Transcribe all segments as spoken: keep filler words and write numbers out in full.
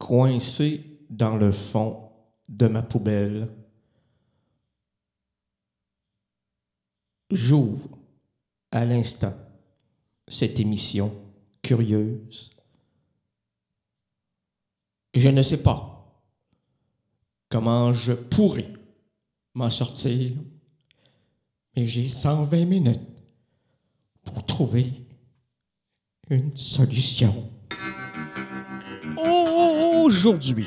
coincé dans le fond de ma poubelle. J'ouvre à l'instant cette émission curieuse. Je ne sais pas comment je pourrais m'en sortir, mais j'ai cent vingt minutes pour trouver une solution. Aujourd'hui,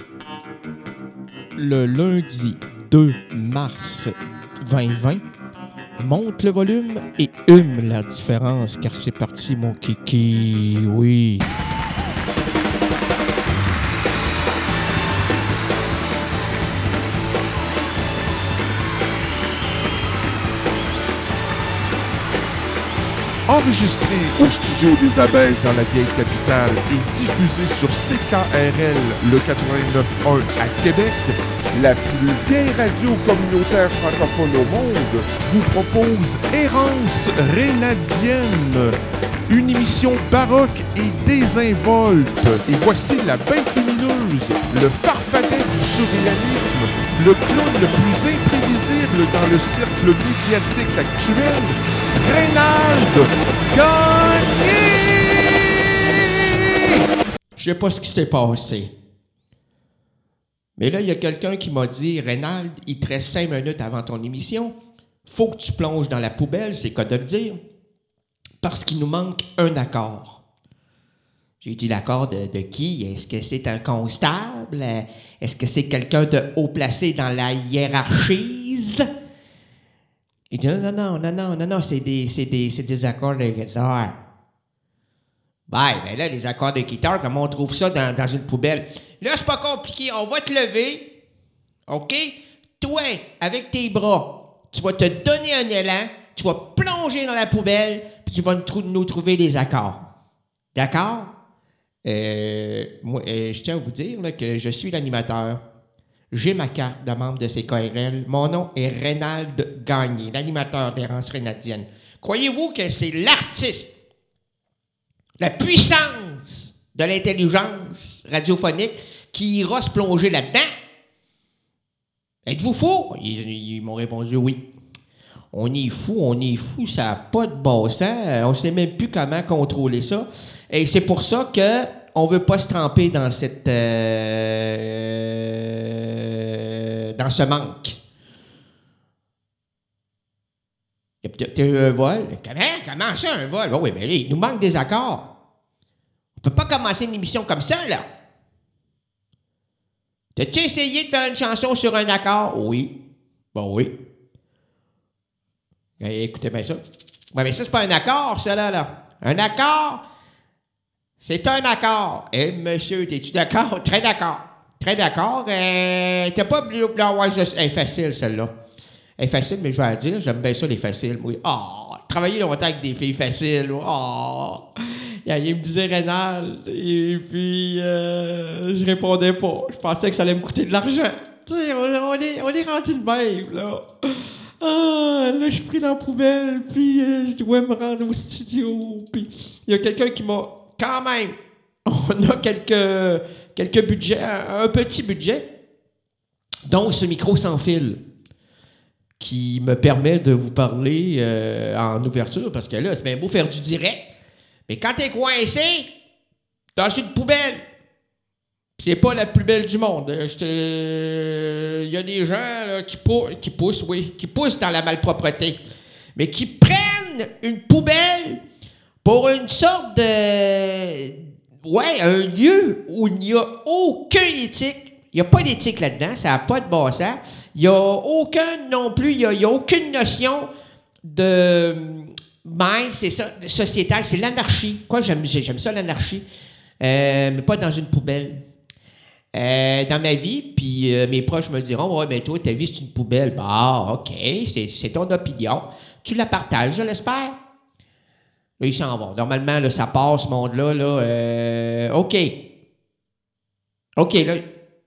le lundi deux mars vingt vingt, monte le volume et hume la différence, car c'est parti, mon kiki, oui. Enregistré au studio des Abeilles dans la vieille capitale et diffusé sur C K R L le quatre-vingt-neuf point un à Québec, la plus vieille radio communautaire francophone au monde vous propose Errance Rénadienne, une émission baroque et désinvolte. Et voici la bête lumineuse, le farfadet du surréalisme, le clown le plus imprévisible dans le cercle médiatique actuel, Reynald Gagné! Je sais pas ce qui s'est passé. Mais là, il y a quelqu'un qui m'a dit, Reynald, il te reste cinq minutes avant ton émission. Faut que tu plonges dans la poubelle, c'est quoi de le dire? Parce qu'il nous manque un accord. J'ai dit l'accord de, de qui? Est-ce que c'est un constable? Est-ce que c'est quelqu'un de haut placé dans la hiérarchie? Il dit non, non, non, non, non, non, non, c'est des, c'est des, c'est des accords de guitare. Ben, ben là, les accords de guitare, comment on trouve ça dans, dans une poubelle? Là, c'est pas compliqué, on va te lever, OK? Toi, avec tes bras, tu vas te donner un élan, tu vas plonger dans la poubelle, puis tu vas nous, trou- nous trouver des accords. D'accord? Euh, moi, euh, je tiens à vous dire là, que je suis l'animateur. J'ai ma carte de membre de C K R L. Mon nom est Reynald Gagné, l'animateur d'Errance Rénadienne. Croyez-vous que c'est l'artiste, la puissance de l'intelligence radiophonique qui ira se plonger là-dedans? Êtes-vous fous? Ils, ils m'ont répondu oui. On est fou, on est fou, ça n'a pas de bon sens. On ne sait même plus comment contrôler ça. Et c'est pour ça qu'on ne veut pas se tremper dans cette... Euh, dans ce manque. Il y a peut-être eu un vol. Comment? Comment ça, un vol? Oh oui, mais là, il nous manque des accords. On ne peut pas commencer une émission comme ça, là. T'as-tu essayé de faire une chanson sur un accord? Oui. Bon, oui. Eh, écoutez bien ça. Oui, mais ça, c'est pas un accord, ça, là, là. Un accord, c'est un accord. Eh, monsieur, t'es-tu d'accord? Très d'accord. Très d'accord. Euh, t'as pas... Non, ouais, elle est facile, celle-là. Elle est facile, mais je vais la dire, j'aime bien ça, les faciles. Oui. Oh, travailler longtemps avec des filles faciles. Oh. Il me disait Reynald, et puis euh, je répondais pas. Je pensais que ça allait me coûter de l'argent. Tu sais, on, on, est, on est rendu de même, là. Ah, là, je suis pris dans la poubelle, puis euh, je dois me rendre au studio. Puis il y a quelqu'un qui m'a... Quand même, on a quelques, quelques budgets, un, un petit budget, dont ce micro sans fil, qui me permet de vous parler euh, en ouverture, parce que là, c'est bien beau faire du direct, mais quand t'es coincé dans une poubelle, c'est pas la plus belle du monde. Il y a des gens là, qui, pou- qui poussent, oui, qui poussent dans la malpropreté, mais qui prennent une poubelle pour une sorte de... Ouais, un lieu où il n'y a aucune éthique. Il n'y a pas d'éthique là-dedans, ça n'a pas de bon sens. Il n'y a aucun non plus, il n'y a, il y a aucune notion de... Ben, c'est ça, sociétal, c'est l'anarchie. Quoi, j'aime, j'aime ça, l'anarchie, euh, mais pas dans une poubelle. Euh, dans ma vie, puis euh, mes proches me diront « Ouais, ben toi, ta vie, c'est une poubelle. » Bah, OK, c'est, c'est ton opinion. Tu la partages, je l'espère. Là, ils s'en vont. Normalement, là, ça passe, ce monde-là. Là, euh, OK. OK, là.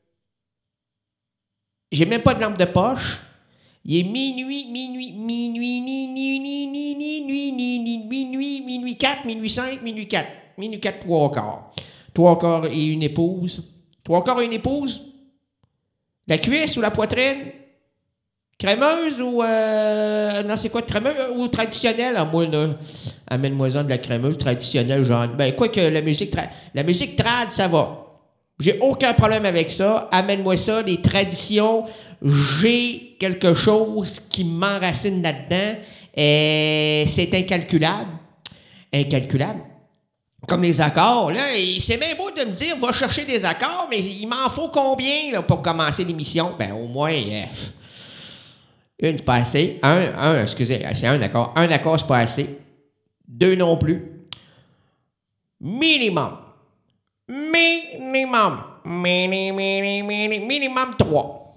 J'ai même pas de lampe de poche. Il est minuit, minuit, minuit, minuit, minuit, minuit, minuit, minuit, minuit quatre, minuit cinq, minuit quatre. Minuit quatre, trois quarts. Trois quarts et une épouse. Trois quarts une épouse? La cuisse ou la poitrine? Crémeuse ou... Euh, non, c'est quoi, crémeuse ou traditionnelle? Ah, moi, là, amène-moi-en de la crémeuse traditionnelle, genre... Ben, quoi que la musique... Tra- la musique trad, ça va. J'ai aucun problème avec ça. Amène-moi ça, les traditions. J'ai quelque chose qui m'enracine là-dedans. Et c'est incalculable. Incalculable. Comme les accords, là, c'est bien beau de me dire, va chercher des accords, mais il m'en faut combien là, pour commencer l'émission? Ben, au moins... Euh, Une, c'est pas assez. Un, un, excusez, c'est un accord. Un accord, c'est pas assez. Deux non plus. Minimum. Minimum. Mini, mini, mini, minimum trois.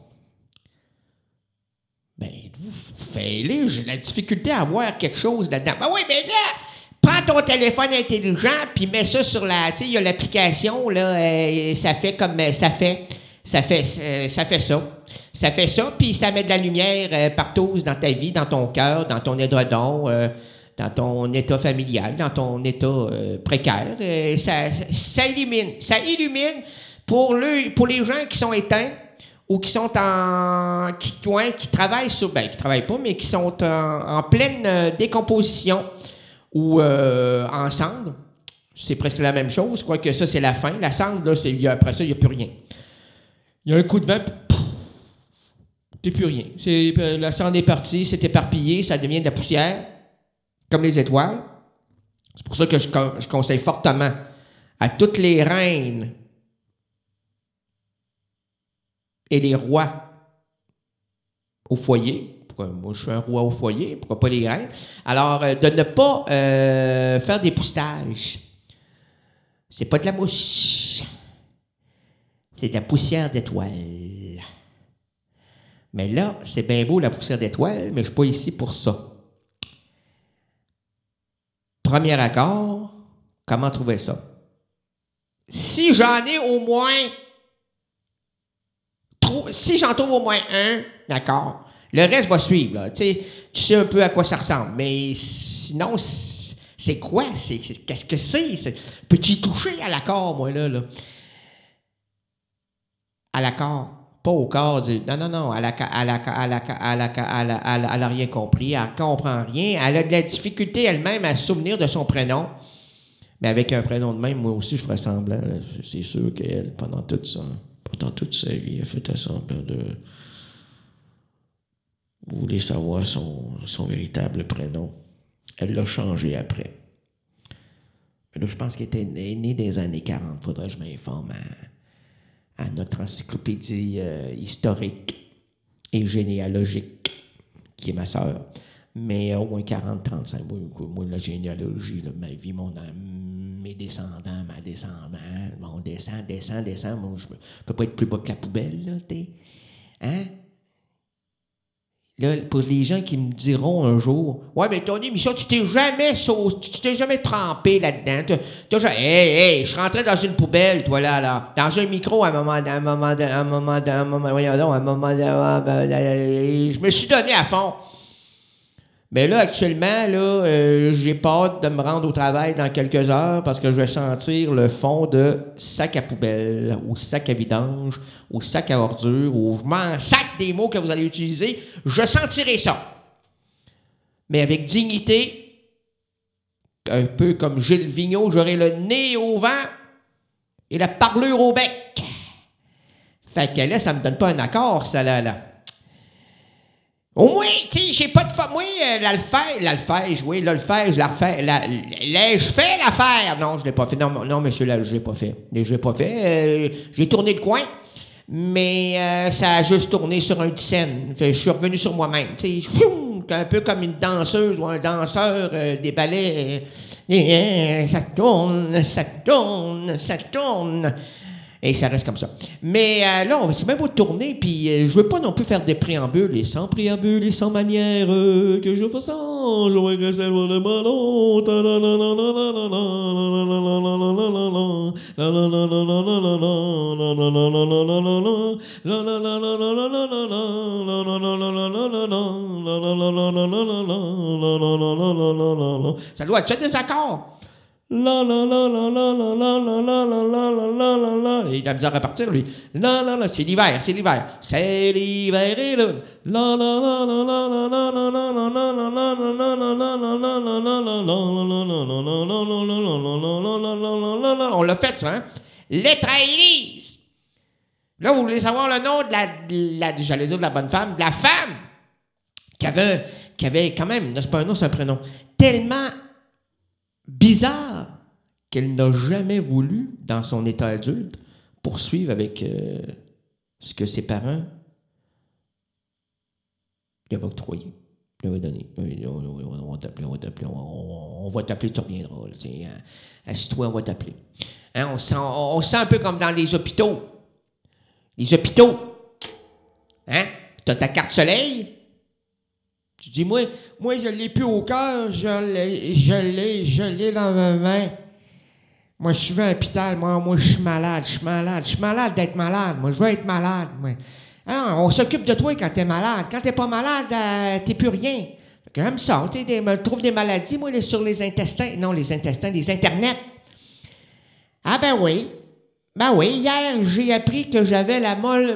Ben, fais-le, j'ai la difficulté à voir quelque chose là-dedans. Ben oui, mais là, prends ton téléphone intelligent, puis mets ça sur la... Tu sais, il y a l'application, là, euh, ça fait comme... Ça fait... Ça fait, euh, ça fait ça. Ça fait ça, puis ça met de la lumière euh, partout dans ta vie, dans ton cœur, dans ton édredon, euh, dans ton état familial, dans ton état euh, précaire. Euh, ça, ça, ça illumine. Ça illumine pour, le, pour les gens qui sont éteints ou qui sont en... qui, ouais, qui travaillent sur... Ben, qui travaillent pas, mais qui sont en, en pleine euh, décomposition ou euh, en cendre. C'est presque la même chose, quoique ça, c'est la fin. La cendre, là, c'est, après ça, il n'y a plus rien. Il y a un coup de vent, puis t'es plus rien. C'est, la cendre est partie, c'est éparpillé, ça devient de la poussière, comme les étoiles. C'est pour ça que je, je conseille fortement à toutes les reines et les rois au foyer. Pourquoi moi, je suis un roi au foyer, pourquoi pas les reines? Alors, euh, de ne pas euh, faire des poustages. C'est pas de la mouche. C'est de la poussière d'étoiles. Mais là, c'est bien beau la poussière d'étoiles, mais je ne suis pas ici pour ça. Premier accord, comment trouver ça? Si j'en ai au moins... Trou- si j'en trouve au moins un, d'accord, le reste va suivre. Là. Tu sais, tu sais un peu à quoi ça ressemble, mais sinon, c'est, c'est quoi? C'est, c'est, qu'est-ce que c'est? c'est? Peux-tu y toucher à l'accord, moi, là? là? À l'accord, pas au corps du... Non, non, non, elle a, elle a, elle a, elle a, elle a, elle a, elle a rien compris, elle comprend rien, elle a de la difficulté elle-même à se souvenir de son prénom. Mais avec un prénom de même, moi aussi, je ferais semblant. C'est sûr qu'elle, pendant tout ça, pendant toute sa vie, elle a fait semblant de... Vous voulez savoir son, son véritable prénom. Elle l'a changé après. Mais là, je pense qu'elle était née, née des années quarante. Faudrait que je m'informe à... à notre encyclopédie euh, historique et généalogique, qui est ma sœur. Mais au moins quarante trente-cinq. Moi, moi la généalogie, là, ma vie, mon âme, mes descendants, ma descendante, mon descend, descend, descend. Moi, je ne peux pas être plus bas que la poubelle, là, t'es. Hein? Là, pour les gens qui me diront un jour, ouais, mais ton émission, tu t'es jamais saucé, tu t'es jamais trempé là-dedans. Tu as hey, hey, je suis rentré dans une poubelle, toi, là, là. Dans un micro, à un moment, à un moment, à un moment, à un moment, voyons donc, à un moment, je me suis donné à fond. Mais là, actuellement, là, euh, j'ai pas hâte de me rendre au travail dans quelques heures parce que je vais sentir le fond de sac à poubelle ou sac à vidange ou sac à ordures ou je m'en sac des mots que vous allez utiliser. Je sentirai ça. Mais avec dignité, un peu comme Gilles Vigneault, j'aurai le nez au vent et la parlure au bec. Fait que là, ça me donne pas un accord, ça, là, là. Au moins, tu sais, j'ai pas de fa... Moi, euh, l'alphège, l'alphège, oui, l'alphège, l'affaire, la, la, je fais l'affaire. Non, je l'ai pas fait. Non, non monsieur, là, je l'ai pas fait. Je l'ai pas fait. Euh, j'ai tourné le coin, mais euh, ça a juste tourné sur un dixaine. Je suis revenu sur moi-même. Tu sais, un peu comme une danseuse ou un danseur euh, des ballets. Euh, ça tourne, ça tourne, ça tourne. Et ça reste comme ça. Mais euh, là, on va c'est même beau tourner, puis euh, je veux pas non plus faire des préambules, et sans préambules, et sans manière, euh, que je fasse sans, je vois que c'est loin de ballon. Ça doit être des accords. La la la la la la la la la la la la la la la. Et il a misère à partir, lui. La la la, c'est l'hiver, c'est l'hiver. C'est l'hiver et le. La la la la la la la la la la la la la la la. On l'a fait, ça, hein? Lettre à Élise. Là, vous voulez savoir le nom de la, de la, j'allais dire de la bonne femme, de la femme qui avait, qui avait quand même, c'est pas un nom, c'est un prénom, tellement bizarre qu'elle n'a jamais voulu, dans son état adulte, poursuivre avec euh, ce que ses parents lui avaient octroyé, lui avaient donné. On va t'appeler, on va t'appeler, on, on va t'appeler, tu reviendras. Là, hein. Assis-toi, on va t'appeler. Hein, on, sent, on, on sent un peu comme dans les hôpitaux. Les hôpitaux. Hein? T'as ta carte soleil. Tu dis, moi, moi je l'ai plus au cœur, je l'ai, je l'ai, je l'ai dans ma main. Moi, je suis à l'hôpital, moi, moi, je suis malade, je suis malade, je suis malade d'être malade. Moi, je veux être malade, moi. Alors, on s'occupe de toi quand t'es malade. Quand t'es pas malade, euh, t'es plus rien. Comme ça, tu trouves des maladies, moi, sur les intestins. Non, les intestins, les internets. Ah ben oui. Ben oui, hier, j'ai appris que j'avais la molle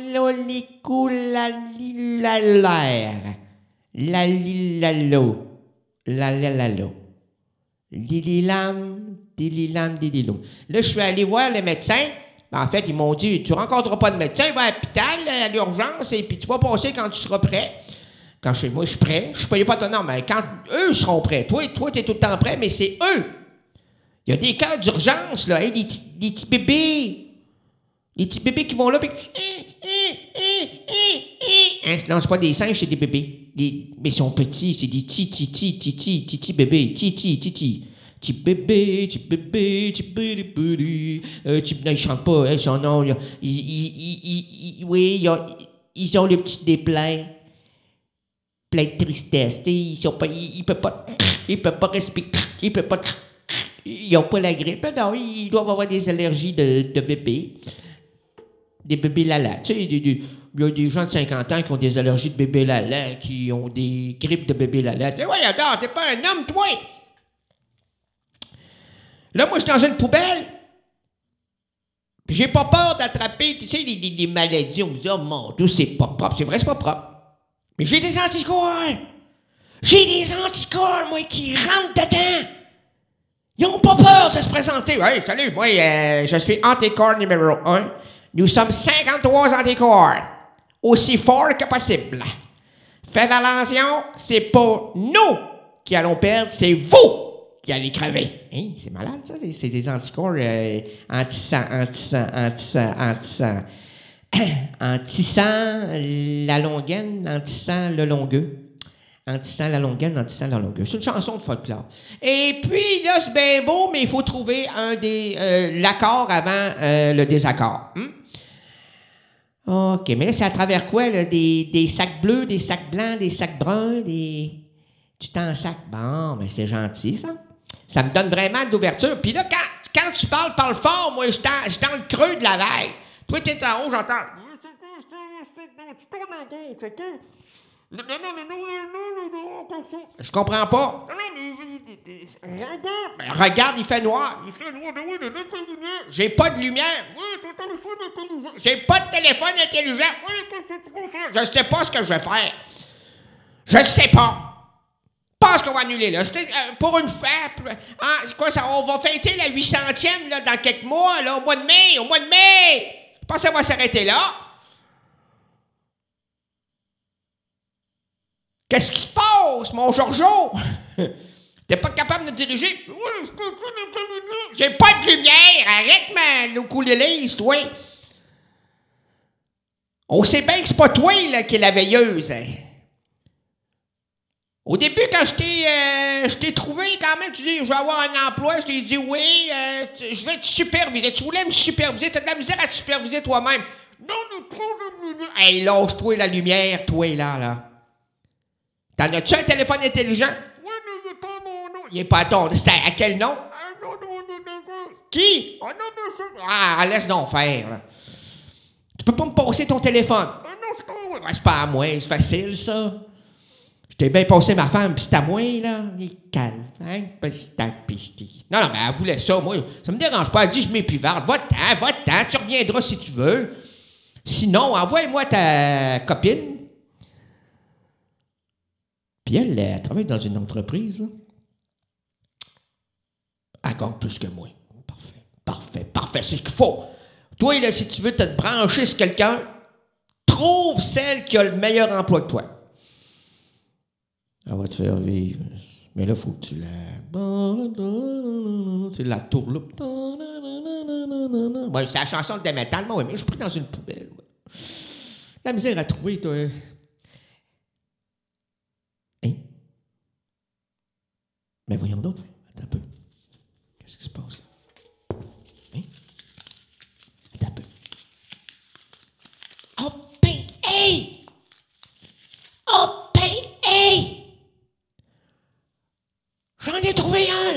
molécularlilaire. La lilalo. La lilalo. Lililam, dililam, dililo. Là, je suis allé voir le médecin. En fait, ils m'ont dit, tu ne rencontreras pas de médecin, va à l'hôpital, à l'urgence, et puis tu vas passer quand tu seras prêt. Quand chez moi, je suis prêt. Je ne paye pas ton nom, mais quand eux seront prêts. Toi, toi, tu es tout le temps prêt, mais c'est eux. Il y a des cas d'urgence, là, hein, des, des petits bébés. Des petits bébés qui vont là, puis... Hein, non, c'est pas des singes, c'est des bébés. Des, mais ils sont petits, c'est des petits, petits, petits, petits, petits bébés. Petits, petits, petits bébés, petits bébés, petits bébés, petits... Euh, non, ils chantent pas, hein, son nom, ils, ils, ils, ils, oui, ils ont, ils ont le petit déplain. Plein de tristesse, ils sont pas... Ils, ils peuvent pas... Ils peuvent pas respirer, ils peuvent pas... Ils n'ont pas la grippe. Non, ils doivent avoir des allergies de, de bébés. Des bébés lala. Tu sais, il y a des gens de cinquante ans qui ont des allergies de bébés lala, qui ont des grippes de bébés lala. Tu sais, ouais, adore, t'es pas un homme, toi! Là, moi, je suis dans une poubelle. Puis j'ai pas peur d'attraper, tu sais, les, les, les maladies. On me dit, oh mon Dieu, c'est pas propre. C'est vrai, c'est pas propre. Mais j'ai des anticorps! J'ai des anticorps, moi, qui rentrent dedans! Ils n'ont pas peur de se présenter. Hey, salut, moi, euh, je suis anticorps numéro un. Nous sommes cinquante-trois anticorps. Aussi forts que possible. Faites attention, c'est pas nous qui allons perdre, c'est vous qui allez crever. Hein, c'est malade, ça. C'est, c'est des anticorps euh, anti-sang, anti-sang, anti-sang, anti-sang. Anti-sang, la longaine, anti-sang, le longueux. Anti-sang la longaine, anti-sang la longueur. C'est une chanson de folklore. Et puis, là, c'est bien beau, mais il faut trouver un des, euh, l'accord avant euh, le désaccord. Hmm? OK, mais là, c'est à travers quoi? Là? Des, des sacs bleus, des sacs blancs, des sacs bruns, des... Tu t'en sac. Bon, mais c'est gentil, ça. Ça me donne vraiment d'ouverture. Puis là, quand, quand tu parles, parle fort. Moi, je suis dans, dans le creux de la vague. Toi, t'es en haut, j'entends... Je comprends pas. Regarde, il fait noir. Il fait noir, ben oui, mais mets ta lumière. J'ai pas de lumière. Oui, ton téléphone intelligent. J'ai pas de téléphone intelligent. Oui, qu'est-ce que tu peux faire? Je sais pas ce que je vais faire. Je sais pas. Je pense qu'on va annuler, là. C'était euh, pour une fois. Hein, c'est quoi ça? On va fêter la huit centième, là, dans quelques mois, là, au mois de mai. Au mois de mai. Je pense que ça va s'arrêter là. Qu'est-ce qui se passe, mon Georgeot? T'es pas capable de me diriger? Oui, j'ai pas de lumière. Arrête, ma ukuléliste, toi. On sait bien que c'est pas toi là, qui est la veilleuse. Hein. Au début, quand je t'ai, euh, je t'ai trouvé, quand même, tu dis, je vais avoir un emploi. Je t'ai dit, oui, euh, je vais te superviser. Tu voulais me superviser. T'as de la misère à te superviser toi-même. Non, mais trouve la lumière. Hey, lâche-toi la lumière, toi, là, là. T'en as-tu un téléphone intelligent? Oui, mais il n'est pas à mon nom. Il n'est pas à ton nom. C'est à quel nom? Ah, non, non, non, non. Qui? Ah, non, non, ça. Ah, laisse donc faire, là. Tu peux pas me passer ton téléphone? Ah, non, c'est pas moi. Ouais, c'est pas à moi, c'est facile, ça. Je t'ai bien passé ma femme, puis c'est à moi, là. Les calmes, hein? C'est un pisty. Non, non, mais elle voulait ça, moi. Ça me dérange pas. Elle dit, je m'épivarde. Va-t'en, va-t'en, tu reviendras si tu veux. Sinon, envoie-moi ta copine. Puis elle, elle travaille dans une entreprise, là. Elle gagne plus que moi. Parfait, parfait, parfait, c'est ce qu'il faut. Toi, là, si tu veux te brancher sur quelqu'un, trouve celle qui a le meilleur emploi que toi. Elle va te faire vivre. Mais là, il faut que tu la... C'est la tourloupe. Ouais, c'est la chanson de métal. Moi, ouais, mais je suis pris dans une poubelle. Ouais. La misère à trouver, toi. Hein? Mais voyons donc. Attends un peu. Qu'est-ce qui se passe, là? Hein? Attends un peu. Oh, ben, hey! Oh, ben, hey! J'en ai trouvé un!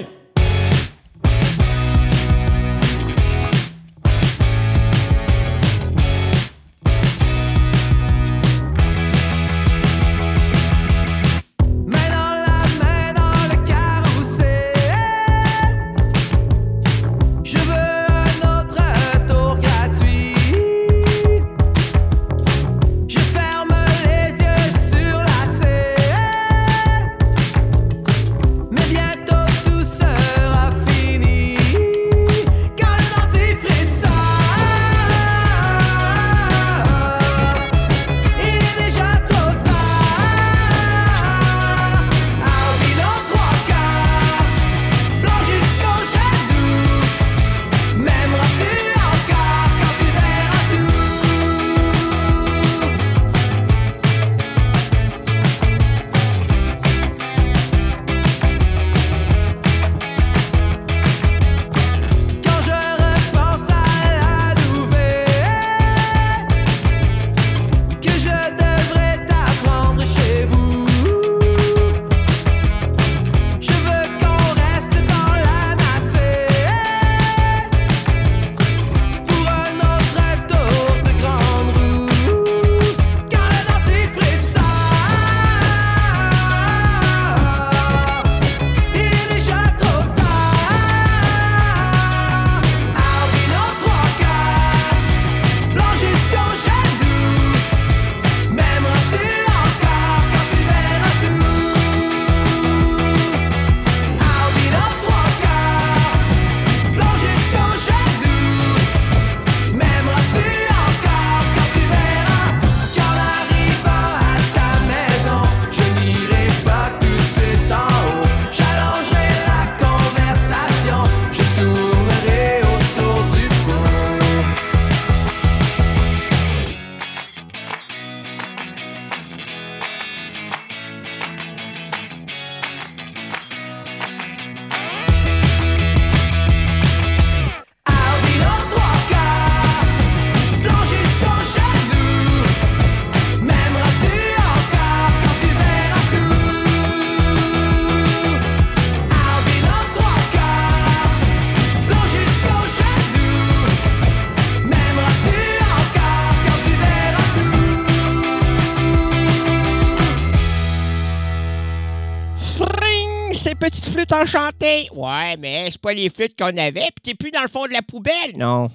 Petite flûte enchantée. Ouais, mais c'est pas les flûtes qu'on avait, pis t'es plus dans le fond de la poubelle. Non.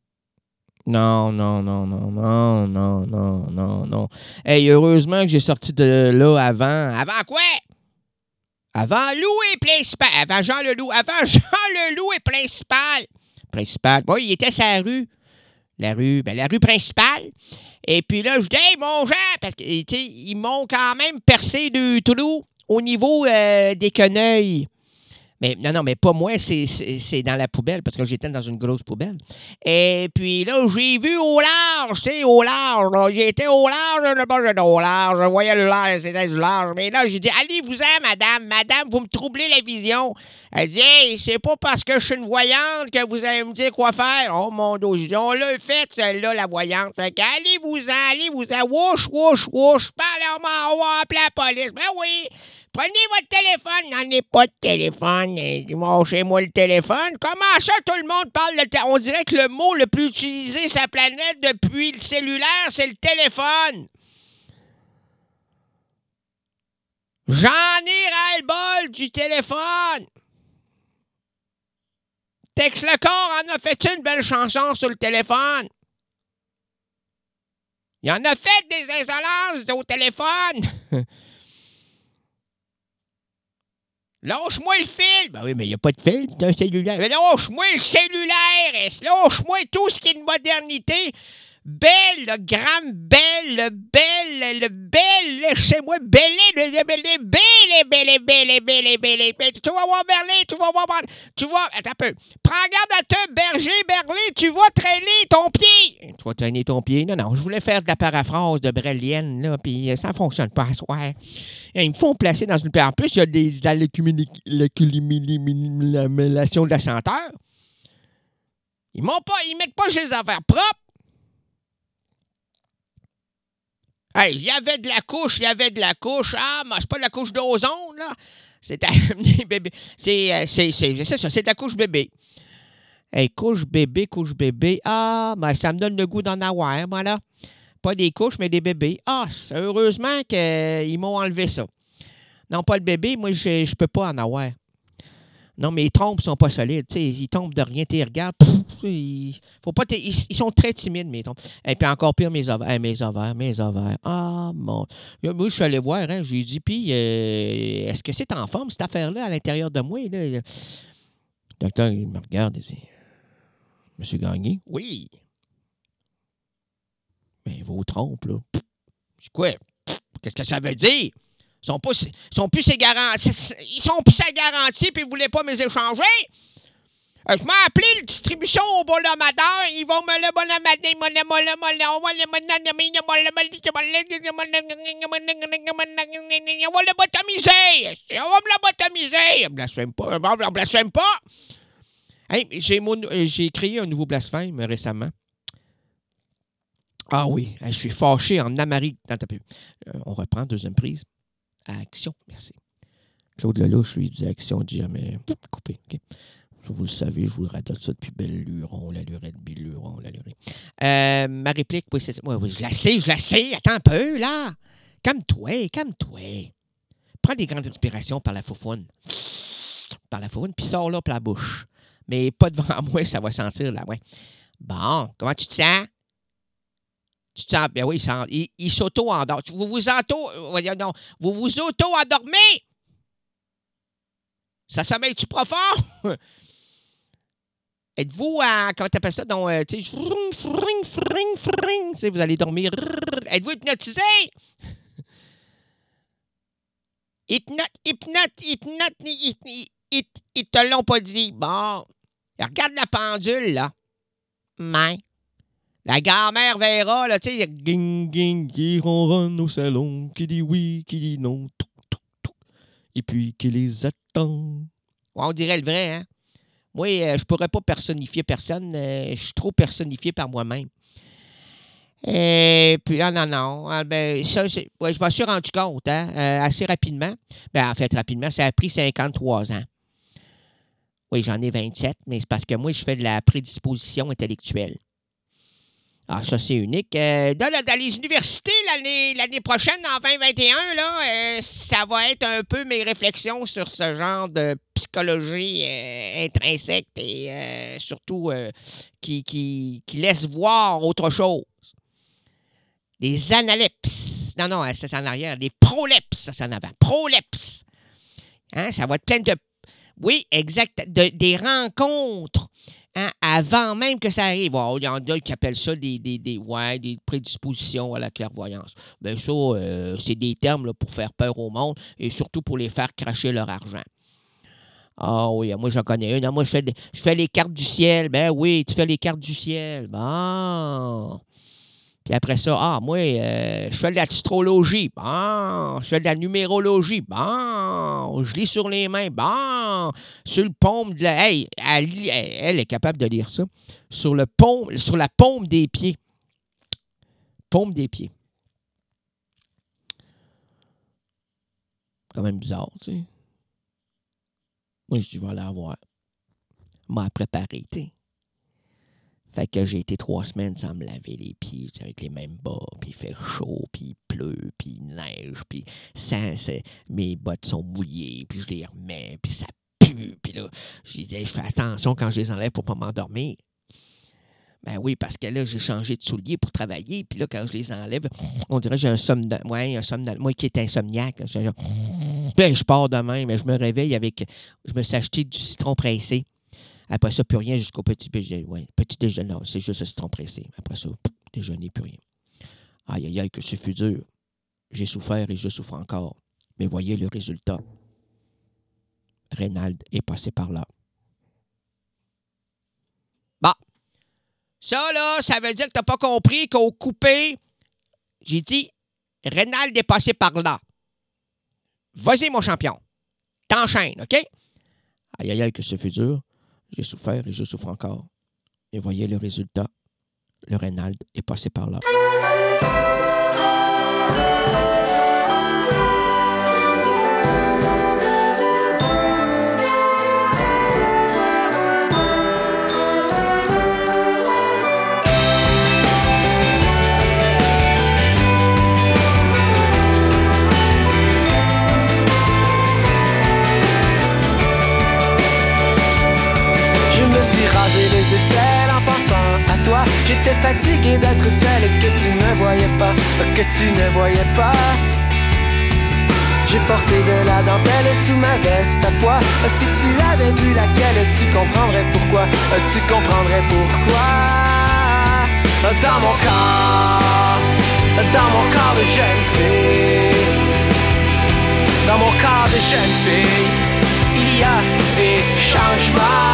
Non, non, non, non, non, non, non, non, non. Hey, heureusement que j'ai sorti de là avant. Avant quoi? Avant Lou et Principal. Avant Jean Leloup. Avant Jean Leloup et Principal. Principal. Oui, il était sur la rue. La rue, ben la rue principale. Et puis là, je dis, hey, mon Jean, parce qu'ils m'ont quand même percé deux trous au niveau euh, des quenouilles. Mais non, non, mais pas moi, c'est, c'est, c'est dans la poubelle, parce que j'étais dans une grosse poubelle. Et puis là, j'ai vu au large, tu sais, au large, là, j'étais au large, là, j'étais au large, je voyais le large, c'était du large. Mais là, j'ai dit, allez-vous-en, madame, madame, vous me troublez la vision. Elle dit, hey, c'est pas parce que je suis une voyante que vous allez me dire quoi faire. Oh, mon Dieu, j'ai dit, on l'a fait, celle-là, la voyante. Fait que, allez-vous-en, allez-vous-en, wouch, wouch, wouch, parlez-moi, on va appeler la police. Ben oui. Prenez votre téléphone. N'en ai pas de téléphone. Lâchez-moi le téléphone. Comment ça, tout le monde parle de téléphone? On dirait que le mot le plus utilisé sur la planète depuis le cellulaire, c'est le téléphone. J'en ai ras-le-bol du téléphone. Tex le corps en a fait une belle chanson sur le téléphone. Il en a fait des insolences au téléphone. Lâche-moi le fil. Ben oui, mais il n'y a pas de fil, c'est un cellulaire. Mais lâche-moi le cellulaire. Lâche-moi tout ce qui est de modernité. Belle, le gramme, belle, le belle, le belle, laissez-moi belle, le belle, belle, belle, belle, belle, belle, belle. Tu vas voir Berlin, tu vas voir, tu vas, attends un peu. Prends garde à te, berger, Berlin, tu vas traîner ton pied. Tu vas traîner ton pied? Non, non, je voulais faire de la paraphrase de Brelienne, là, puis ça ne fonctionne pas à soir. Ils me font placer dans une... En plus, il y a des... dans l'accumulation de la senteur. Ils m'ont pas... Ils mettent pas chez les affaires propres. Hey, il y avait de la couche, il y avait de la couche. Ah, mais c'est pas de la couche d'ozone, là. C'est bébé. C'est, c'est, c'est, c'est ça, c'est de la couche bébé. Hey, couche bébé, couche bébé. Ah, mais ça me donne le goût d'en avoir, moi, là. Pas des couches, mais des bébés. Ah, heureusement qu'ils m'ont enlevé ça. Non, pas le bébé, moi, je, je peux pas en avoir. Non, mais les trompes sont pas solides. Tu sais, ils tombent de rien. Tu regardes. Ils, faut pas ils, ils sont très timides, mes trompes. Et puis encore pire, mes ovaires. Mes ovaires, mes ovaires. Ah, mon. Moi, je suis allé voir. Hein, j'ai dit, puis, euh, est-ce que c'est en forme, cette affaire-là, à l'intérieur de moi? Là? Le docteur, il me regarde et dit, Monsieur Gagné? Oui. Mais vos trompes, là. Je dis, quoi? Qu'est-ce que ça veut dire? Ils sont, pas, ils sont plus ces garanties. Ils sont plus à garantie puis ils ne voulaient pas me les échanger. Euh, je m'ai appelé la distribution au bolomadaire. Ils vont me le bolomadaire. On va le botamiser. On va me le botamiser. On blasphème pas. On blasphème pas. Hey, j'ai, mon, j'ai créé un nouveau blasphème récemment. Ah oui, je suis fâché en Amérique. On reprend, deuxième prise. Action, merci. Claude Lelouch, lui, il dit action, il dit jamais coupé. Okay. Vous le savez, je vous le radote ça depuis belle luron, la lurette, biluron, la lurette. Euh, ma réplique, oui, c'est ça. Oui, oui, je la sais, je la sais. Attends un peu, là. Calme-toi, calme-toi. Prends des grandes inspirations par la foufoune. Par la foufoune, puis sors là par la bouche. Mais pas devant moi, ça va sentir, là, ouais. Bon, comment tu te sens? Tu te sens, ben oui, il, il, il s'auto-endort. Vous vous auto, voyons, non, vous vous auto-endormez. Ça sommeille-tu profond? Êtes-vous à, comment t'appelles ça, donc, euh, tu sais, fring, fring, fring, fring, tu sais, vous allez dormir. Êtes-vous hypnotisé? Hypnote, hypnote, hypnote, ils te l'ont pas dit. Bon, regarde la pendule, là. Mais. La grand-mère verra, là, tu sais, ging, ging, qui ronronne au salon, qui dit oui, qui dit non, tout, tout, tout. Et puis, qui les attend. Ouais, on dirait le vrai, hein? Moi, euh, je pourrais pas personnifier personne. Euh, je suis trop personnifié par moi-même. Et puis, ah non, non. Ah, ben, ça, c'est, ouais, je m'en suis rendu compte, hein, euh, assez rapidement. Ben, en fait, rapidement, ça a pris cinquante-trois ans. Oui, j'en ai vingt-sept, mais c'est parce que moi, je fais de la prédisposition intellectuelle. Ah, ça, c'est unique. Euh, dans, dans les universités, l'année, l'année prochaine, en vingt vingt et un, là, euh, ça va être un peu mes réflexions sur ce genre de psychologie euh, intrinsèque et euh, surtout euh, qui, qui, qui laisse voir autre chose. Des analepses. Non, non, ça, c'est en arrière. Des prolepses, ça, c'est en avant. Prolepses. Hein, ça va être plein de... Oui, exact. De, des rencontres. Hein, avant même que ça arrive. Il y en a qui appellent ça des, des, des, ouais, des prédispositions à la clairvoyance. Bien, ça, euh, c'est des termes là, pour faire peur au monde et surtout pour les faire cracher leur argent. Ah oui, moi, j'en connais une. Moi, je fais, je fais les cartes du ciel. Ben oui, tu fais les cartes du ciel. Bon. Puis après ça, ah, moi, euh, je fais de la titrologie. Bon. Je fais de la numérologie. Bon. Je lis sur les mains. Bon. Sur le paume de la... Hey, elle, elle est capable de lire ça. Sur le paume, sur la paume des pieds. Paume des pieds. Quand même bizarre, tu sais. Moi, je dis, je vais aller voir. M'a préparé, tu sais. Fait que j'ai été trois semaines sans me laver les pieds, avec les mêmes bas, puis il fait chaud, puis il pleut, puis il neige, puis ça, c'est, mes bottes sont mouillées, puis je les remets, puis ça pue, puis là, je fais attention quand je les enlève pour pas m'endormir. Ben oui, parce que là, j'ai changé de souliers pour travailler, puis là, quand je les enlève, on dirait que j'ai un somnolent. Ouais, un somnolent. Moi qui est insomniaque, là, je, je... Puis je pars demain, mais je me réveille avec... Je me suis acheté du citron pressé. Après ça, plus rien jusqu'au petit déjeuner. Ouais, petit déjeuner, non, c'est juste le citron pressé. Après ça, pff, déjeuner, plus rien. Aïe, aïe, aïe, que ce fut dur. J'ai souffert et je souffre encore. Mais voyez le résultat. Reynald est passé par là. Bon. Ça, là, ça veut dire que t'as pas compris qu'au coupé, j'ai dit, Reynald est passé par là. Vas-y, mon champion. T'enchaînes, OK? Aïe, aïe, aïe, que ce fut dur. J'ai souffert et je souffre encore. Et voyez le résultat. Le Reynald est passé par là. Je me suis rasé les aisselles en pensant à toi. J'étais fatigué d'être celle que tu ne voyais pas, que tu ne voyais pas. J'ai porté de la dentelle sous ma veste à pois. Si tu avais vu laquelle, tu comprendrais pourquoi. Tu comprendrais pourquoi. Dans mon corps, dans mon corps de jeune fille, dans mon corps de jeune fille, il y a des changements.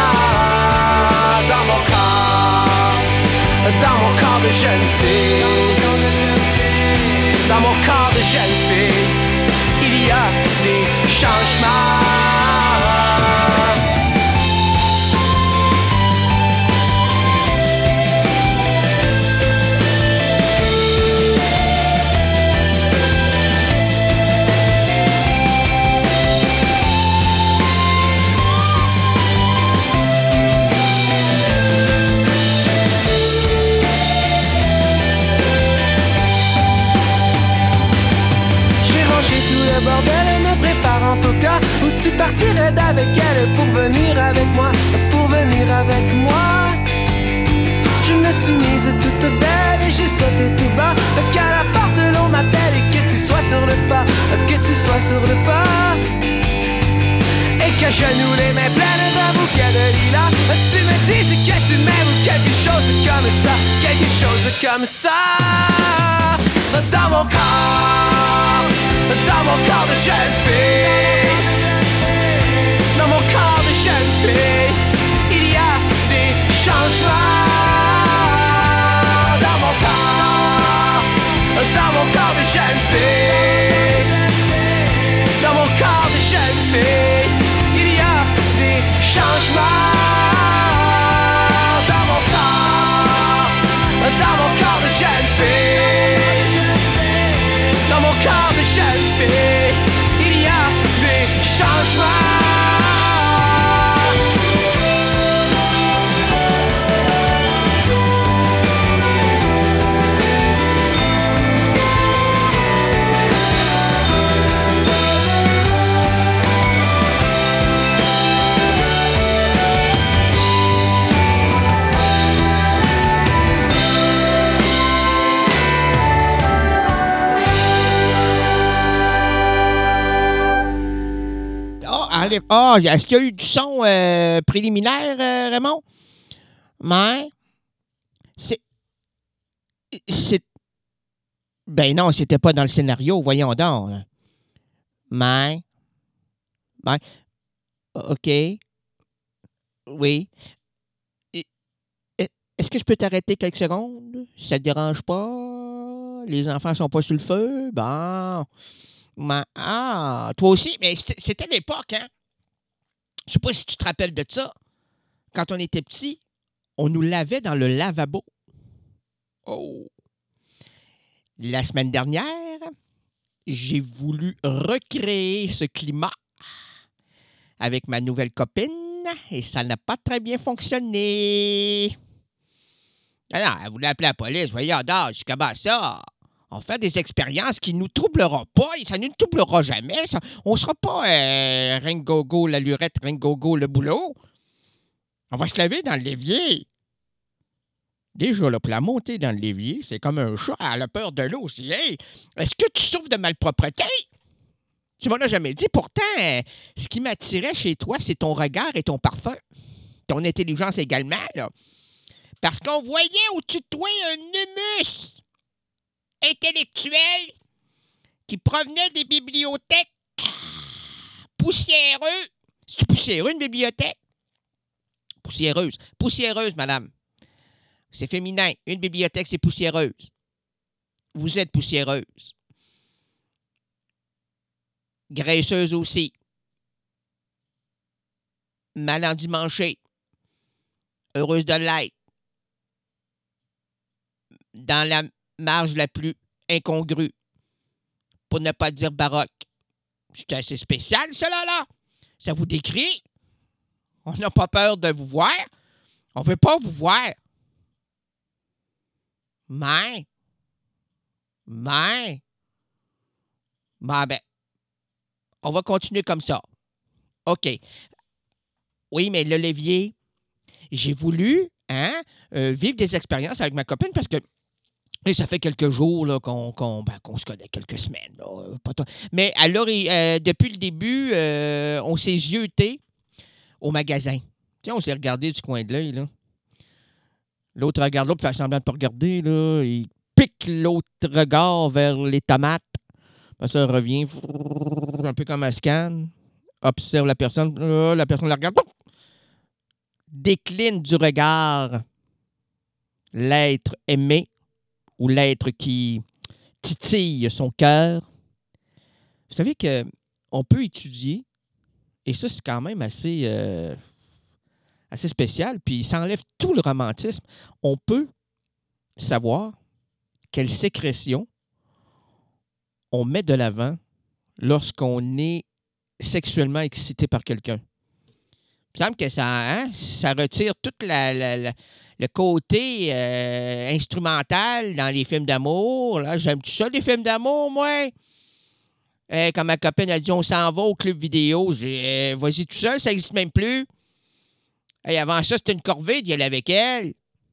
Dans mon corps, dans mon corps de jeune fille, dans mon corps de jeune fille, il y a des changements. Bordel, me préparant au cas où tu partirais d'avec elle pour venir avec moi, pour venir avec moi. Je me suis mise toute belle et j'ai sauté tout bas, qu'à la porte l'on m'appelle et que tu sois sur le pas, que tu sois sur le pas. Et que je noue les mains pleines d'un bouquet de lilas. Tu me dises que tu m'aimes ou quelque chose comme ça, quelque chose comme ça. Dans mon corps, dans mon corps de jeune fille, dans mon corps de jeune fille, il y a des changements. Dans mon corps, dans mon corps de jeune fille, dans mon corps de jeune fille, il y a des changements. Dans mon corps, dans mon corps de jeune fille, dans mon corps de jeune fille, il y a des changements. Ah, oh, est-ce qu'il y a eu du son euh, préliminaire, euh, Raymond? Mais, c'est... C'est... Ben non, c'était pas dans le scénario, voyons donc. Mais... Ben... OK. Oui. Est-ce que je peux t'arrêter quelques secondes? Ça te dérange pas? Les enfants sont pas sur le feu? Bon... Ben, ah, toi aussi? Mais c'était l'époque, hein? Je sais pas si tu te rappelles de ça. Quand on était petit, on nous lavait dans le lavabo. Oh! La semaine dernière, j'ai voulu recréer ce climat avec ma nouvelle copine et ça n'a pas très bien fonctionné. Ah non, elle voulait appeler la police. Voyons donc, je comment ça? On fait des expériences qui ne nous troubleront pas et ça ne nous troublera jamais. Ça, on ne sera pas euh, Ringogo, la lurette, Ringogo, le boulot. On va se laver dans l'évier. Déjà, là, pour la monter dans l'évier, c'est comme un chat à la peur de l'eau. Je dis, hey, est-ce que tu souffres de malpropreté? Tu m'en as jamais dit. Pourtant, euh, ce qui m'attirait chez toi, c'est ton regard et ton parfum. Ton intelligence également, là. Parce qu'on voyait au-dessus de toi un humus intellectuel qui provenait des bibliothèques poussiéreuses. C'est poussiéreux, une bibliothèque? Poussiéreuse. Poussiéreuse, madame. C'est féminin. Une bibliothèque, c'est poussiéreuse. Vous êtes poussiéreuse. Graisseuse aussi. Mal endimanchée. Heureuse de l'être. Dans la marge la plus incongrue. Pour ne pas dire baroque. C'est assez spécial, cela, là. Ça vous décrit. On n'a pas peur de vous voir. On ne veut pas vous voir. Mais, mais, ben, ben, on va continuer comme ça. OK. Oui, mais le levier, j'ai voulu hein, euh, vivre des expériences avec ma copine parce que et ça fait quelques jours là, qu'on, qu'on, ben, qu'on se connaît, quelques semaines. Là, pas t- mais alors, euh, depuis le début, euh, on s'est jetés au magasin. Tiens, on s'est regardé du coin de l'œil, là. L'autre regarde l'autre, fait semblant de ne pas regarder, là. Il pique l'autre regard vers les tomates. Après ça, revient, un peu comme un scan. Observe la personne. La personne la regarde. Décline du regard l'être aimé ou l'être qui titille son cœur. Vous savez qu'on peut étudier, et ça, c'est quand même assez... Euh, assez spécial, puis ça enlève tout le romantisme. On peut savoir quelle sécrétion on met de l'avant lorsqu'on est sexuellement excité par quelqu'un. Il me semble que ça, hein, ça retire tout la, la, la, le côté euh, instrumental dans les films d'amour. Là, j'aime tout ça, les films d'amour, moi. Euh, quand ma copine a dit « On s'en va au club vidéo », j'ai dit euh, « Vas-y tout seul, ça n'existe même plus. » Hey, avant ça, c'était une corvée d'y aller avec elle.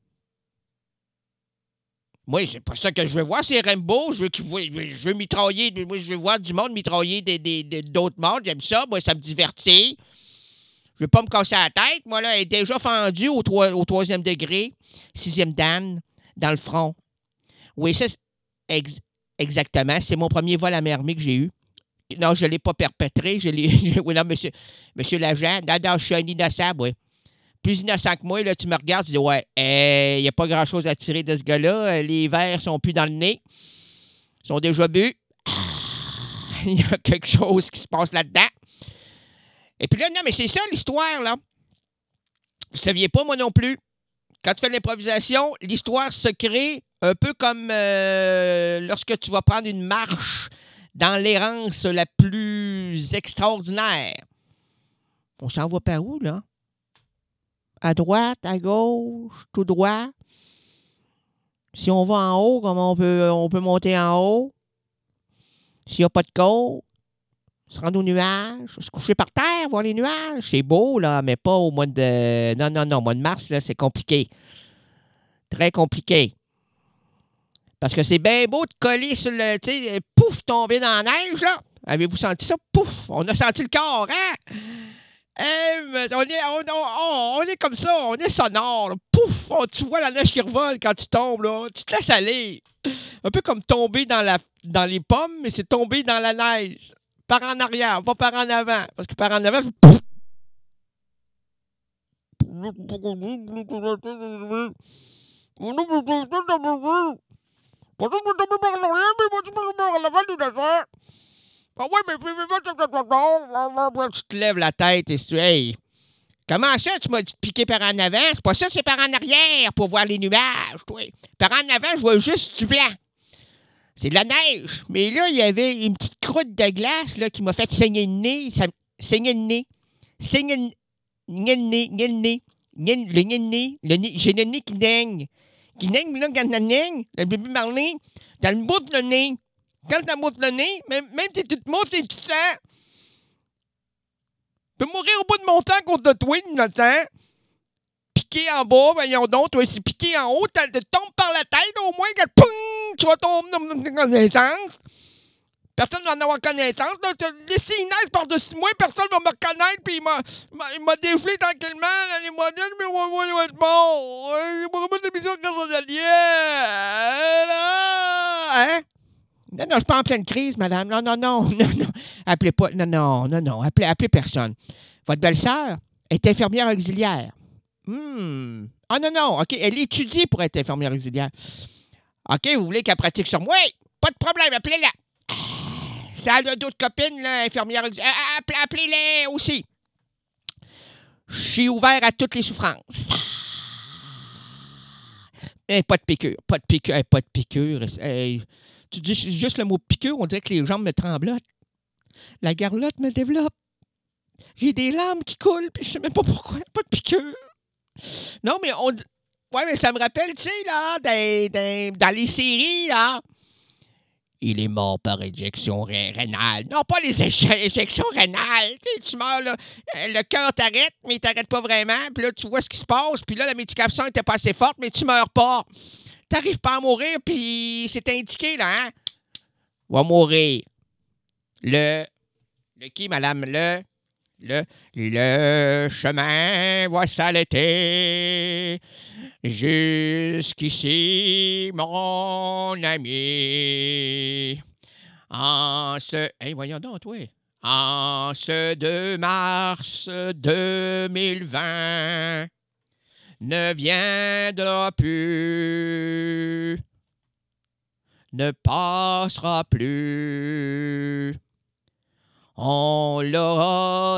Moi, c'est pas ça que je veux voir, c'est Rambo. Je veux, qu'il voit, je veux mitrailler, moi, je veux voir du monde mitrailler des, des, des, d'autres mondes. J'aime ça, moi, ça me divertit. Je veux pas me casser la tête. Moi, là, elle est déjà fendue au, troi- au troisième degré, sixième dan, dans le front. Oui, ça, c'est ex- exactement. C'est mon premier vol à Mermé que j'ai eu. Non, je ne l'ai pas perpétré. Je l'ai... oui, non, monsieur, monsieur l'agent. Non, non, je suis un innocent, oui. Plus innocent que moi, là, tu me regardes, tu dis « Ouais, il euh, n'y a pas grand-chose à tirer de ce gars-là. Les verres sont plus dans le nez. Ils sont déjà bu. Il y a quelque chose qui se passe là-dedans. » Et puis là, non, mais c'est ça l'histoire, là. Vous ne saviez pas, moi non plus. Quand tu fais de l'improvisation, l'histoire se crée un peu comme euh, lorsque tu vas prendre une marche dans l'errance la plus extraordinaire. On s'en va par où, là? À droite, à gauche, tout droit. Si on va en haut, comment on peut, on peut monter en haut? S'il n'y a pas de côte, se rendre aux nuages, se coucher par terre, voir les nuages. C'est beau, là, mais pas au mois de... Non, non, non, au mois de mars, là, c'est compliqué. Très compliqué. Parce que c'est bien beau de coller sur le... Tu sais, pouf, tomber dans la neige, là. Avez-vous senti ça? Pouf! On a senti le corps, hein? Hey, on, est, on, on, on est comme ça, on est sonore. Là. Pouf! On, tu vois la neige qui revole quand tu tombes. Là. Tu te laisses aller. Un peu comme tomber dans, la, dans les pommes, mais c'est tomber dans la neige. Par en arrière, pas par en avant. Parce que par en avant, je... Pouf! Ah ouais, mais tu te lèves la tête et tu hey, comment ça, tu m'as dit de piquer par en avant? C'est pas ça, c'est par en arrière pour voir les nuages, toi. Par en avant, je vois juste du blanc. C'est de la neige. Mais là, il y avait une petite croûte de glace là, qui m'a fait saigner le nez. Ça... Saigner le nez. Saigner le nez. Le nez. Le nez. Le nez. Le nez. J'ai le nez qui daigne. qui ligne, là, quand elle ligne, le bébé Marley, t'as le bout le nez. Quand t'as bout le nez, même, même si tu te montes et tu sens, tu peux mourir au bout de mon temps contre toi, innocent. Piqué en bas, voyons donc, toi, c'est piqué en haut, tu tombes par la tête, au moins, que poum, tu vas tomber dans connaissance. Personne ne va en avoir connaissance. Là, laissez Inès par-dessus moi, personne ne va me reconnaître, puis il m'a, il m'a dégelé tranquillement, là, les moyennes, mais moi, moi, je vais être mort. Il n'y a pas de l'émission grâce à Hein? Non, non, je suis pas en pleine crise, madame. Non, non, non, non, non. Appelez pas, non, non, non, non, appelez, appelez personne. Votre belle-sœur est infirmière auxiliaire. Hmm. Ah non, non, OK, elle étudie pour être infirmière auxiliaire. OK, vous voulez qu'elle pratique sur moi? Pas de problème, appelez-la. Ça a d'autres copines, là, infirmières auxiliaires. Appelez, appelez-les aussi. Je suis ouvert à toutes les souffrances. Eh, pas de piqûre, pas de piqûre, eh, pas de piqûre. Eh, tu dis juste le mot piqûre, on dirait que les jambes me tremblotent. La garlotte me développe. J'ai des larmes qui coulent, puis je sais même pas pourquoi. Pas de piqûre. Non, mais on dit... Ouais, mais ça me rappelle, tu sais, là, dans, dans, dans les séries, là. Il est mort par éjection ré- rénale. Non, pas les éje- éjections rénales. Tu sais, tu meurs, là. Le cœur t'arrête, mais il t'arrête pas vraiment. Puis là, tu vois ce qui se passe. Puis là, la médication n'était pas assez forte, mais tu meurs pas. T'arrives pas à mourir, puis c'est indiqué, là, hein? Va mourir. Le... Le qui, madame? Le... Le... Le chemin va s'arrêter. Jusqu'ici, mon ami. En ce... Hey, voyons donc, toi. En ce deux mars deux mille vingt, ne viendra plus, ne passera plus. On l'aura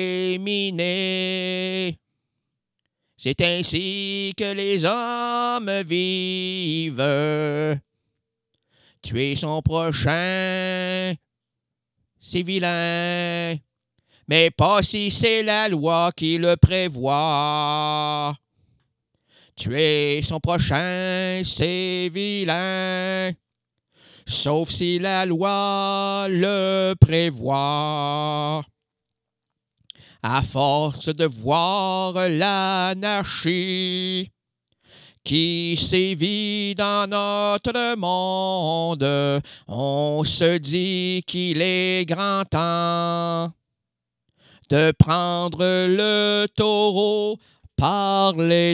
éliminé. C'est ainsi que les hommes vivent. Tuer son prochain, c'est vilain. Mais pas si c'est la loi qui le prévoit. Tuer son prochain, c'est vilain. Sauf si la loi le prévoit. À force de voir l'anarchie qui sévit dans notre monde, on se dit qu'il est grand temps de prendre le taureau par les...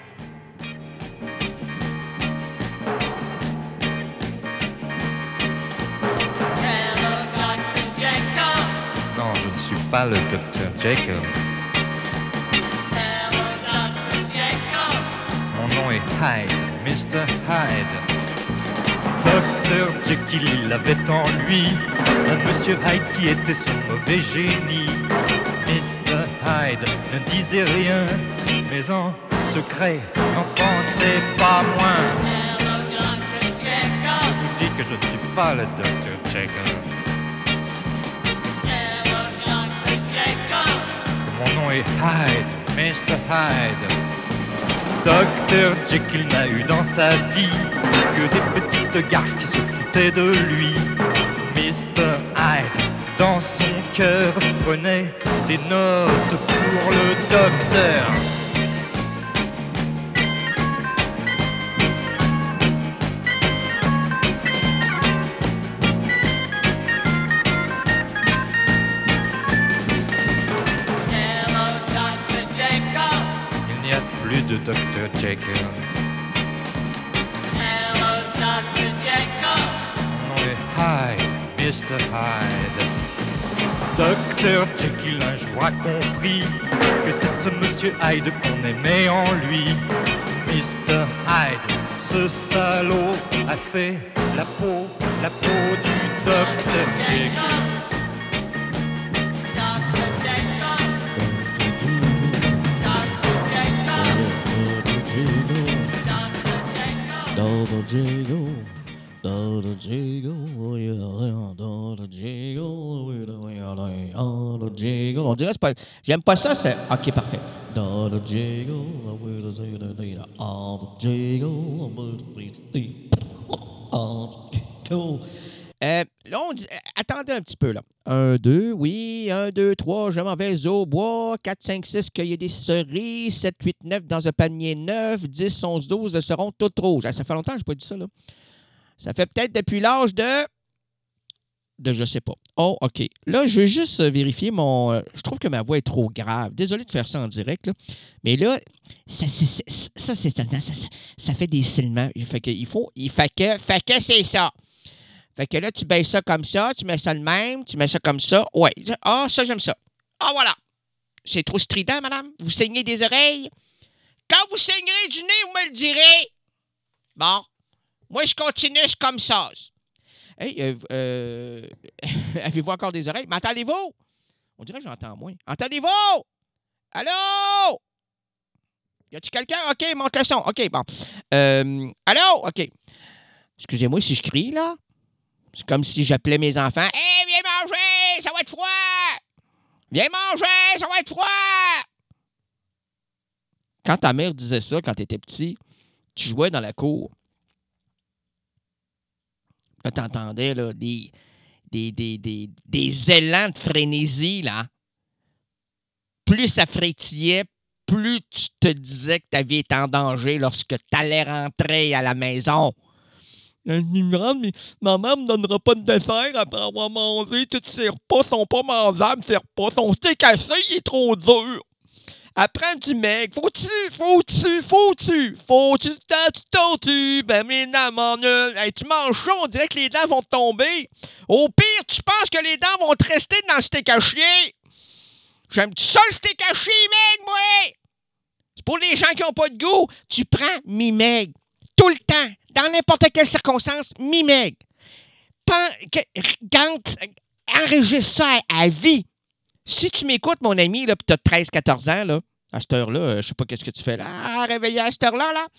Non, je ne suis pas le docteur Jekyll. Mon nom est Hyde, mister Hyde. docteur Jekyll, il avait en lui un monsieur Hyde qui était son mauvais génie. mister Hyde ne disait rien, mais en secret n'en pensait pas moins. Je vous dis que je ne suis pas le docteur Jekyll. Mon nom est Hyde, mister Hyde. docteur Jekyll n'a eu dans sa vie que des petites garces qui se foutaient de lui. mister Hyde, dans son cœur, prenait des notes pour le docteur. De docteur Jekyll. Hello, docteur Jekyll. Mon nom est Hyde, mister Hyde. docteur Jekyll un jour a compris que c'est ce monsieur Hyde qu'on aimait en lui. mister Hyde, ce salaud, a fait la peau, la peau du docteur Jekyll. Double Jigo, double Jigo, double Jigo, double Jigo. On dirait c'est pas. J'aime pas ça, c'est. Ok, parfait. Dans le jingle, on va dire le jingle, on va dire jingle. Euh, là, on dit... Attendez un petit peu, là. Un, deux, oui. Un, deux, trois, je m'en vais au bois. Quatre, cinq, six, cueillir des cerises. Sept, huit, neuf, dans un panier neuf. Dix, onze, douze, elles seront toutes rouges. Ah, ça fait longtemps que je n'ai pas dit ça, là. Ça fait peut-être depuis l'âge de... De je sais pas. Oh, OK. Là, je veux juste vérifier mon... euh, Je trouve que ma voix est trop grave. Désolé de faire ça en direct, là. Mais là, ça, c'est, c'est- ça, c'est, ça, ça, ça fait des silements. Il fait que, il faut... Il fait que... Fait que c'est ça. Fait que là, tu baisses ça comme ça, tu mets ça le même, tu mets ça comme ça. Ouais. Ah, ça, j'aime ça. Ah, voilà. C'est trop strident, madame? Vous saignez des oreilles? Quand vous saignerez du nez, vous me le direz. Bon. Moi, je continue comme ça. Hey, euh, euh, avez-vous encore des oreilles? M'entendez-vous? On dirait que j'entends moins. Entendez-vous? Allô? Y a-tu quelqu'un? OK, monte le son. OK, bon. Euh, allô? OK. Excusez-moi si je crie, là. C'est comme si j'appelais mes enfants. « Hey, viens manger! Ça va être froid! Viens manger! Ça va être froid! » Quand ta mère disait ça, quand tu étais petit, tu jouais dans la cour. Là, tu entendais là, des, des, des, des, des élans de frénésie, là. Plus ça frétillait, plus tu te disais que ta vie était en danger lorsque tu allais rentrer à la maison. Mais ma mère me donnera pas de dessert après avoir mangé. Tous ces repas sont pas mangeables, ces repas. Son steak haché, il est trop dur. Apprends du mec. Faut-tu, faut-tu, faut-tu, faut-tu, t'as-tu, t'as-tu, ben, mes dents, mon nul. Hey, tu manges ça, on dirait que les dents vont te tomber. Au pire, tu penses que les dents vont te rester dans le steak haché. J'aime ça, le steak haché, mec, moi. C'est pour les gens qui n'ont pas de goût. Tu prends mi-meg. Tout le temps. Dans n'importe quelle circonstance, mi-meg. Quand enregistre ça à, à vie. Si tu m'écoutes, mon ami, là, puis tu as treize quatorze ans, là, à cette heure-là, euh, je sais pas qu'est-ce que tu fais là, ah, réveillé à cette heure-là, là.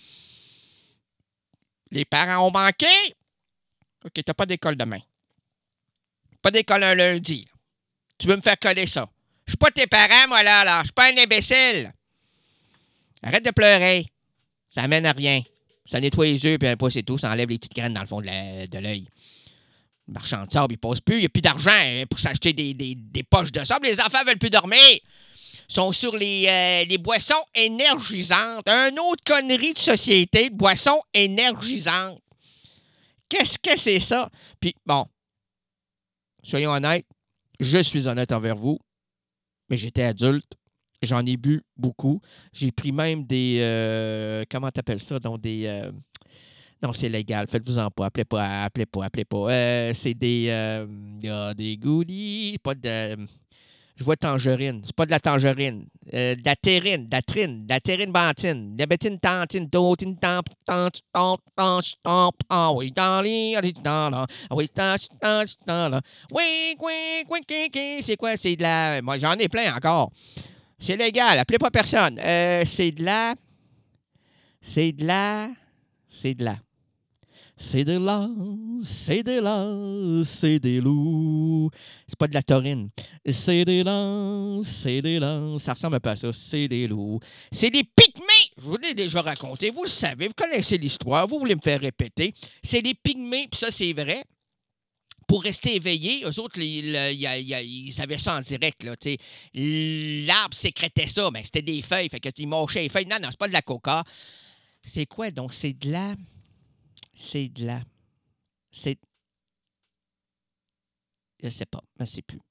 Les parents ont manqué. OK, t'as pas d'école demain. Pas d'école un lundi. Tu veux me faire coller ça. Je suis pas tes parents, moi, là, là. Je suis pas un imbécile. Arrête de pleurer. Ça amène à rien. Ça nettoie les yeux, puis un peu, c'est tout. Ça enlève les petites graines dans le fond de, la, de l'œil. Le marchand de sable, il passe plus. Il n'y a plus d'argent pour s'acheter des, des, des poches de sable. Les enfants veulent plus dormir. Ils sont sur les, euh, les boissons énergisantes. Un autre connerie de société, boissons énergisantes. Qu'est-ce que c'est ça? Puis, bon, soyons honnêtes. Je suis honnête envers vous. Mais j'étais adulte. J'en ai bu beaucoup. J'ai pris même des... Euh, comment t'appelles ça? Donc des... Euh, non, c'est légal. Faites-vous-en pas. Appelez pas. Appelez pas. Appelez pas. Euh, c'est des... Euh, y a des goodies. Pas de... Je vois tangerine. C'est pas de la tangerine. Euh, de la terrine. De la trine. De la terrine bantine. De la bétine tantine. D'autine tamp. Tant. Tant. Tant. Tant. Ah oui. Dans les... Dans là. Ah oui. Tant. Tant. Tant là. Oui. Oui. Oui. Oui. C'est quoi? C'est de la... Moi, j'en ai plein encore. C'est légal, appelez pas personne. Euh, c'est de la... C'est de la... C'est de la... C'est de la... C'est de la... C'est des loups. C'est pas de la taurine. C'est de la... C'est de la... Ça ressemble un peu à ça. C'est des loups. C'est des pygmées. Je vous l'ai déjà raconté. Vous le savez. Vous connaissez l'histoire. Vous voulez me faire répéter. C'est des pygmées. Puis ça, c'est vrai. Pour rester éveillés, eux autres, ils, ils, ils avaient ça en direct. Là, l'arbre sécrétait ça, mais c'était des feuilles. Fait qu'ils mâchaient les feuilles. Non, non, c'est pas de la coca. C'est quoi, donc? C'est de la... C'est de la... C'est... Je sais pas, je sais plus.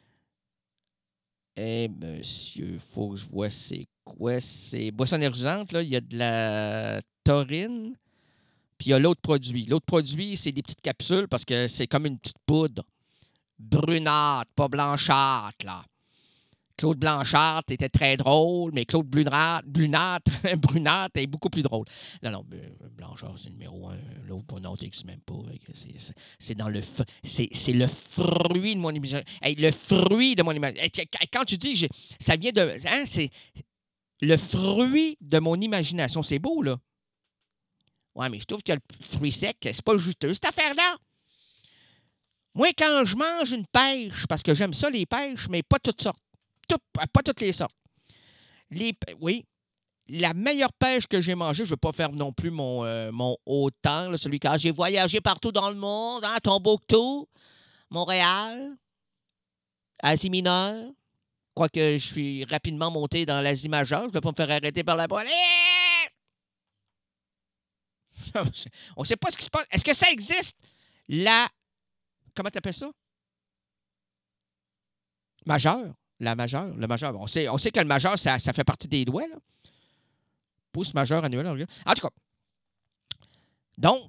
Eh, monsieur, faut que je vois c'est quoi. C'est boisson énergisante, là. Il y a de la taurine. Puis il y a l'autre produit. L'autre produit, c'est des petites capsules parce que c'est comme une petite poudre. Brunâtre, pas blanchâtre, là. Claude Blanchard était très drôle, mais Claude Brunâtre, Brunâtre, Brunâtre est beaucoup plus drôle. Non, non, Blanchard, c'est le numéro un. L'autre Brunâtre n'existe même pas. C'est, c'est, c'est dans le... C'est, c'est le fruit de mon imagination. Hey, le fruit de mon imagination. Quand tu dis... Ça vient de... Hein, c'est le fruit de mon imagination. C'est beau, là. Ouais, mais je trouve que le fruit sec, c'est pas juteux, cette affaire-là. Moi, quand je mange une pêche, parce que j'aime ça, les pêches, mais pas toutes sortes. Tout, pas toutes les sortes. Les, oui, la meilleure pêche que j'ai mangée, je ne veux pas faire non plus mon, euh, mon haut temps, là, celui que j'ai voyagé partout dans le monde, hein, Tombouctou, Montréal, Asie mineure. Quoique je suis rapidement monté dans l'Asie majeure, je ne vais pas me faire arrêter par la police. On ne sait pas ce qui se passe. Est-ce que ça existe? La... Comment tu appelles ça? Majeur. La majeure. Le majeur. On sait, on sait que le majeur, ça, ça fait partie des doigts, là. Pouce majeur annuel. En tout cas. Donc,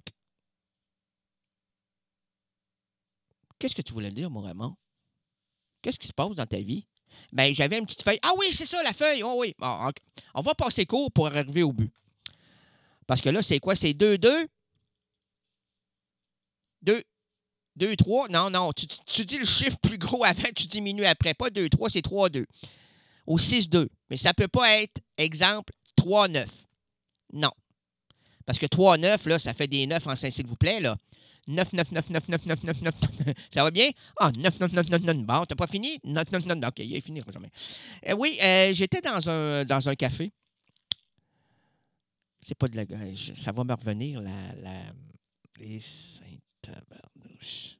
qu'est-ce que tu voulais dire, mon Raymond? Qu'est-ce qui se passe dans ta vie? Bien, j'avais une petite feuille. Ah oui, c'est ça, la feuille. Oh oui. Bon, on va passer court pour arriver au but. Parce que là, c'est quoi? C'est deux deux? deux, deux, trois? Non, non. Tu, tu, tu dis le chiffre plus gros avant, tu diminues après. Pas deux trois, c'est trois deux. Ou six deux. Mais ça ne peut pas être, exemple, trois neuf. Non. Parce que trois neuf, là, ça fait des neuf en cinq, s'il vous plaît, là. neuf neuf neuf neuf neuf neuf neuf neuf. Ça va bien? Ah, neuf neuf neuf neuf neuf. Bon, t'as pas fini? neuf neuf neuf. OK, il est fini. Jamais. Euh, oui, euh, j'étais dans un, dans un café. C'est pas de la... Ça va me revenir, la... la... Les Saint-Tabarnouche.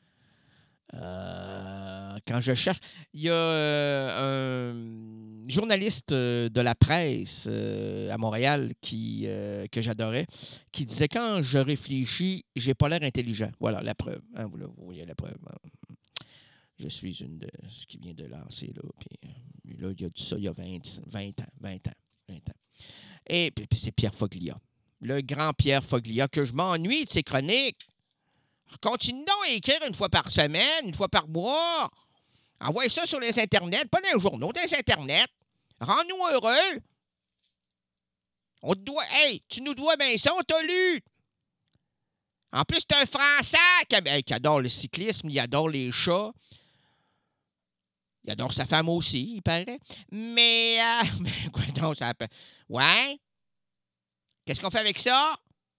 Euh, quand je cherche... Il y a euh, un journaliste de la presse euh, à Montréal qui, euh, que j'adorais, qui disait « Quand je réfléchis, j'ai pas l'air intelligent. » Voilà, la preuve. Hein, vous, là, vous voyez la preuve. Je suis une de ce qui vient de lancer. Là, puis, là, il a dit ça il y a vingt, vingt ans. vingt ans. vingt ans. Et puis, puis c'est Pierre Foglia. Le grand Pierre Foglia, que je m'ennuie de ses chroniques. Continue donc à écrire une fois par semaine, une fois par mois. Envoie ça sur les internets, pas dans les journaux, dans les internets. Rends-nous heureux. On te doit... Hey, tu nous dois bien ça, on t'a lu. En plus, t'es un Français qui, qui adore le cyclisme, il adore les chats. Il adore sa femme aussi, il paraît. Mais, euh, mais quoi donc, ça peut... Ouais? Qu'est-ce qu'on fait avec ça?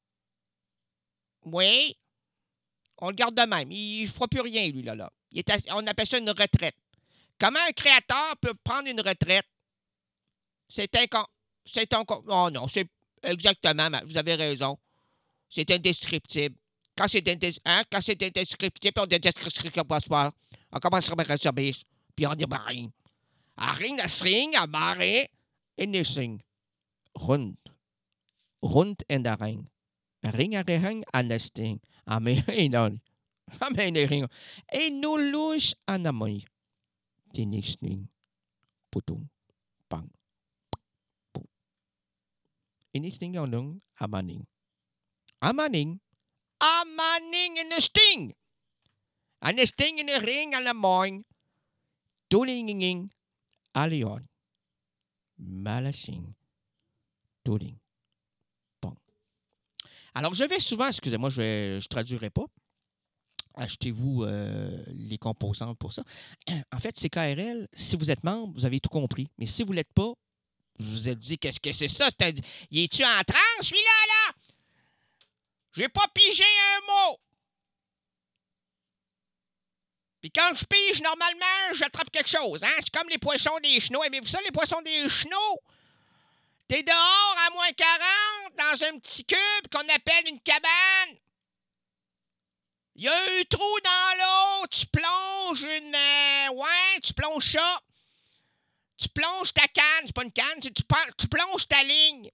Oui? On le garde de même. Il ne fera plus rien, lui, là. là. Il est à... On appelle ça une retraite. Comment un créateur peut prendre une retraite? C'est incon... C'est incon... Oh non, c'est exactement... Vous avez raison. C'est indescriptible. Quand c'est indes... hein? Quand c'est indescriptible, on indescriptible, on commence par un service. Puis on dit, bah, rien. À ring, à string, à marrer, anything. Rund. Rund en der ring. Ring, à ring, à nesting. Amen, non. Amen, ring. Et nous louche en amoy. Tinisning. Putung. Pang. Pung. Inisting en lung, amaning. Amaning. Amaning in the sting. And the sting in the ring, and the moing. Tulinging, alion, malasing, tuling, pong. Alors, je vais souvent, excusez-moi, je ne je traduirai pas. Achetez-vous euh, les composantes pour ça. En fait, C K R L, si vous êtes membre, vous avez tout compris. Mais si vous ne l'êtes pas, je vous ai dit, qu'est-ce que c'est ça? C'est un... Il est-tu en transe, celui-là, là? J'ai pas pigé un mot! Puis quand je pige, normalement, j'attrape quelque chose. Hein? C'est comme les poissons des chenaux. Aimez-vous ça, les poissons des chenaux? T'es dehors à moins quarante, dans un petit cube qu'on appelle une cabane. Il y a un trou dans l'eau. Tu plonges une... Euh, ouais, tu plonges ça. Tu plonges ta canne. C'est pas une canne. Tu, tu, tu plonges ta ligne.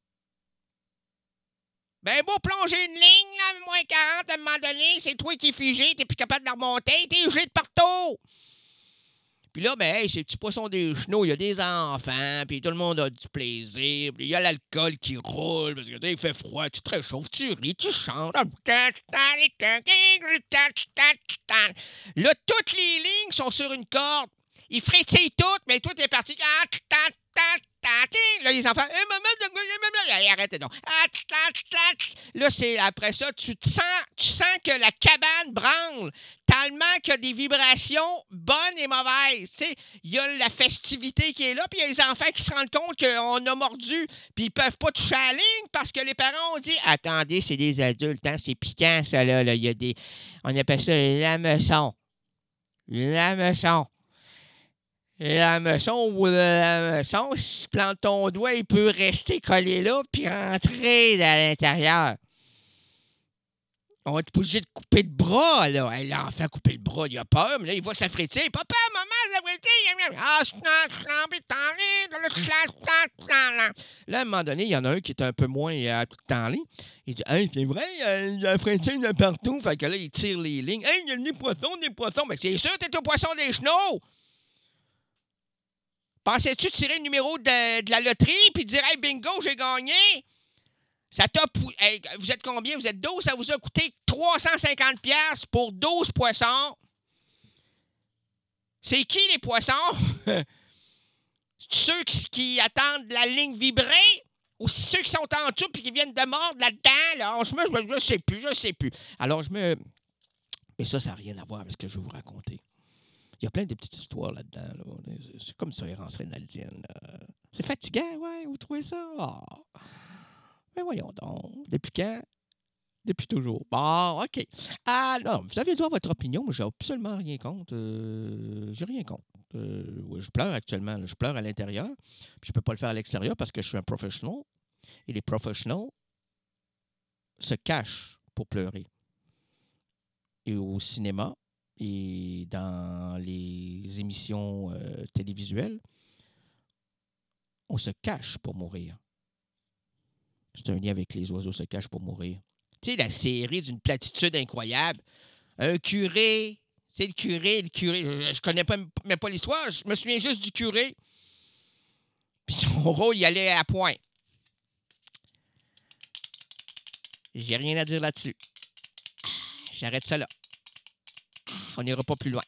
Ben beau plonger une ligne, là, moins quarante, à un moment donné, c'est toi qui es figé, t'es plus capable de la remonter, t'es gelé de partout. Puis là, ben, hey, ces petits poissons des chenaux, il y a des enfants, puis tout le monde a du plaisir, puis il y a l'alcool qui roule, parce que, tu sais, il fait froid, tu te réchauffes, tu ris, tu chantes. Là, toutes les lignes sont sur une corde. Ils frétillent toutes, mais toi, t'es parti. Là, les enfants, hey, maman, arrêtez donc. Là, c'est après ça, tu te sens, tu sens que la cabane branle tellement qu'il y a des vibrations bonnes et mauvaises. Tu sais, il y a la festivité qui est là, puis il y a les enfants qui se rendent compte qu'on a mordu, puis ils peuvent pas toucher à la ligne parce que les parents ont dit « Attendez, c'est des adultes, hein, c'est piquant, ça, là. là. Il y a des... On appelle ça l'hameçon. L'hameçon. Et la hameçon, ou la hameçon, si tu plantes ton doigt, il peut rester collé là puis rentrer à l'intérieur. On va être obligé de couper le bras, là. Hey, l'enfant, couper le bras, il a peur, mais là, il va s'affréter. Papa, maman, s'affréter. Ah, je suis là, à un moment donné, il y en a un qui est un peu moins euh, tout le temps là. Il dit, hey, c'est vrai, euh, il a affrété de partout. Fait que là, il tire les lignes. Hey, il y a des poissons, des poissons. Mais c'est sûr, t'es au poisson des chenaux. Pensais-tu tirer le numéro de, de la loterie puis dire, hey, bingo, j'ai gagné? Ça t'a pou... hey, vous êtes combien? Vous êtes douze? Ça vous a coûté trois cent cinquante dollars pour douze poissons. C'est qui, les poissons? C'est ceux qui, qui attendent la ligne vibrer ou ceux qui sont en dessous et qui viennent de mordre là-dedans? Là? Je ne sais plus, je ne sais plus. Alors, je me... Mais ça, ça n'a rien à voir avec ce que je vais vous raconter. Il y a plein de petites histoires là-dedans. Là. C'est comme ça, Errance Rénaldienne. Là. C'est fatigant, ouais, vous trouvez ça? Oh. Mais voyons donc. Depuis quand? Depuis toujours. Bon, OK. Ah, non, vous avez le droit à votre opinion, mais j'ai absolument rien contre. Euh, j'ai rien contre. Euh, ouais, je pleure actuellement. Là. Je pleure à l'intérieur. Puis je ne peux pas le faire à l'extérieur parce que je suis un professionnel. Et les professionnels se cachent pour pleurer. Et au cinéma et dans les émissions euh, télévisuelles, on se cache pour mourir. C'est un lien avec les oiseaux se cachent pour mourir. Tu sais, la série d'une platitude incroyable. Un curé, tu sais, le curé, le curé, je, je connais pas, même pas l'histoire, je me souviens juste du curé. Puis son rôle, il allait à point. J'ai rien à dire là-dessus. J'arrête ça là. On n'ira pas plus loin.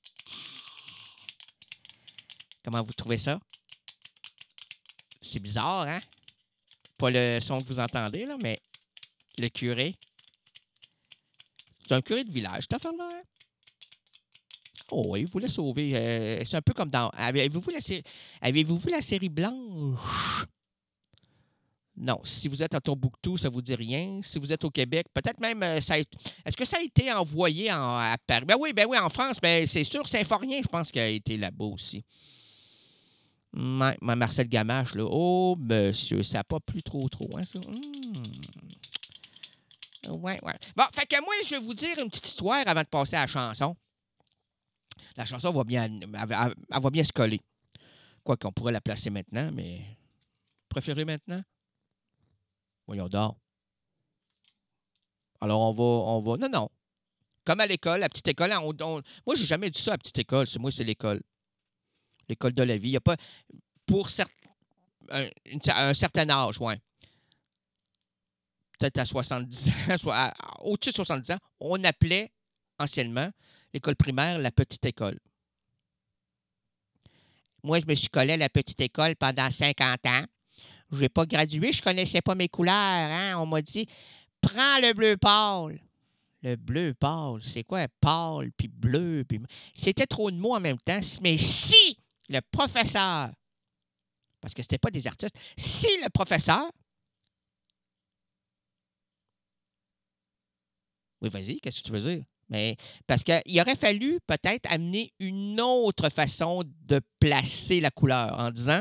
Comment vous trouvez ça? C'est bizarre, hein? Pas le son que vous entendez, là, mais le curé. C'est un curé de village, cette affaire-là, hein? Oh oui, il voulait sauver. Euh, c'est un peu comme dans... Avez-vous vu la série, avez-vous vu la série Blanche? Non. Si vous êtes à Tombouctou, ça ne vous dit rien. Si vous êtes au Québec, peut-être même... Euh, ça a... Est-ce que ça a été envoyé en... à Paris? Ben oui, ben oui, en France, mais c'est sûr, Saint-Fornien, je pense qu'il a été là-bas aussi. Ouais, Marcel Gamache, là. Oh, monsieur, ça n'a pas plu trop, trop, hein, ça? Mmh. Ouais, ouais. Bon, fait que moi, je vais vous dire une petite histoire avant de passer à la chanson. La chanson va bien, elle, elle, elle va bien se coller. Quoi qu'on pourrait la placer maintenant, mais... Préférez maintenant? Voyons donc. Alors, on va... on va. Non, non. Comme à l'école, la petite école, on, on, moi, j'ai jamais dit ça à la petite école. C'est, moi, c'est l'école. L'école de la vie. Il n'y a pas... Pour cer... un, une, un certain âge, ouais. Peut-être à soixante-dix ans, soit à, au-dessus de soixante-dix ans, on appelait anciennement l'école primaire la petite école. Moi, je me suis collé à la petite école pendant cinquante ans. Je n'ai pas gradué, je ne connaissais pas mes couleurs. Hein? On m'a dit, prends le bleu pâle. Le bleu pâle, c'est quoi pâle, puis bleu? Puis... C'était trop de mots en même temps. Mais si le professeur, parce que ce n'était pas des artistes, si le professeur... Oui, vas-y, qu'est-ce que tu veux dire? Mais parce qu'il aurait fallu peut-être amener une autre façon de placer la couleur en disant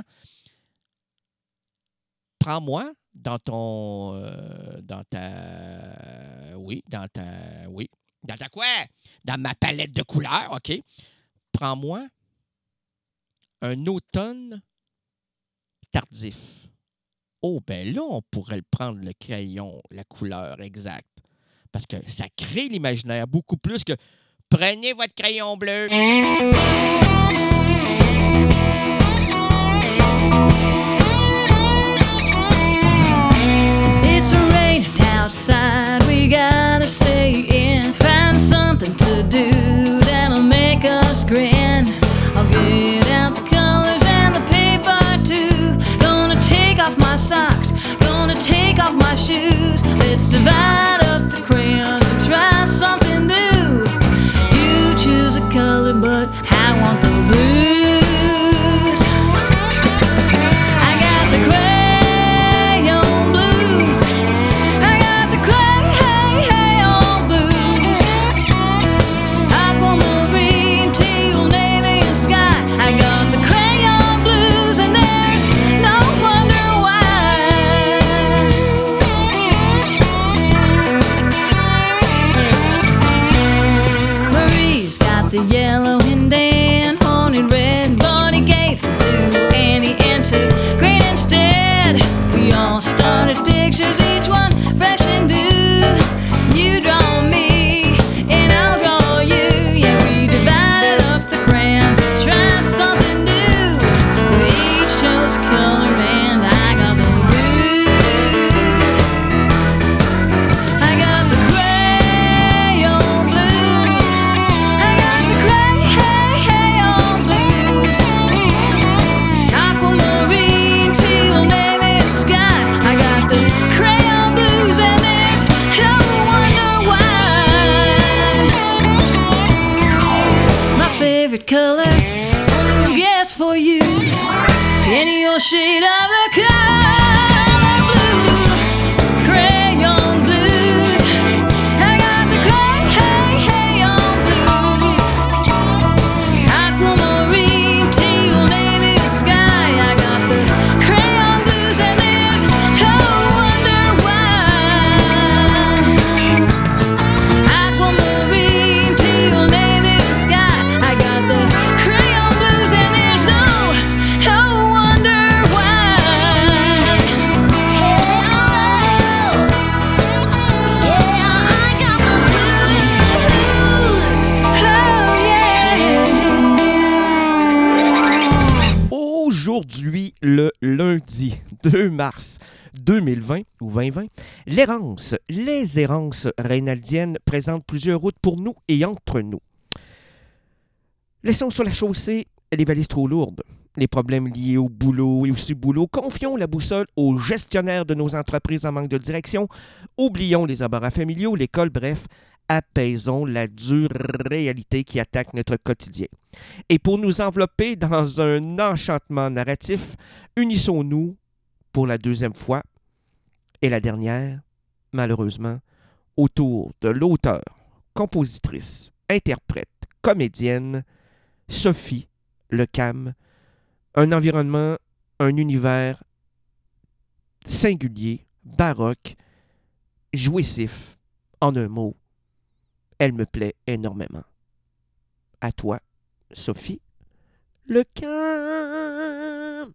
prends-moi dans ton euh, dans ta oui, dans ta oui, dans ta quoi? Dans ma palette de couleurs, OK. Prends-moi un automne tardif. Oh, ben là, on pourrait le prendre le crayon, la couleur exacte. Parce que ça crée l'imaginaire beaucoup plus que « Prenez votre crayon bleu ». It's raining outside, we gotta stay in. Find something to do that'll make us grin. I'll get out the colors and the paper too. Gonna take off my socks, gonna take off my shoes. Let's divide up the crayons and try something new. You choose a color, but I want the blues. I got the crayon blues. I got the crayon blues. Aquamarine, teal, navy, and sky. I got the the yellow and Dan, haunted red, but he gave them to Annie and took green instead. We all started pictures, each one fresh and new. You draw me, and I'll draw you. Yeah, we divided up the crayons to try something new. We each chose a color, and I got the blues. I got the crayon blues. I got the crayon blues. Aquamarine, teal, navy, sky. I got the crayon blues, and there's no wonder why. My favorite color, only a guess for you. Any your shade of the color blue, crayon blues. I got the crayon blues. Aquamarine, teal, navy, sky. I got the crayon blues, and there's no wonder why. Aquamarine, teal, navy, sky. I got the crayon blues, and there's no no wonder why. Yeah, I got the blues. Oh yeah. Aujourd'hui, le lundi deux mars deux mille vingt ou vingt vingt, l'errance, les errances reynaldiennes présentent plusieurs routes pour nous et entre nous. Laissons sur la chaussée les valises trop lourdes, les problèmes liés au boulot et au sous-boulot. Confions la boussole aux gestionnaires de nos entreprises en manque de direction. Oublions les embarras familiaux, l'école, bref, apaisons la dure réalité qui attaque notre quotidien. Et pour nous envelopper dans un enchantement narratif, unissons-nous pour la deuxième fois et la dernière, malheureusement, autour de l'auteure, compositrice, interprète, comédienne, Sophie Lecam. Un environnement, un univers singulier, baroque, jouissif. En un mot, elle me plaît énormément. À toi, Sophie Lecam.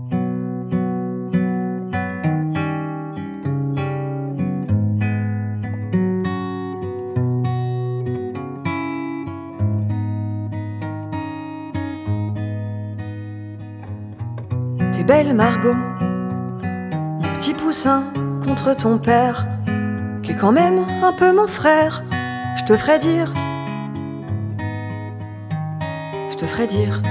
T'es belle Margot, mon petit poussin contre ton père, qui est quand même un peu mon frère. Je te ferai dire, je te ferai dire.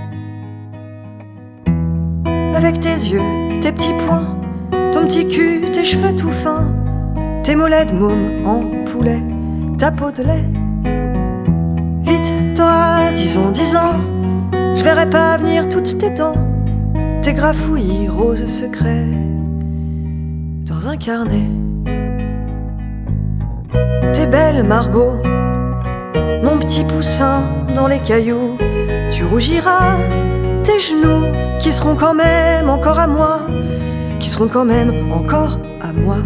Avec tes yeux, tes petits poings, ton petit cul, tes cheveux tout fins, tes mollets de môme en poulet, ta peau de lait. Vite, t'auras disons dix ans, je verrai pas venir toutes tes dents, tes grafouillis roses secrets dans un carnet. T'es belle Margot, mon petit poussin dans les cailloux. Tu rougiras, tes genoux qui seront quand même encore à moi, qui seront quand même encore à moi.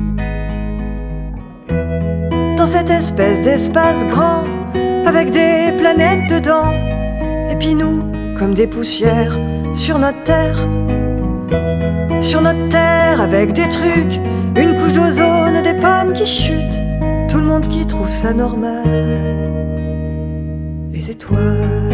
Dans cette espèce d'espace grand, avec des planètes dedans, et puis nous, comme des poussières sur notre terre, sur notre terre avec des trucs, une couche d'ozone, des pommes qui chutent, tout le monde qui trouve ça normal, les étoiles.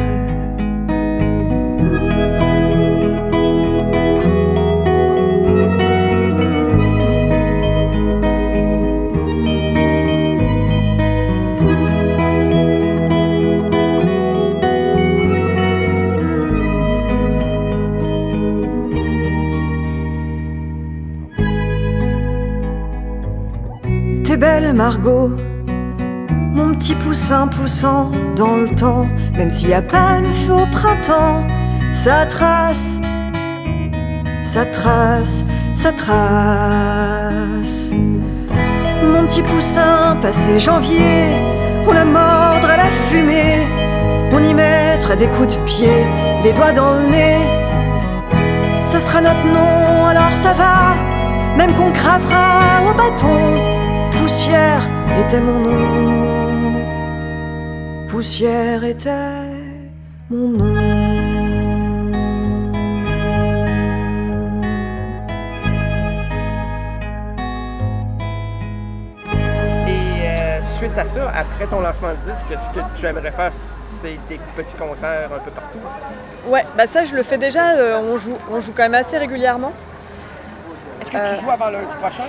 T'es belle Margot, mon petit poussin poussant dans le temps, même s'il n'y a pas le feu au printemps, ça trace, ça trace, ça trace. Mon petit poussin passé janvier, on la mordre à la fumée, on y mettra des coups de pied, les doigts dans le nez. Ce sera notre nom, alors ça va, même qu'on cravera au bâton. Poussière était mon nom. poussière était mon nom. Et euh, suite à ça, après ton lancement de disque, ce que tu aimerais faire, c'est des petits concerts un peu partout? Ouais, bah ça je le fais déjà, euh, on, joue, on joue quand même assez régulièrement. Est-ce que Euh, tu joues avant lundi prochain?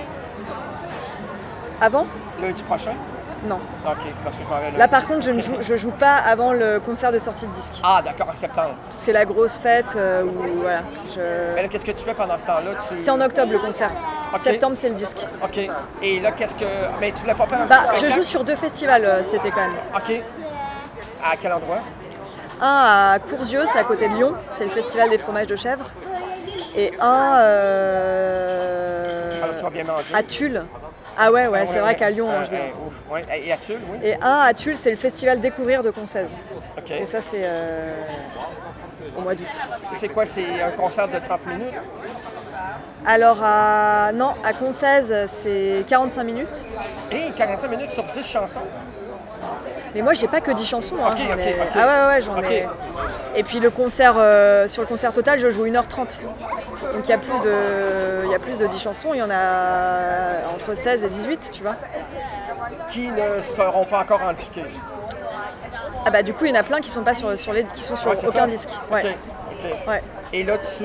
Avant? Lundi prochain? Non. OK, parce que je m'en vais Là par contre, je ne joue, je joue pas avant le concert de sortie de disque. Ah, d'accord, en septembre. C'est la grosse fête euh, où voilà. Mais Je... là, qu'est-ce que tu fais pendant ce temps-là? Tu... C'est en octobre le concert. Ok. Septembre c'est le disque. OK. Et là, qu'est-ce que... Mais tu voulais pas faire un Bah, petit je spectacle? joue sur deux festivals euh, cet été quand même. OK. À quel endroit? Un à Courzieux, c'est à côté de Lyon, c'est le festival des fromages de chèvre. Et un euh, Alors, tu vas bien manger. à Tulle. Ah ouais, ouais, Ah, c'est vrai qu'à Lyon, on euh, mange bien. euh, ouf, ouais. Et à Tulle, oui. Et un à Tulle, c'est le festival Découvrir de Concèze. OK. Et ça, c'est euh, au mois d'août. C'est quoi? C'est un concert de trente minutes? Alors, à... non, à Concèze, c'est quarante-cinq minutes. Et quarante-cinq minutes sur dix chansons? Mais moi, j'ai pas que dix chansons. hein, Ok, j'en ok, ai- ok. Ah ouais, ouais, ouais, j'en Ok. ai. Et puis le concert, euh, sur le concert total, je joue une heure trente. Donc il y a plus de, il y a plus de dix chansons, il y en a entre seize et dix-huit, tu vois. Qui ne seront pas encore en disque? Ah bah du coup, il y en a plein qui sont pas sur, sur les, qui sont sur Ouais, c'est aucun ça? disque. Ouais. OK, OK. Ouais. Et là, tu...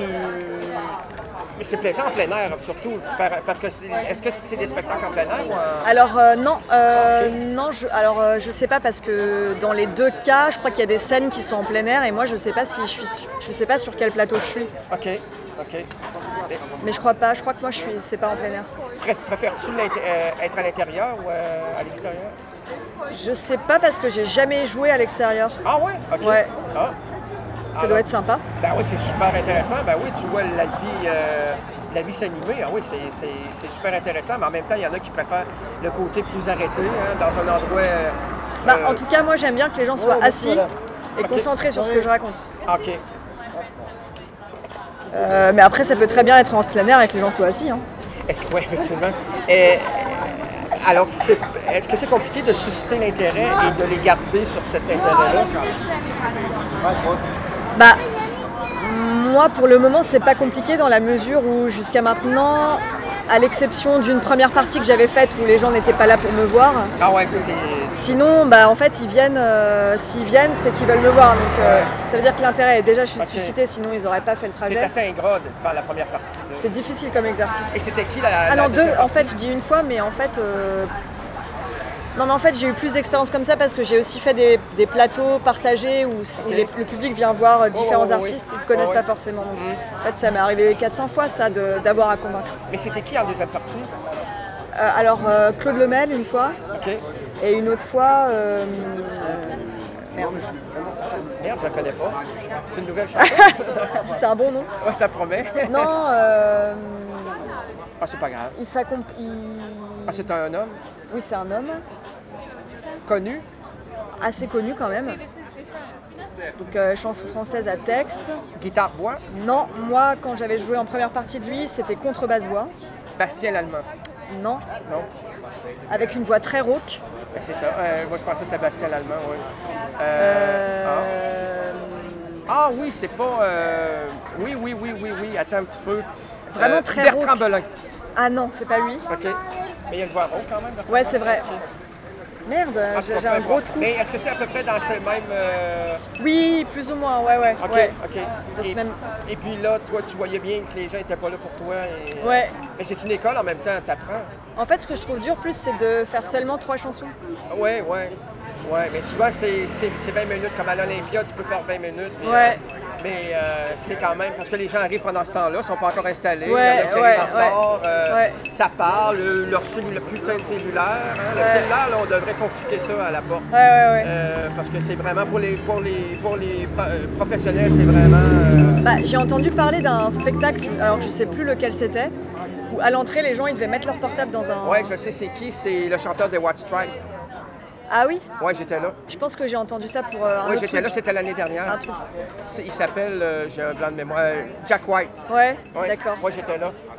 Mais c'est plaisant en plein air, surtout. faire- Parce que c'est... Est-ce que c'est des spectacles en plein air ou en... Alors euh, non, euh, non, je, alors euh, je sais pas parce que dans les deux cas, je crois qu'il y a des scènes qui sont en plein air et moi je sais pas si je suis, je sais pas sur quel plateau je suis. OK, OK. Et Mais je crois pas, je crois que moi je suis, c'est pas en plein air. pré- Préfères-tu l'inté- euh, être à l'intérieur ou euh, à l'extérieur? Je sais pas parce que j'ai jamais joué à l'extérieur. Ah ouais? OK. Ouais. Ah. Ça Alors, doit être sympa. Ben oui, c'est super intéressant. Ben oui, tu vois la vie, euh, la vie s'animer. Ah oui, c'est, c'est, c'est super intéressant. Mais en même temps, il y en a qui préfèrent le côté plus arrêté, hein, dans un endroit... euh, Bah, euh, en tout cas, moi j'aime bien que les gens soient ouais, assis voilà. et Ok. concentrés sur ce que je raconte. OK. Euh, mais après, ça peut très bien être en plein air et que les gens soient assis. Hein. Est-ce que, oui, effectivement. Et, alors, c'est, est-ce que c'est compliqué de susciter l'intérêt et de les garder sur cet intérêt-là? Bah, moi pour le moment, c'est pas compliqué dans la mesure où jusqu'à maintenant, à l'exception d'une première partie que j'avais faite où les gens n'étaient pas là pour me voir, Ah ouais, ça c'est... sinon, bah en fait, ils viennent. euh, s'ils viennent, c'est qu'ils veulent me voir. Donc, euh, Ouais. ça veut dire que l'intérêt est déjà Ok. suscité. Sinon, ils n'auraient pas fait le C'est trajet. assez ingrat de faire la première partie. là. C'est difficile comme exercice. Et c'était qui la, Ah la non, deux, deuxième en partie? fait, je dis une fois, mais en fait... euh, Non, mais en fait, j'ai eu plus d'expérience comme ça parce que j'ai aussi fait des, des plateaux partagés où, s- où Ok. les- le public vient voir euh, différents ouais, ouais, artistes, oui. ils ne connaissent Ouais, pas ouais. forcément. Donc, Mhm. En fait, ça m'est arrivé quatre cents fois, ça, de- d'avoir à convaincre. Mais c'était qui en deuxième partie? Euh, alors, euh, Claude Lemel, une fois, OK. et une autre fois... euh, euh, merde, Merde, je la connais pas. C'est une nouvelle chanson. c'est un bon nom. Ouais, ça promet. Non, euh, Ah, c'est pas grave. il s'accomp... il- Ah, c'est un homme Oui, c'est un homme, connu. assez connu quand même. Donc, euh, chanson française à texte. Guitare-voix. Non, moi, quand j'avais joué en première partie de lui, c'était contrebasse-voix. Bastien Lallemand. Non, Non? avec une voix très rauque. Ben, c'est ça. Euh, moi, je pensais que c'était Bastien Lallemand, oui. Euh, Ah oui, c'est pas... euh, Oui, oui, oui, oui, oui. Attends un petit peu. Vraiment très Bertrand rauque. Belin. Ah non, c'est pas lui. OK. Mais il y a une voix rauque quand même. Bertrand Ouais, Belin. c'est vrai. OK. Merde, Ah, j'ai c'est j'ai pas un peu gros importe. trou. Mais est-ce que c'est à peu près dans ce même... euh, Oui, plus ou moins, ouais, ouais. OK, ouais. OK. Dans ce Et, même- et puis là, toi, tu voyais bien que les gens n'étaient pas là pour toi. Et... Ouais. Mais c'est une école en même temps, t'apprends. En fait, ce que je trouve dur plus, c'est de faire seulement trois chansons. Ouais, ouais. Ouais, mais souvent, c'est, c'est, c'est vingt minutes. Comme à l'Olympia, tu peux faire vingt minutes. Mais, Ouais. euh, mais euh, c'est quand même... Parce que les gens arrivent pendant ce temps-là, ils sont pas encore installés. Ouais, il y en a qui ouais, arrivent en retard, ouais. euh, Ouais. Ça parle, le- leur cellulaire, le putain de cellulaire. hein. Le Ouais. cellulaire, là, on devrait confisquer ça à la porte. Ouais, ouais, ouais. Euh, parce que c'est vraiment pour les, pour les, pour les pro- euh, professionnels, c'est vraiment... euh, Bah, j'ai entendu parler d'un spectacle, alors je sais plus lequel c'était, où à l'entrée, les gens, ils devaient mettre leur portable dans un... Ouais, je sais c'est qui, c'est le chanteur de White Stripes. Ah oui? Ouais, j'étais là. Je pense que j'ai entendu ça pour euh, un Oui, autre j'étais là, truc. c'était l'année dernière. Un truc. C'est- Il s'appelle, euh, j'ai un blanc de mémoire, euh, Jack White. Ouais, Ouais. d'accord. Moi, j'étais là.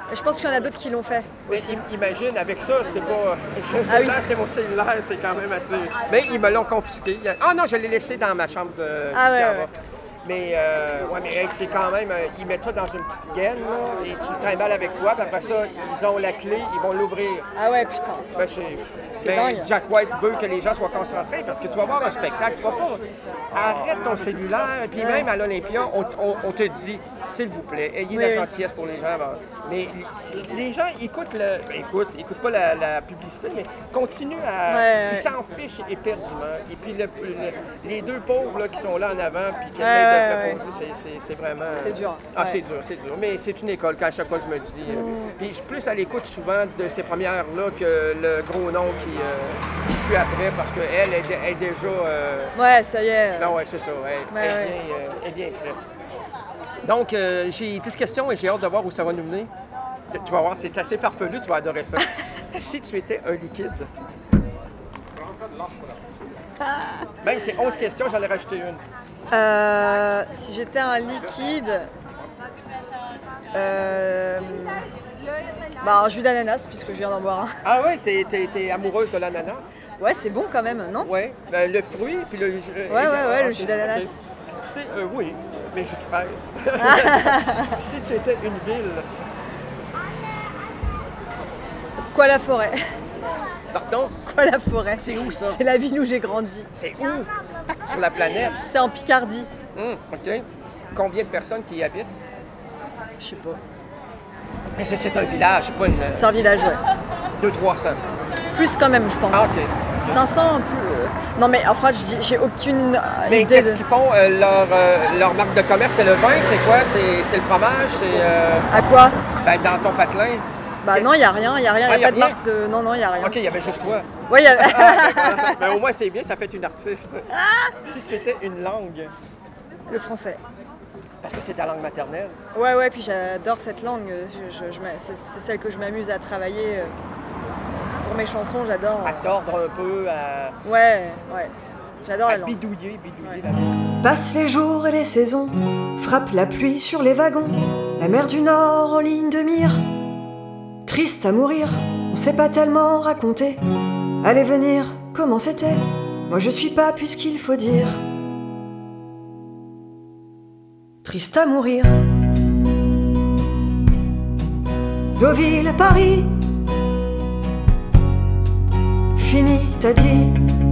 Je pense qu'il y en a d'autres qui l'ont fait Mais aussi. im- imagine, avec ça, c'est pas. Je sais Ah oui. pas, c'est mon cellulaire, c'est quand même assez. Mais ils me l'ont confisqué. Ah non, je l'ai laissé dans ma chambre de. Ah ici ouais, en ouais. bas. Mais, euh, ouais, mais hey, c'est quand même. euh, ils mettent ça dans une petite gaine, là, et tu le trimbales avec toi, puis après ça, ils ont la clé, ils vont l'ouvrir. Ah ouais, putain. Ben, c'est, C'est ben, dingue. Jack White veut que les gens soient concentrés parce que tu vas voir un spectacle, tu vas pas. Arrête ton cellulaire, puis Ouais. même à l'Olympia, on, on- on te dit, s'il vous plaît, ayez Oui, la oui. gentillesse pour les gens. ben, Mais les- les gens écoutent le. Ben, écoutent, écoutent pas la, la publicité, mais continuent à. Ouais, ils ouais. s'en fichent éperdument. Et puis le- le- les deux pauvres là, qui sont là en avant puis qui Ouais, essayent ouais, de ouais. proposer, c'est, c'est- c'est vraiment. C'est dur. Ah, Ouais. c'est dur, c'est dur. Mais c'est une école qu'à chaque fois je me dis. euh, Mm. Puis je suis plus à l'écoute souvent de ces premières-là que le gros nom qui, euh, qui suit après parce qu'elle est, est déjà. euh, Ouais, ça y est. Non, ouais, c'est ça. Elle, Ouais, elle ouais. vient, euh, elle vient prête. Donc, euh, j'ai dix questions et j'ai hâte de voir où ça va nous mener. Tu, tu vas voir, c'est assez farfelu, tu vas adorer ça. Si tu étais un liquide. Même c'est onze questions, j'en ai rajouté une. Euh, si j'étais un liquide, euh, bah un jus d'ananas puisque je viens d'en boire un. Ah ouais, t'es, t'es- t'es amoureuse de l'ananas? Ouais, c'est bon quand même, non? Ouais. Ben, le fruit, puis le jus. Ouais, ouais, ouais, le jus d'ananas. C'est, euh, oui, mais jus de fraise. Si tu étais une ville. Quoi la forêt? Pardon? Quoi la forêt? C'est où ça? C'est la ville où j'ai grandi. C'est où? Sur la planète? C'est en Picardie. Hum, OK. Combien de personnes qui y habitent? Je sais pas. Mais c'est, c'est un village, c'est pas une. C'est un village, ouais. deux trois cents. Plus quand même, je pense. Ah, OK. cinq cents, plus. euh, Non mais en fait, je dis- j'ai aucune euh, Mais idée qu'est-ce de... qu'ils font? Euh, leur, euh, leur marque de commerce, c'est le vin, c'est quoi? C'est, c'est le fromage? C'est. euh, À quoi? ben, dans ton patelin? Bah Qu'est-ce- non, il n'y a rien, il n'y a rien, Ah, il n'y y a a pas de rien? marque de... Non, non, il n'y a rien. OK, il y avait juste toi. Ouais, il y a... Ah, ben, au moins, c'est bien, ça fait une artiste. Si tu étais une langue, Le français. parce que c'est ta langue maternelle. Ouais, ouais, puis j'adore cette langue. Je, je- je m'a- c'est, c'est celle que je m'amuse à travailler. euh, Pour mes chansons, j'adore. À tordre un peu, à, Ouais, ouais. J'adore à la langue. bidouiller, bidouiller Ouais. la langue. Passent les jours et les saisons, frappe la pluie sur les wagons, la mer du Nord en ligne de mire. Triste à mourir, on sait pas tellement raconter. Allez venir, comment c'était? Moi je suis pas puisqu'il faut dire. Triste à mourir. Deauville, Paris. Fini, t'as dit.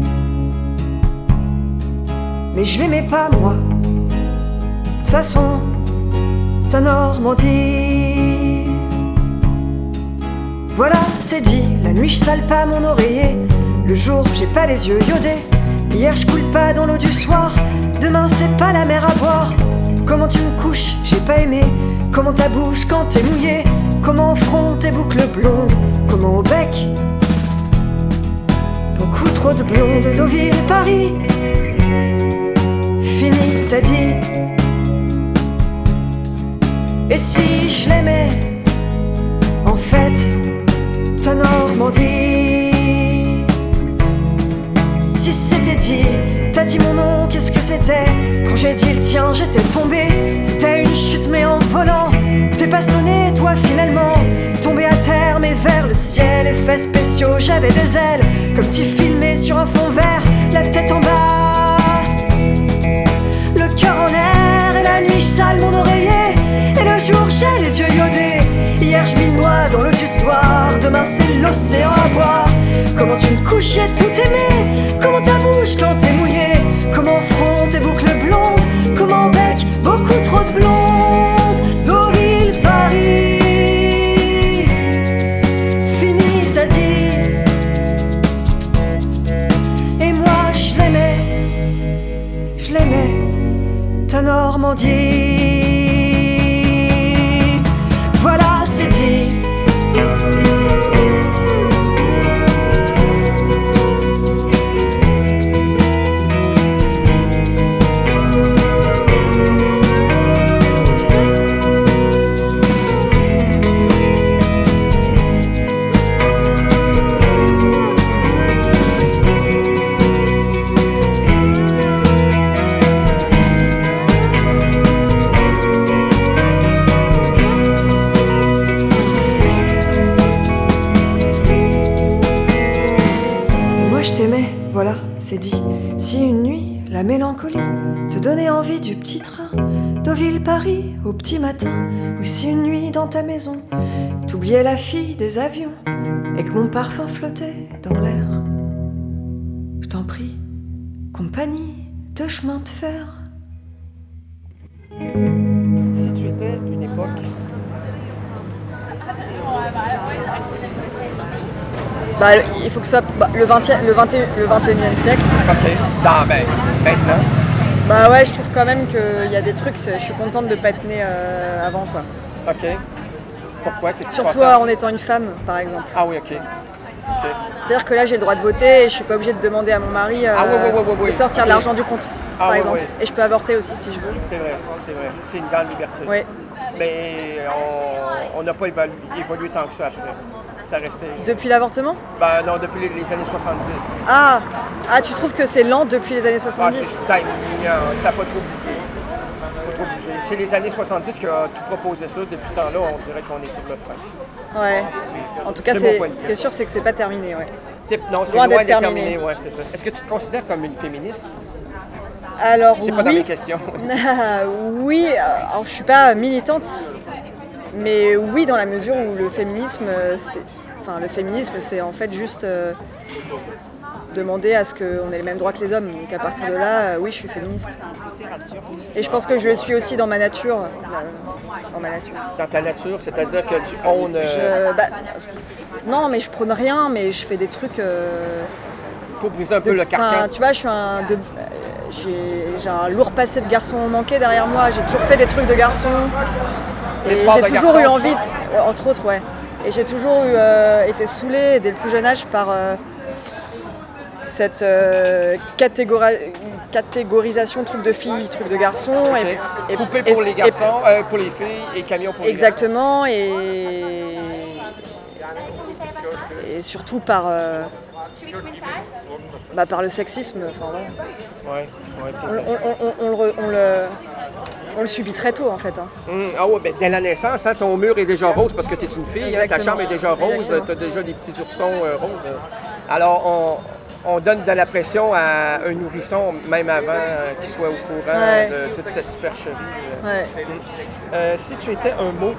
Mais je l'aimais pas moi. De toute façon, ta Normandie. Voilà, c'est dit. La nuit je sale pas mon oreiller. Le jour j'ai pas les yeux iodés. Hier je coule pas dans l'eau du soir. Demain c'est pas la mer à boire. Comment tu me couches, j'ai pas aimé. Comment ta bouche quand t'es mouillé. Comment au front tes boucles blondes. Comment au bec. Beaucoup trop de blondes. Deauville, Paris. Fini, t'as dit. Et si je l'aimais, en fait, ta Normandie. Si c'était dit, t'as dit mon nom, qu'est-ce que c'était? Quand j'ai dit le tien, j'étais tombé. C'était une chute mais en volant. T'es pas sonné, toi finalement. Tombé à terre mais vers le ciel. Effets spéciaux, j'avais des ailes. Comme si filmé sur un fond vert. La tête en bas, le cœur en l'air. Et la nuit je sale mon oreiller. Et le jour j'ai les yeux iodés. Hier je m'y noie dans l'eau du soir. Demain c'est l'océan à boire. Comment tu me couches, j'ai tout aimé. Comment ta bouche quand t'es mouillé. Comment au front tes boucles blondes. Comment au bec beaucoup trop de blondes. Deauville, Paris. Fini, t'as dit. Et moi je l'aimais. Je l'aimais. Ta Normandie. Voilà, c'est dit. je t'aimais, voilà, c'est dit. Si une nuit, la mélancolie te donnait envie du petit train Deauville-Paris au petit matin, ou si une nuit dans ta maison t'oubliais la fille des avions et que mon parfum flottait dans l'air, je t'en prie, compagnie de chemin de fer. Si tu étais d'une époque... Bah, il faut que ce soit bah, le, vingtième, le, vingt et un, le vingt et unième siècle. Ok, dans, ben, maintenant. Bah ouais, je trouve quand même qu'il y a des trucs, je suis contente de pas être née euh, avant, quoi. Ok. Pourquoi? Qu'est-ce que tu Surtout penses? en étant une femme, par exemple. Ah oui, ok. okay. C'est-à-dire que là, j'ai le droit de voter et je suis pas obligée de demander à mon mari euh, ah, oui, oui, oui, oui, oui. de sortir okay. de l'argent du compte, ah, par oui, exemple. Oui. Et je peux avorter aussi si je veux. C'est vrai, c'est vrai. C'est une grande liberté. Oui. Mais on n'a pas évolué, évolué tant que ça après. Ça restait... Depuis l'avortement? Ben non, depuis les, les années soixante-dix. Ah. ah, tu trouves que c'est lent depuis les années soixante-dix? Ah, ça n'a pas trop bougé. Pas trop bougé. C'est les années soixante-dix qui a tout proposé ça. Depuis ce temps-là, on dirait qu'on est sur le frein. Ouais. En tout cas, c'est, ce qui est sûr, c'est que c'est pas terminé, ouais. C'est, non, c'est loin, loin d'être d'être terminé. terminé, ouais, c'est ça. Est-ce que tu te considères comme une féministe? Alors, c'est oui. pas dans mes questions. Oui, alors je suis pas militante, mais oui, dans la mesure où le féminisme, c'est... Enfin, le féminisme, c'est en fait juste euh, demander à ce qu'on ait les mêmes droits que les hommes. Donc à partir de là, euh, oui, je suis féministe. Et je pense que je le suis aussi dans ma nature. Euh, dans ma nature. Dans ta nature, c'est-à-dire que tu prônes... Euh... Je, bah, non, mais je prône rien, mais je fais des trucs... Euh, pour briser un peu de, le carcan. Tu vois, je suis un... De, euh, j'ai, j'ai un lourd passé de garçon manqué derrière moi. J'ai toujours fait des trucs de garçon. Et j'ai toujours garçon, eu envie... De, entre autres, ouais. Et j'ai toujours eu, euh, été saoulée dès le plus jeune âge par euh, cette euh, catégori- catégorisation truc de filles, truc de garçons. Okay. Et, et, Poupée pour et, les garçons, et, euh, pour les filles et camion pour les exactement, garçons. Exactement, et, et surtout par, euh, bah, par le sexisme. Enfin, ouais. Ouais, ouais, c'est on, on, on, on, le, on, le, on le subit très tôt en fait. Hein. Mmh, ah ouais, ben, dès la naissance, hein, ton mur est déjà rose parce que tu es une fille, hein, ta chambre est déjà rose, tu as déjà des petits oursons euh, roses. Alors on, on donne de la pression à un nourrisson, même avant euh, qu'il soit au courant ouais. de toute cette supercherie. Euh. Ouais. Euh, si tu étais un mot,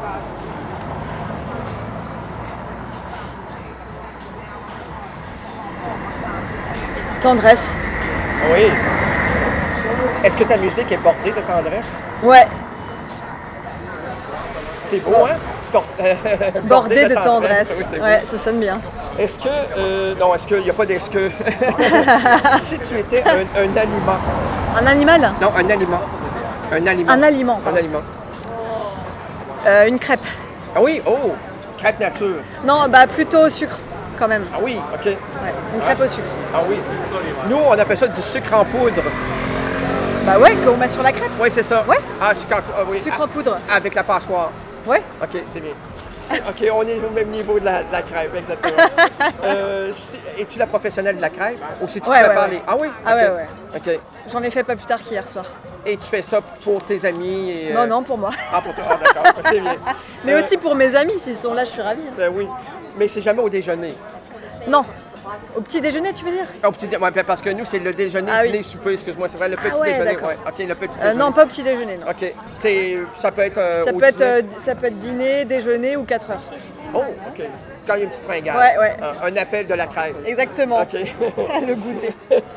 tendresse. Oui. Est-ce que ta musique est bordée de tendresse? Ouais. C'est beau, oh. hein? Tor- Bordée de, de tendresse. tendresse. Oui, ouais, ça sonne bien. Est-ce que... Euh, non, est-ce qu'il n'y a pas d'est-ce que... si tu étais un, un aliment. Un animal? Non, un aliment. Un aliment. Un aliment, pardon. Un aliment. Euh, une crêpe. Ah oui? Oh! Crêpe nature. Non, bah plutôt au sucre. Quand même. Ah oui, OK. Ouais, une crêpe ah. au sucre. Ah oui. Nous, on appelle ça du sucre en poudre. Bah ouais, qu'on met sur la crêpe. Oui, c'est ça. Ouais. Ah, sucre en, ah, oui. Sucre ah, en poudre. Avec la passoire. Ouais. OK, c'est bien. OK, on est au même niveau de la, de la crêpe, exactement. euh, si, es-tu la professionnelle de la crêpe? Ou si tu ouais, préfères ouais, les... ouais. Ah oui? Ah okay. ouais, ouais. OK. J'en ai fait pas plus tard qu'hier soir. Et tu fais ça pour tes amis? Et, euh... Non, non, pour moi. Ah, pour toi, ah, d'accord, c'est bien. Mais euh... aussi pour mes amis, s'ils sont là, je suis ravie. Ben oui, mais c'est jamais au déjeuner. Non. Au petit déjeuner, tu veux dire? Au petit déjeuner, ouais, parce que nous, c'est le déjeuner, ah, dîner, oui. souper, excuse-moi, c'est vrai, le petit ah, ouais, déjeuner. D'accord. Ouais. OK, le petit euh, déjeuner. Non, pas au petit déjeuner, non. OK. C'est, ça peut être euh, ça au peut dîner. être, euh, ça peut être dîner, déjeuner ou quatre heures. Oh, OK. Quand il y a une petite fringale. Ouais, ouais. Un, un appel de la crème. Exactement. OK. Le goûter.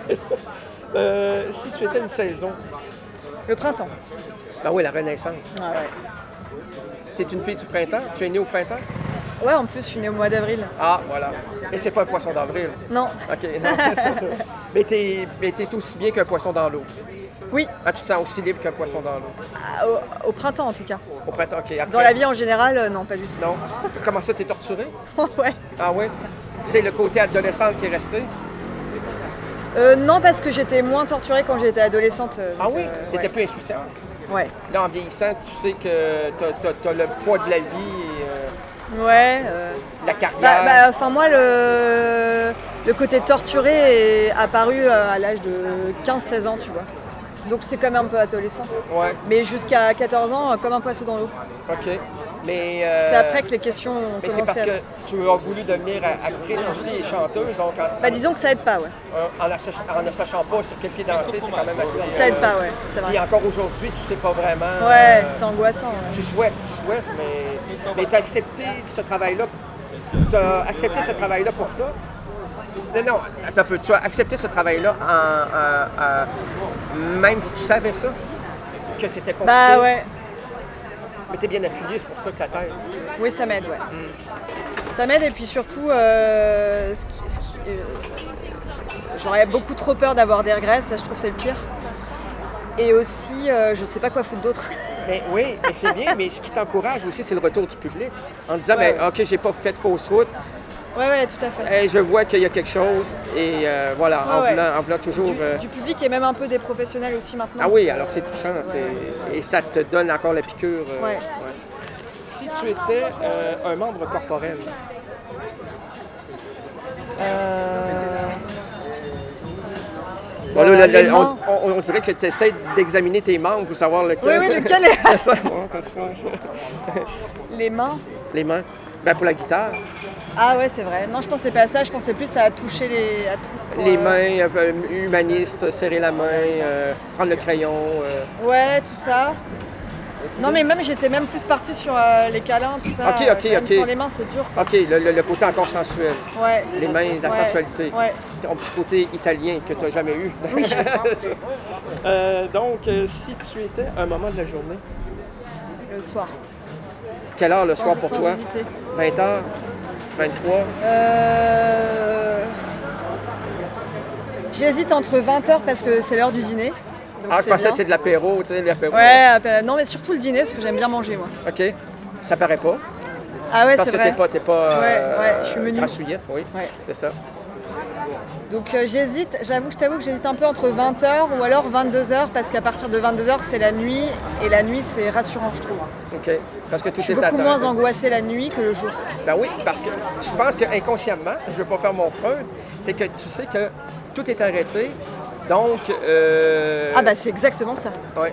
euh, si tu étais une saison? Le printemps. Ben oui, la Renaissance. Ah ouais. Tu es une fille du printemps? Tu es née au printemps? Ouais, en plus, je suis née au mois d'avril. Ah, voilà. Et c'est pas un poisson d'avril? Non. OK, non, c'est ça. Mais t'es, mais t'es aussi bien qu'un poisson dans l'eau? Oui. Ah, tu te sens aussi libre qu'un poisson dans l'eau? Ah, au, au printemps, en tout cas. Au printemps, OK. Après... Dans la vie en général, euh, non, pas du tout. Non? Comment ça, t'es torturée? Ouais. Ah ouais? C'est le côté adolescente qui est resté? Euh, non, parce que j'étais moins torturée quand j'étais adolescente. Euh, ah oui? Euh, T'étais ouais. plus insouciante? Ouais. Là, en vieillissant, tu sais que t'as, t'as, t'as le poids de la vie et... Euh, ouais. Euh... La carrière. Bah, enfin, bah, moi, le... le côté torturé est apparu à l'âge de quinze seize ans, tu vois. Donc c'est quand même un peu adolescent. Ouais. Mais jusqu'à quatorze ans, comme un poisson dans l'eau. OK. Mais, euh, c'est après que les questions ont mais c'est commencé parce à... que tu as voulu devenir actrice aussi et chanteuse, donc en, Bah, disons que ça aide pas, ouais. en, en, ne sach- en ne sachant pas sur quel pied danser, c'est quand même assez... Ça aide pas, ouais, c'est vrai. Et encore aujourd'hui, tu sais pas vraiment... Ouais, euh, c'est angoissant. Ouais. Tu souhaites, tu souhaites, mais, mais tu as accepté ce travail-là. Tu as accepté ce travail-là pour ça. Non, non, attends un peu. Tu as accepté ce travail-là en, en- en- même si tu savais ça, que c'était compliqué. Bah ouais, Mais tu es bien appuyé, c'est pour ça que ça t'aide. oui, ça m'aide, ouais. Ça m'aide et puis surtout, euh, ce qui- ce qui, euh, j'aurais beaucoup trop peur d'avoir des regrets, ça je trouve c'est le pire. Et aussi, euh, je sais pas quoi foutre d'autre. Mais oui, et c'est bien, mais ce qui t'encourage aussi, c'est le retour du public. En disant, Ouais. ben, OK, j'ai pas fait de fausse route, Ouais, ouais, tout à fait. et je vois qu'il y a quelque chose, et euh, voilà, en, Ouais, ouais. voulant, en voulant toujours... Du, euh, du public et même un peu des professionnels aussi maintenant. Ah oui, alors c'est touchant, c'est... et ça te donne encore la piqûre. euh, Ouais. Si tu étais euh, un membre corporel, Euh, bon, là, là, là, les on, mains. on- on dirait que tu essaies d'examiner tes membres pour savoir lequel. Oui, oui, lequel est- Ça, bon, comme ça. Les mains. Les mains. Ben, pour la guitare, Ah ouais, c'est vrai. Non, je pensais pas à ça, je pensais plus à toucher les... À tout, pour, les euh, mains, euh, humanistes, serrer la main, euh, prendre le crayon. euh. Ouais, tout ça. Non, mais même j'étais même plus partie sur euh, les câlins, tout ça. Ok, ok, euh, quand même, ok. Sans les mains, c'est dur. OK, le, le- le côté encore sensuel. Ouais. Les mains, la Ouais, sensualité. ouais. Ton petit côté italien que tu n'as jamais eu. Oui. Euh, donc, euh, si tu étais un moment de la journée, Le soir. quelle heure le Sans- soir pour sans toi? hésiter. vingt heures? vingt-trois? Euh... J'hésite entre vingt heures parce que c'est l'heure du dîner. Donc Ah, je c'est pensais bien. que c'est de l'apéro, tu sais, de l'apéro. Ouais, euh, non, mais surtout le dîner parce que j'aime bien manger, moi. OK. Ça paraît pas. Ah ouais, Parce c'est que vrai. t'es pas, t'es pas Ouais, euh, ouais, je suis menue. grassouillette, oui. Ouais. C'est ça. Donc euh, j'hésite, j'avoue, je t'avoue que j'hésite un peu entre vingt heures ou alors vingt-deux heures parce qu'à partir de vingt-deux heures c'est la nuit et la nuit c'est rassurant, je trouve. OK. Parce que tout Je suis est beaucoup Satan. moins angoissée la nuit que le jour. Ben oui, parce que je pense qu'inconsciemment, je ne veux pas faire mon freud, c'est que tu sais que tout est arrêté. Donc. Euh... Ah bah c'est exactement ça. Ouais.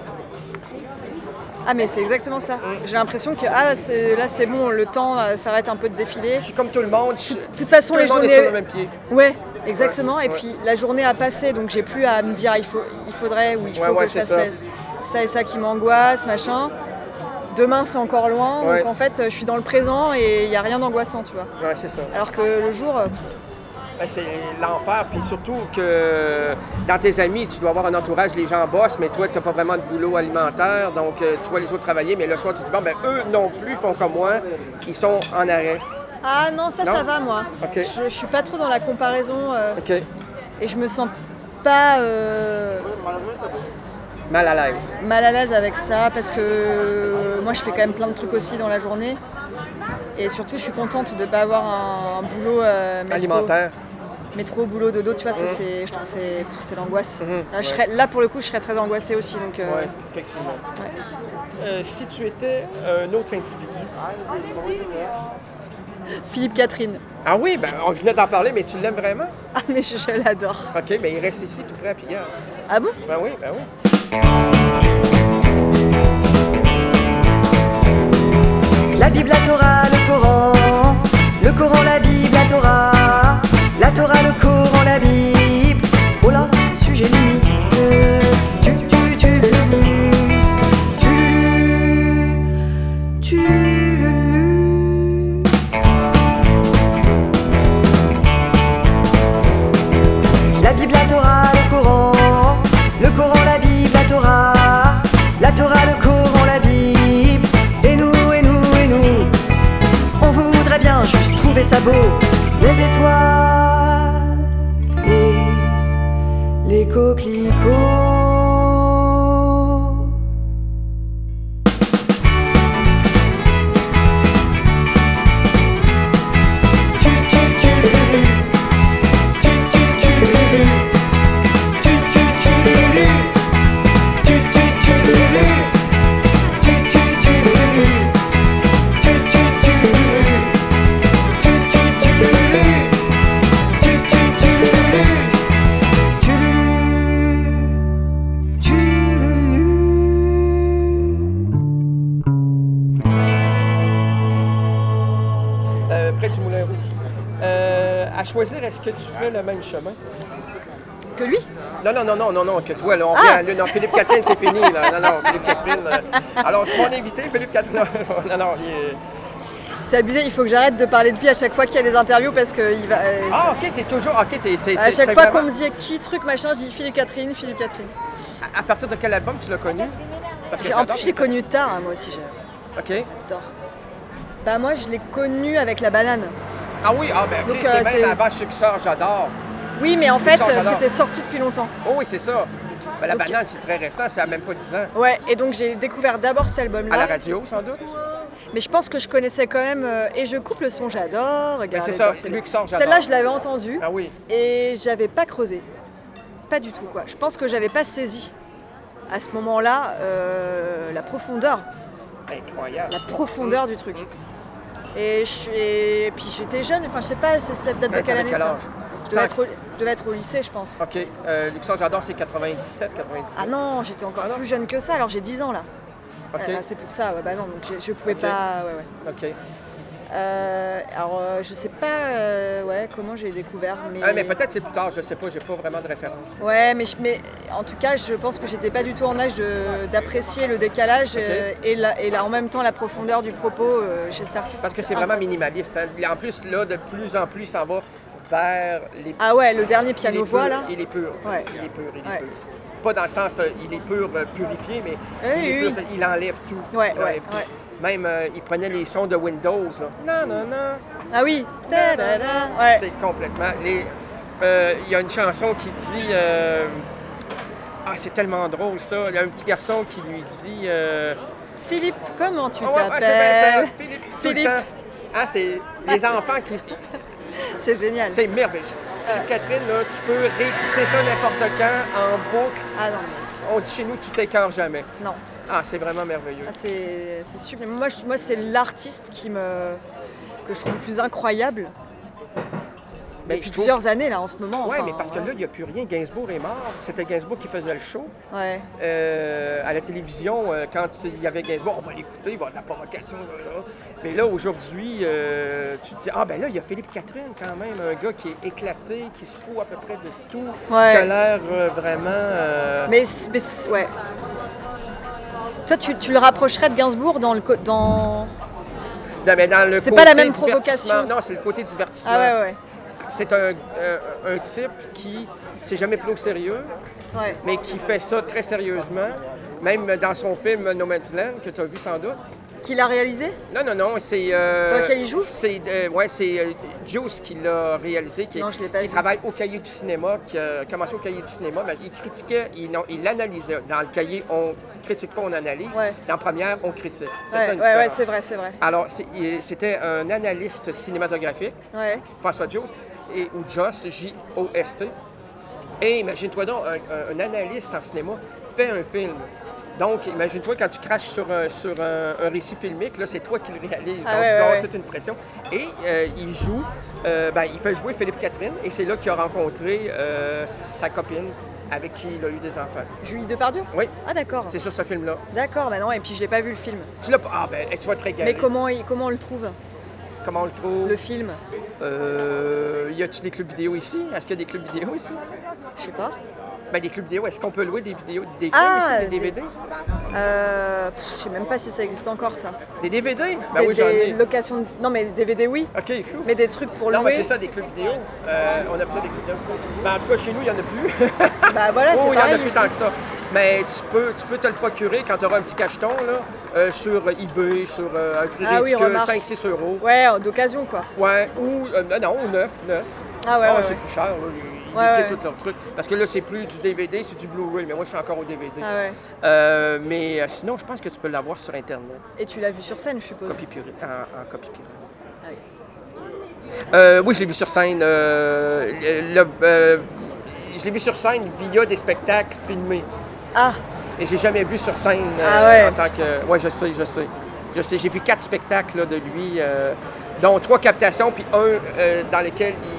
Ah mais c'est exactement ça. J'ai l'impression que ah, c'est- là c'est bon, le temps euh, s'arrête un peu de défiler. Je suis comme tout le monde. je- De toute façon tout les le monde journées... est sur le même pied. Ouais, exactement. Ouais, Et ouais. puis la journée a passé, donc j'ai plus à me dire il, faut, il faudrait ou il faut Ouais, ouais, que je c'est fasse ça. ça. ça et ça qui m'angoisse, machin. Demain c'est encore loin, Ouais. donc en fait je suis dans le présent et il n'y a rien d'angoissant, tu vois. Ouais, c'est ça. Alors que le jour, euh, Ben, c'est l'enfer, puis surtout que dans tes amis, tu dois avoir un entourage, les gens bossent, mais toi, tu n'as pas vraiment de boulot alimentaire, donc euh, tu vois les autres travailler, mais le soir, tu te dis, bon, ben eux non plus font comme moi, ils sont en arrêt. ah non, ça, Non? ça va, moi. OK. Je, je suis pas trop dans la comparaison euh, OK. et je me sens pas euh, Mal à l'aise. mal à l'aise avec ça parce que euh, moi, je fais quand même plein de trucs aussi dans la journée. Et surtout, je suis contente de ne pas avoir un, un boulot euh, métro, Alimentaire. métro, boulot, dodo, tu vois, ça, Mhm. c'est, je trouve que c'est, c'est l'angoisse. Mhm, Là, je ouais. serais- là, pour le coup, je serais très angoissée aussi. Donc, euh, Oui, effectivement. ouais. Euh, si tu étais un autre individu. Philippe Catherine. Ah oui, ben on venait d'en parler, mais tu l'aimes vraiment? Ah, mais je, je l'adore. OK, mais il reste ici tout près à Pillard. Ah bon? Ben oui, ben oui. La Bible, la Torah, le Coran, le Coran, la Bible, la Torah, la Torah, le Coran, la Bible. Oh là, sujet limite. Tu, tu, tu, le, tu, tu, le, la Bible, la Torah, le Coran, le Coran, la Bible, la Torah, la Torah, le Coran, la Bible. Et nous, et nous, et nous, on voudrait bien juste trouver ça beau. Les étoiles et les coquelicots. Tu, tu, tu, le, le. Tu, tu, tu, le, le. Tu, tu, tu, le, le. Tu, tu, tu, le, le. Tu, tu, tu, le, le. Tu, tu, tu, le, le. Tu, tu, tu, le, le. Tu, tu, tu, le, le. Tu, le, le. choisir, est-ce que tu fais le même chemin? Que lui? Non, non, non, non, non, non, que toi, là, on Ah! vient, là, non, Philippe Catherine, c'est fini, là. Non, non, Philippe Catherine. euh, Alors, je suis mon invité, Philippe Catherine. Non, non, il est... C'est abusé, il faut que j'arrête de parler de lui à chaque fois qu'il y a des interviews parce que il va. euh, Ah, ok, t'es toujours. Ok, t'es. t'es à t'es- chaque c'est fois vraiment- qu'on me dit qui truc machin, je dis Philippe Catherine, Philippe Catherine. À, à partir de quel album tu l'as connu? Parce que J'ai- En j'adore plus, je l'ai Philippe connu tard, hein, moi aussi, Catherine. Ok. j'adore. Bah, moi, je l'ai connu avec la banane. Ah oui, ah ben, ok, Donc, c'est euh, même c'est- avant Successeur, j'adore. Oui, mais en fait, Ça, j'adore. c'était sorti depuis longtemps. Oh oui, c'est ça. Ben, la Donc- banane, c'est très récent, ça a même pas dix ans. Ouais, et donc j'ai découvert d'abord cet À la album-là. radio, sans doute. Mais je pense que je connaissais quand même. euh, et je coupe le son, j'adore. Ben, Regardez, c'est ça, c'est lui qui sort, j'adore. Celle-là, je l'avais entendue. Ah oui. Et j'avais pas creusé. Pas du tout, quoi. Je pense que j'avais pas saisi à ce moment-là euh, la profondeur. Incroyable. La profondeur du truc. Et, je, et puis j'étais jeune, enfin je sais pas, c'est cette date de Ouais, quelle t'avais année quel ça âge? je devais, Cinq. être au, je devais être au lycée, je pense. OK. Euh, Luxor, j'adore, c'est quatre-vingt-dix-sept, quatre-vingt-dix-huit. Ah non, j'étais encore Ah non? plus jeune que ça, alors j'ai dix ans là. OK. Ah, c'est pour ça, ouais, bah non, donc j'ai- je pouvais Ok. pas. Ouais, ouais. OK. Euh, alors euh, je sais pas euh, ouais, comment j'ai découvert, mais. Ah, mais peut-être c'est plus tard, je sais pas, j'ai pas vraiment de référence. Ouais, mais, je- mais en tout cas, je pense que j'étais pas du tout en âge de- d'apprécier le décalage Ok. euh, et, la- et la- en même temps la profondeur du propos euh, chez cet artiste. Parce que c'est vraiment minimaliste. Hein. En plus, là, de plus en plus, ça va vers les... Ah ouais, le dernier il est piano-voix pur, là. Il est pur. Ouais. Il est pur, il est Ouais. pur. Pas dans le sens, euh, il est pur, euh, purifié, mais Oui, il, est oui, pur, oui. il enlève tout. Ouais, il ouais, enlève tout. ouais. Même, euh, il prenait les sons de Windows, là. Non, non, non. Ah oui. Ta-da-da. Ouais. C'est complètement... les- euh, Il y a une chanson qui dit... euh, Ah, c'est tellement drôle, ça. Il y a un petit garçon qui lui dit... euh, Philippe, comment tu Ah ouais, ouais, c'est bien ça, t'appelles? Philippe. tout Philippe. le temps. Ah, c'est les enfants qui... C'est génial. C'est merveilleux. Philippe Catherine, là, tu peux réécouter ça n'importe quand, en boucle. Ah non, mais On dit chez nous, tu t'écœures jamais. non. Ah, c'est vraiment merveilleux. Ah, c'est c'est sublime. Moi, je- moi c'est l'artiste qui me que je trouve le plus incroyable Ben, depuis je trouve- plusieurs années là en ce moment. Oui, enfin, mais parce que là, il n'y a plus rien. Gainsbourg est mort. C'était Gainsbourg qui faisait le show. Ouais. Euh, à la télévision, euh, quand il y avait Gainsbourg, on va l'écouter, il va y avoir de la provocation. Là, là. Mais là, aujourd'hui, euh, tu te dis, ah ben là, il y a Philippe Catherine quand même, un gars qui est éclaté, qui se fout à peu près de tout, Ouais. qui a l'air euh, vraiment... euh, Mais, c- mais c- ouais. Toi, tu, tu le rapprocherais de Gainsbourg dans le co- dans. Non, mais dans le C'est pas la même côté divertissement- provocation. Non, c'est le côté divertissement. Ah ouais, ouais, C'est un, un- un type qui s'est jamais pris au sérieux, ouais. mais qui fait ça très sérieusement. Même dans son film No Man's Land, que tu as vu sans doute. Qui l'a réalisé? Non, non, non, c'est... euh, Dans lequel il joue? C'est euh, ouais, c'est euh, Juice qui l'a réalisé, qui, Non, je l'ai pas qui vu. travaille au Cahier du cinéma, qui a commencé au Cahier du cinéma, mais il critiquait, il, non, il analysait. Dans le Cahier, on critique pas, on analyse. Ouais. Dans Première, on critique. C'est Ouais, ça une ouais, ouais, différence. c'est vrai, c'est vrai. Alors, c'est- il- c'était un analyste cinématographique, Ouais. François Jost, et, ou Jost, J O S T. Et imagine-toi donc, un, un- un analyste en cinéma fait un film. Donc, imagine-toi quand tu craches sur, un, sur un, un récit filmique, là, c'est toi qui le réalises. Ah Donc, ouais, tu dois ouais, avoir ouais. toute une pression. Et euh, il joue, euh, ben, il fait jouer Philippe Catherine, et c'est là qu'il a rencontré euh, sa copine avec qui il a eu des enfants. Julie Depardieu? Oui, Ah d'accord. c'est sur ce film-là. D'accord, bah non, et puis je l'ai pas vu le film. Tu l'as pas. Ah, ben, tu vas te régaler. Mais comment, il- comment on le trouve, Comment on le trouve? le film? Euh, y a-tu des clubs vidéo ici? Est-ce qu'il y a des clubs vidéo ici? Je sais pas. Ben, des clubs vidéo, est-ce qu'on peut louer des vidéos, des films Ah, ici, des D V D? Euh, pff, je sais même pas si ça existe encore ça. Des D V D? Ben Des- oui, j'en des ai. locations de- Non mais D V D oui, OK, cool. mais des trucs pour Non, mais louer. c'est ça, des clubs vidéo. Euh, on a plus des clubs vidéo. Ben, en tout cas, chez nous, il n'y en a plus. Bah voilà, Oh, c'est il n'y en a pareil plus ici. tant que ça. Mais tu peux, tu peux te le procurer quand tu auras un petit cacheton là, euh, sur eBay, sur euh, un prix Ah oui, ridicule, remarque. cinq six euros. Ouais, d'occasion quoi. Ouais, ou euh, non, ou neuf, neuf. Ah ouais, Ah, ouais, c'est ouais. plus cher, là. Ils, ils Ouais, liquident ouais. tous leurs trucs. Parce que là, c'est plus du D V D, c'est du Blu-ray. Mais moi, je suis encore au D V D. Ah ouais. Euh, mais euh, sinon, je pense que tu peux l'avoir sur Internet. Et tu l'as vu sur scène, je suppose. Copie purée, en, en copie purée. Ah oui. Euh, oui, je l'ai vu sur scène. euh, le- euh, je l'ai vu sur scène via des spectacles filmés. Ah, Et j'ai jamais vu sur scène euh, Ah ouais. en tant que. Ouais, je sais, je sais. Je sais, j'ai vu quatre spectacles là, de lui, euh, dont trois captations, puis un euh, dans lequel il,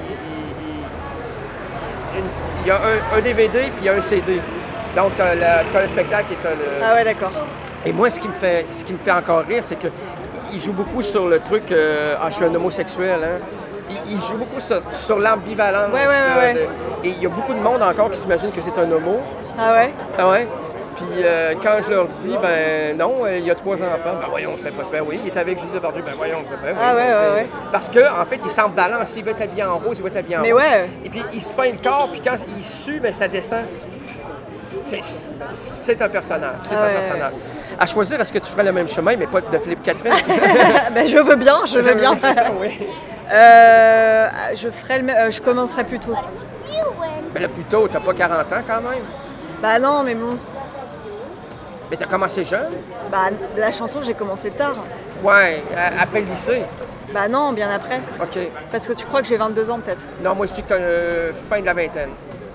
il- il- une- il y a un, un D V D, puis il y a un C D. Donc, tu as le spectacle et tu le. ah ouais, d'accord. Et moi, ce qui me fait, ce qui me fait encore rire, c'est que il joue beaucoup sur le truc euh, ah, je suis un homosexuel. Hein? il, il joue beaucoup sur, sur l'ambivalence. Ouais, ouais, ouais, ouais. de- et il y a beaucoup de monde encore qui s'imagine que c'est un homo. Ah ouais? Ah ouais? Puis euh, quand je leur dis, ben non, euh, il y a trois enfants, ben voyons, c'est pas ben oui, il est avec Julie Depardieu, ben voyons, ben oui. Ah ouais, ouais, t'sais. ouais. Parce qu'en en fait, il s'embalance, il veut être habillé en rose, il veut être habillé en Mais rose. ouais. Et puis il se peint le corps, puis quand il sue, ben ça descend. C'est, c'est un personnage, c'est Ah un ouais, personnage. À choisir, est-ce que tu ferais le même chemin, mais pas de Philippe Catherine? Ben, je veux bien, je veux bien. C'est ça, oui. Euh, je ferai le, euh, je commencerai plus tôt. Ben là, plus tôt, t'as pas quarante ans quand même. Bah non, mais bon. Mais t'as commencé jeune? Bah la chanson, j'ai commencé tard. Ouais, à- après le lycée. Bah non, bien après. OK. Parce que tu crois que j'ai vingt-deux ans peut-être. Non, moi je dis que t'as euh, fin de la vingtaine.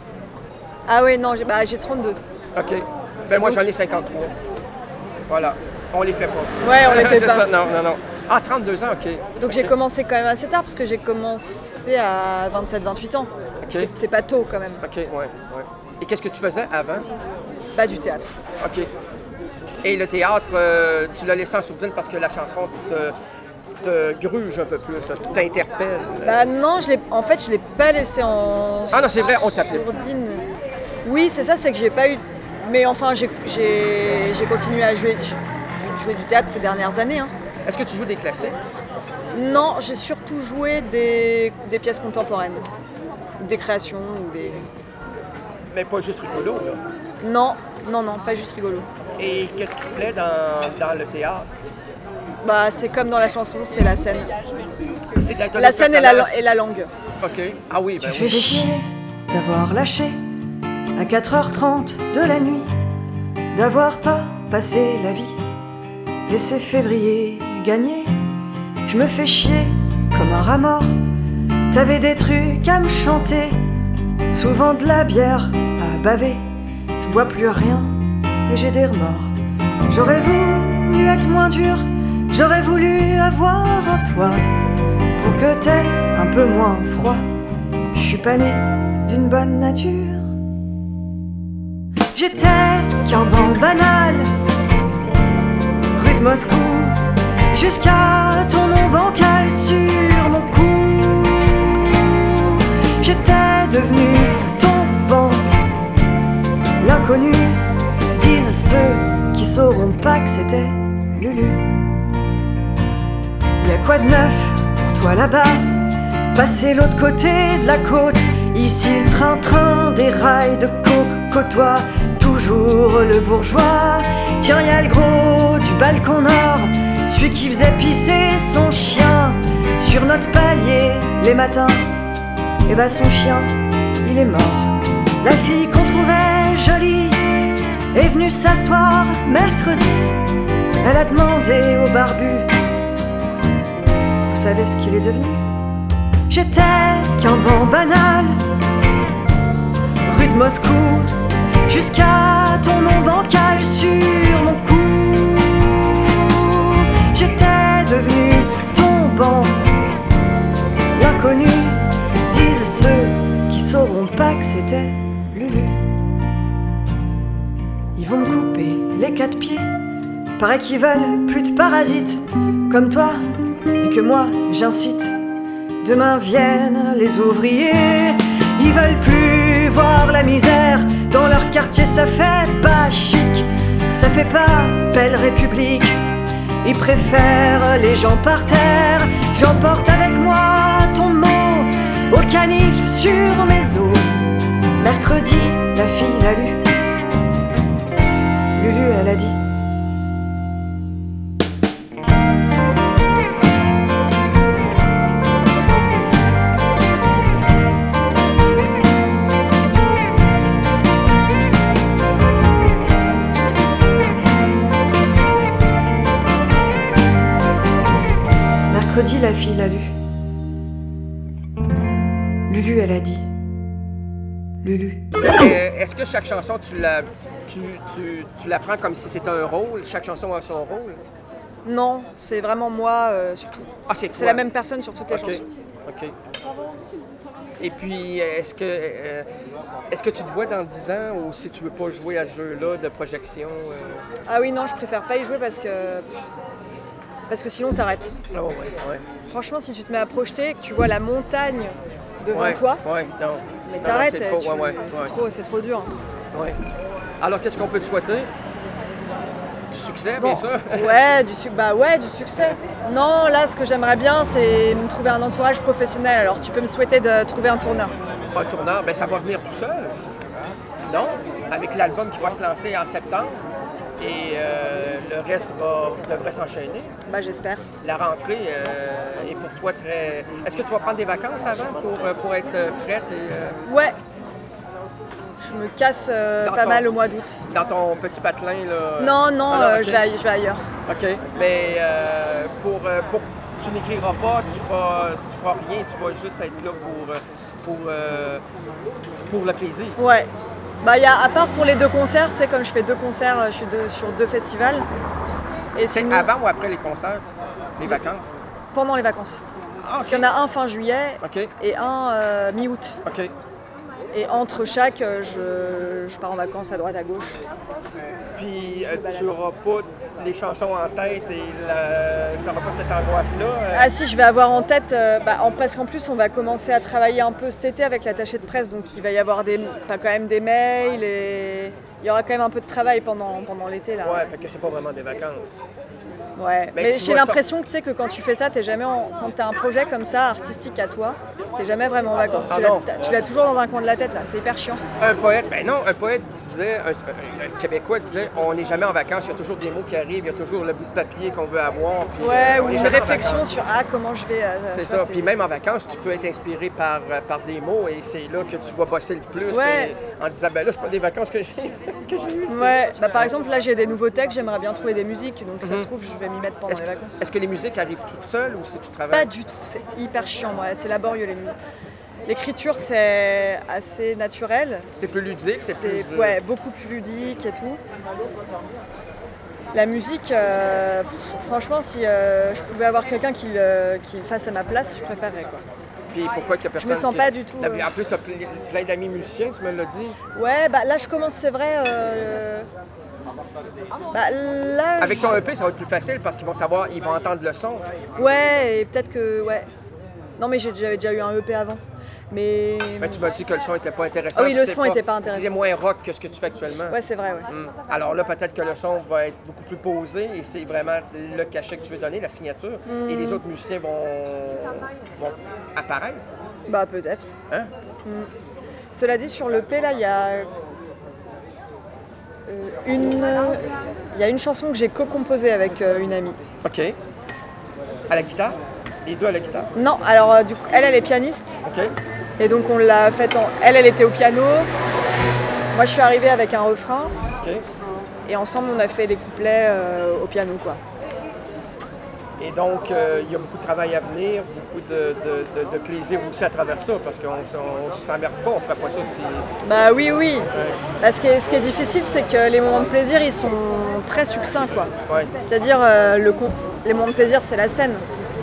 Ah oui, non, j'ai bah, j'ai trente-deux. OK. Ben moi j'en ai cinquante-trois. Voilà. On les fait pas. Ouais, on les fait C'est pas. ça, non, non, non. Ah, trente-deux ans, OK. Donc j'ai OK. commencé quand même assez tard parce que j'ai commencé à vingt-sept vingt-huit ans. OK. C'est, c'est pas tôt quand même. OK, ouais, ouais. Et qu'est-ce que tu faisais avant? Pas du théâtre. OK. Et le théâtre, euh, tu l'as laissé en sourdine parce que la chanson te, te gruge un peu plus, là, t'interpelle. Bah non, je l'ai, en fait, je l'ai pas laissé en Ah non, c'est vrai, on t'appelait. sourdine. Oui, c'est ça, c'est que j'ai pas eu. Mais enfin, j'ai, j'ai, j'ai continué à jouer, jouer du théâtre ces dernières années. Hein. Est-ce que tu joues des classiques? Non, j'ai surtout joué des, des pièces contemporaines, des créations ou des. Mais pas juste rigolo, là. Non, non, non, pas juste rigolo. Et qu'est-ce qui te plaît dans, dans le théâtre? Bah, c'est comme dans la chanson, c'est la scène. C'est d'être un La scène et la, personnage. et la langue. OK. Ah oui, ben Tu fais oui. chier d'avoir lâché à quatre heures trente de la nuit, d'avoir pas passé la vie, laissé février gagner. Je me fais chier comme un rat mort, t'avais des trucs à me chanter, souvent de la bière à baver. Je bois plus rien et j'ai des remords. J'aurais voulu être moins dur, j'aurais voulu avoir un toit pour que t'aies un peu moins froid. Je suis pas né d'une bonne nature. J'étais qu'un banc banal, rue de Moscou, jusqu'à ton nom bancal sur mon cou. J'étais devenu ton banc, l'inconnu, disent ceux qui sauront pas que c'était Lulu. Y'a quoi de neuf pour toi là-bas? Passer l'autre côté de la côte, ici le train-train des rails de coke côtoie toujours le bourgeois. Tiens, y'a le gros du balcon nord, celui qui faisait pisser son chien sur notre palier les matins. Et bah son chien, il est mort. La fille qu'on trouvait jolie est venue s'asseoir mercredi. Elle a demandé au barbu, vous savez ce qu'il est devenu? J'étais qu'un banc banal, rue de Moscou, jusqu'à ton nom bancal sur mon cou. J'étais devenu ton banc, l'inconnu, disent ceux qui sauront pas que c'était Lulu. Ils vont me couper les quatre pieds, paraît qu'ils veulent plus de parasites comme toi et que moi j'incite. Demain viennent les ouvriers, ils veulent plus voir la misère dans leur quartier, ça fait pas chic, ça fait pas belle république. Ils préfèrent les gens par terre, j'emporte avec moi ton mot au canif sur mes os. Mercredi, la fille l'a lu, Lulu elle a dit. Mercredi, la fille l'a lu. Lulu, elle a dit. Lulu. Euh, est-ce que chaque chanson, tu la, tu, tu, tu la prends comme si c'était un rôle? Chaque chanson a son rôle? Non, c'est vraiment moi euh, surtout. Ah, c'est C'est toi? la même personne sur toutes les OK. chansons. OK. Et puis, est-ce que, euh, est-ce que tu te vois dans dix ans ou si tu veux pas jouer à ce jeu-là de projection? euh? Ah oui, non, je préfère pas y jouer parce que Parce que sinon, t'arrêtes. Oh, ouais, ouais. Franchement, si tu te mets à projeter, que tu vois la montagne devant ouais, toi, ouais, non. mais Non, t'arrêtes, non, c'est trop, tu- ouais, ouais, c'est ouais. trop, c'est trop dur. Ouais. Alors, qu'est-ce qu'on peut te souhaiter? Du succès, Bon, bien sûr. ouais, du su- bah ouais, du succès. Non, là, ce que j'aimerais bien, c'est me trouver un entourage professionnel. Alors, tu peux me souhaiter de trouver un tourneur. Un tourneur, ben ça va venir tout seul. Non? Avec l'album qui va se lancer en septembre. Et euh, le reste va, devrait s'enchaîner. Bah, j'espère. La rentrée euh, est pour toi très... Est-ce que tu vas prendre des vacances avant pour, euh, pour être euh, prête? Et, euh, Ouais. Je me casse euh, Dans pas ton- mal au mois d'août. dans ton petit patelin, là? Non, non, Ah euh, ok. je, vais, aille- je vais ailleurs. OK. Mais euh, pour, euh, pour... Tu n'écriras pas, tu feras, tu feras rien, tu vas juste être là pour, euh, pour, euh, pour le plaisir. Ouais. Bah, y a, à part pour les deux concerts, tu sais, comme je fais deux concerts, je suis deux- sur deux festivals. Et C'est sinon, avant ou après les concerts? Les vacances? pendant les vacances. Ah, Parce OK. qu'il y en a un fin juillet OK. et un euh, mi-août. OK. Et entre chaque, euh, je, je pars en vacances à droite à gauche. Puis euh, tu n'auras pas les chansons en tête et la- tu n'auras pas cette angoisse-là. euh, Ah si, je vais avoir en tête, euh, bah, en- parce qu'en plus on va commencer à travailler un peu cet été avec l'attaché de presse, donc il va y avoir des, pas quand même des mails et il y aura quand même un peu de travail pendant, pendant l'été là. Ouais, fait que c'est pas vraiment des vacances. Ouais. Mais Mais tu j'ai vois l'impression que tu sais que quand tu fais ça, t'es jamais en- quand tu as un projet comme ça artistique à toi, t'es jamais vraiment en vacances. Ah tu l'as- non. t'as- tu l'as toujours dans un coin de la tête là, c'est hyper chiant. Un poète, ben non, un poète disait, un, un- un Québécois disait, on n'est jamais en vacances, il y a toujours des mots qui arrivent, il y a toujours le bout de papier qu'on veut avoir. Puis, Ouais, euh, on ou est une jamais en réflexion vacances. sur ah comment je vais. euh, C'est ça, c'est- puis même en vacances, tu peux être inspiré par, euh, par des mots et c'est là que tu vas bosser le plus Ouais. et- en disant, ben là, c'est pas des vacances que j'ai que j'ai eues. c'est- Ouais, bah par exemple là j'ai des nouveaux textes, j'aimerais bien trouver des musiques, donc ça Mhm. se trouve je vais m'y mettre pendant Est-ce les que, vacances. est-ce que les musiques arrivent toutes seules ou si tu Pas travailles? du tout, c'est hyper chiant moi, c'est laborieux les musiques. L'écriture c'est assez naturel, C'est plus ludique, c'est c'est plus... euh, ouais, beaucoup plus ludique et tout. La musique, euh, pff, franchement si euh, je pouvais avoir quelqu'un qui, le- qui le fasse à ma place, je préférerais quoi. Puis pourquoi qu'il y a personne me sens qui- pas du tout, La- euh. En plus, tu as plein d'amis musiciens, tu me l'as dit. Ouais, bah là je commence, c'est vrai. euh, Bah là. Avec je- ton E P, ça va être plus facile parce qu'ils vont savoir, ils vont entendre le son. Ouais, et peut-être que. Ouais. Non, mais j'ai- j'avais déjà eu un E P avant. Mais. Mais tu m'as dit que le son n'était pas intéressant. Ah oui, puis le c'est son était pas intéressant. C'est moins rock que ce que tu fais actuellement. Ouais, c'est vrai, ouais. Hmm. Alors là, peut-être que le son va être beaucoup plus posé et c'est vraiment le cachet que tu veux donner, la signature. Hmm. Et les autres musiciens vont, vont apparaître. Bah, peut-être. Hein? Hmm. Cela dit, sur l'E P, là, il y a. euh, une. Il y a une chanson que j'ai co-composée avec euh, une amie. OK. À la guitare? Les deux à la guitare? Non, alors, euh, du coup, elle, elle est pianiste. OK. Et donc, on l'a faite en. Elle, elle était au piano. Moi, je suis arrivée avec un refrain. OK. Et ensemble, on a fait les couplets euh, au piano, quoi. Et donc, euh, il y a beaucoup de travail à venir, beaucoup de, de- de- de plaisir aussi à travers ça, parce qu'on ne s'emmerde pas, on ne ferait pas ça si... Bah oui, oui. Bah, ce, qui est, ce qui est difficile, c'est que les moments de plaisir, ils sont très succincts, quoi. Ouais. C'est-à-dire, euh, le con- les moments de plaisir, c'est la scène.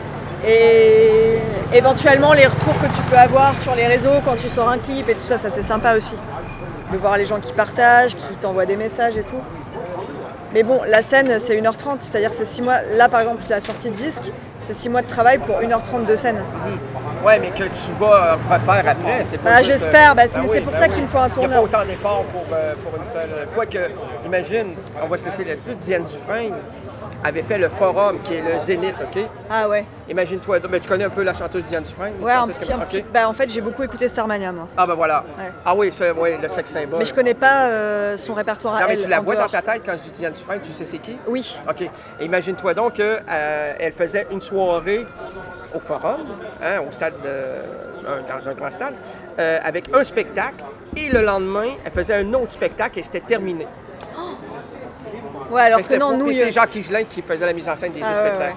Et éventuellement, les retours que tu peux avoir sur les réseaux quand tu sors un clip et tout ça, ça c'est sympa aussi. De voir les gens qui partagent, qui t'envoient des messages et tout. Mais bon, la scène, c'est une heure trente, c'est-à-dire c'est six mois. Là, par exemple, la sortie de disque, c'est six mois de travail pour une heure trente de scène. Ouais, mais que tu vas refaire après, c'est pas Bah, juste, j'espère, euh, bah, c'est- mais c'est oui, pour ben ça oui. qu'il me faut un Il n'y a tourneur. pas autant d'efforts pour, euh, pour une seule... Quoique, imagine, on va se laisser là-dessus, Diane Dufresne avait fait le Forum, qui est le Zénith, OK? Ah ouais. Imagine-toi, mais tu connais un peu la chanteuse Diane Dufresne? une Ouais, un chanteuse petit, comme- un OK. petit. Bah, en fait, j'ai beaucoup écouté Starmania, moi. Ah ben voilà. Ouais. Ah oui, ça, ouais, le sexe symbole. Mais je connais pas euh, son répertoire à Non, mais elle. tu la en vois dans dehors. ta tête quand je dis Diane Dufresne, tu sais c'est qui? Oui. OK. Et imagine-toi donc qu'elle faisait une soirée au Forum, hein, au stade de- un- dans un grand stade, euh, avec un spectacle, et le lendemain, elle faisait un autre spectacle et c'était terminé. Ouais, alors Fait que c'était non, fou. nous, Puis il y a- c'est Jacques Higelin qui faisait la mise en scène des Ah, deux ouais, spectacles.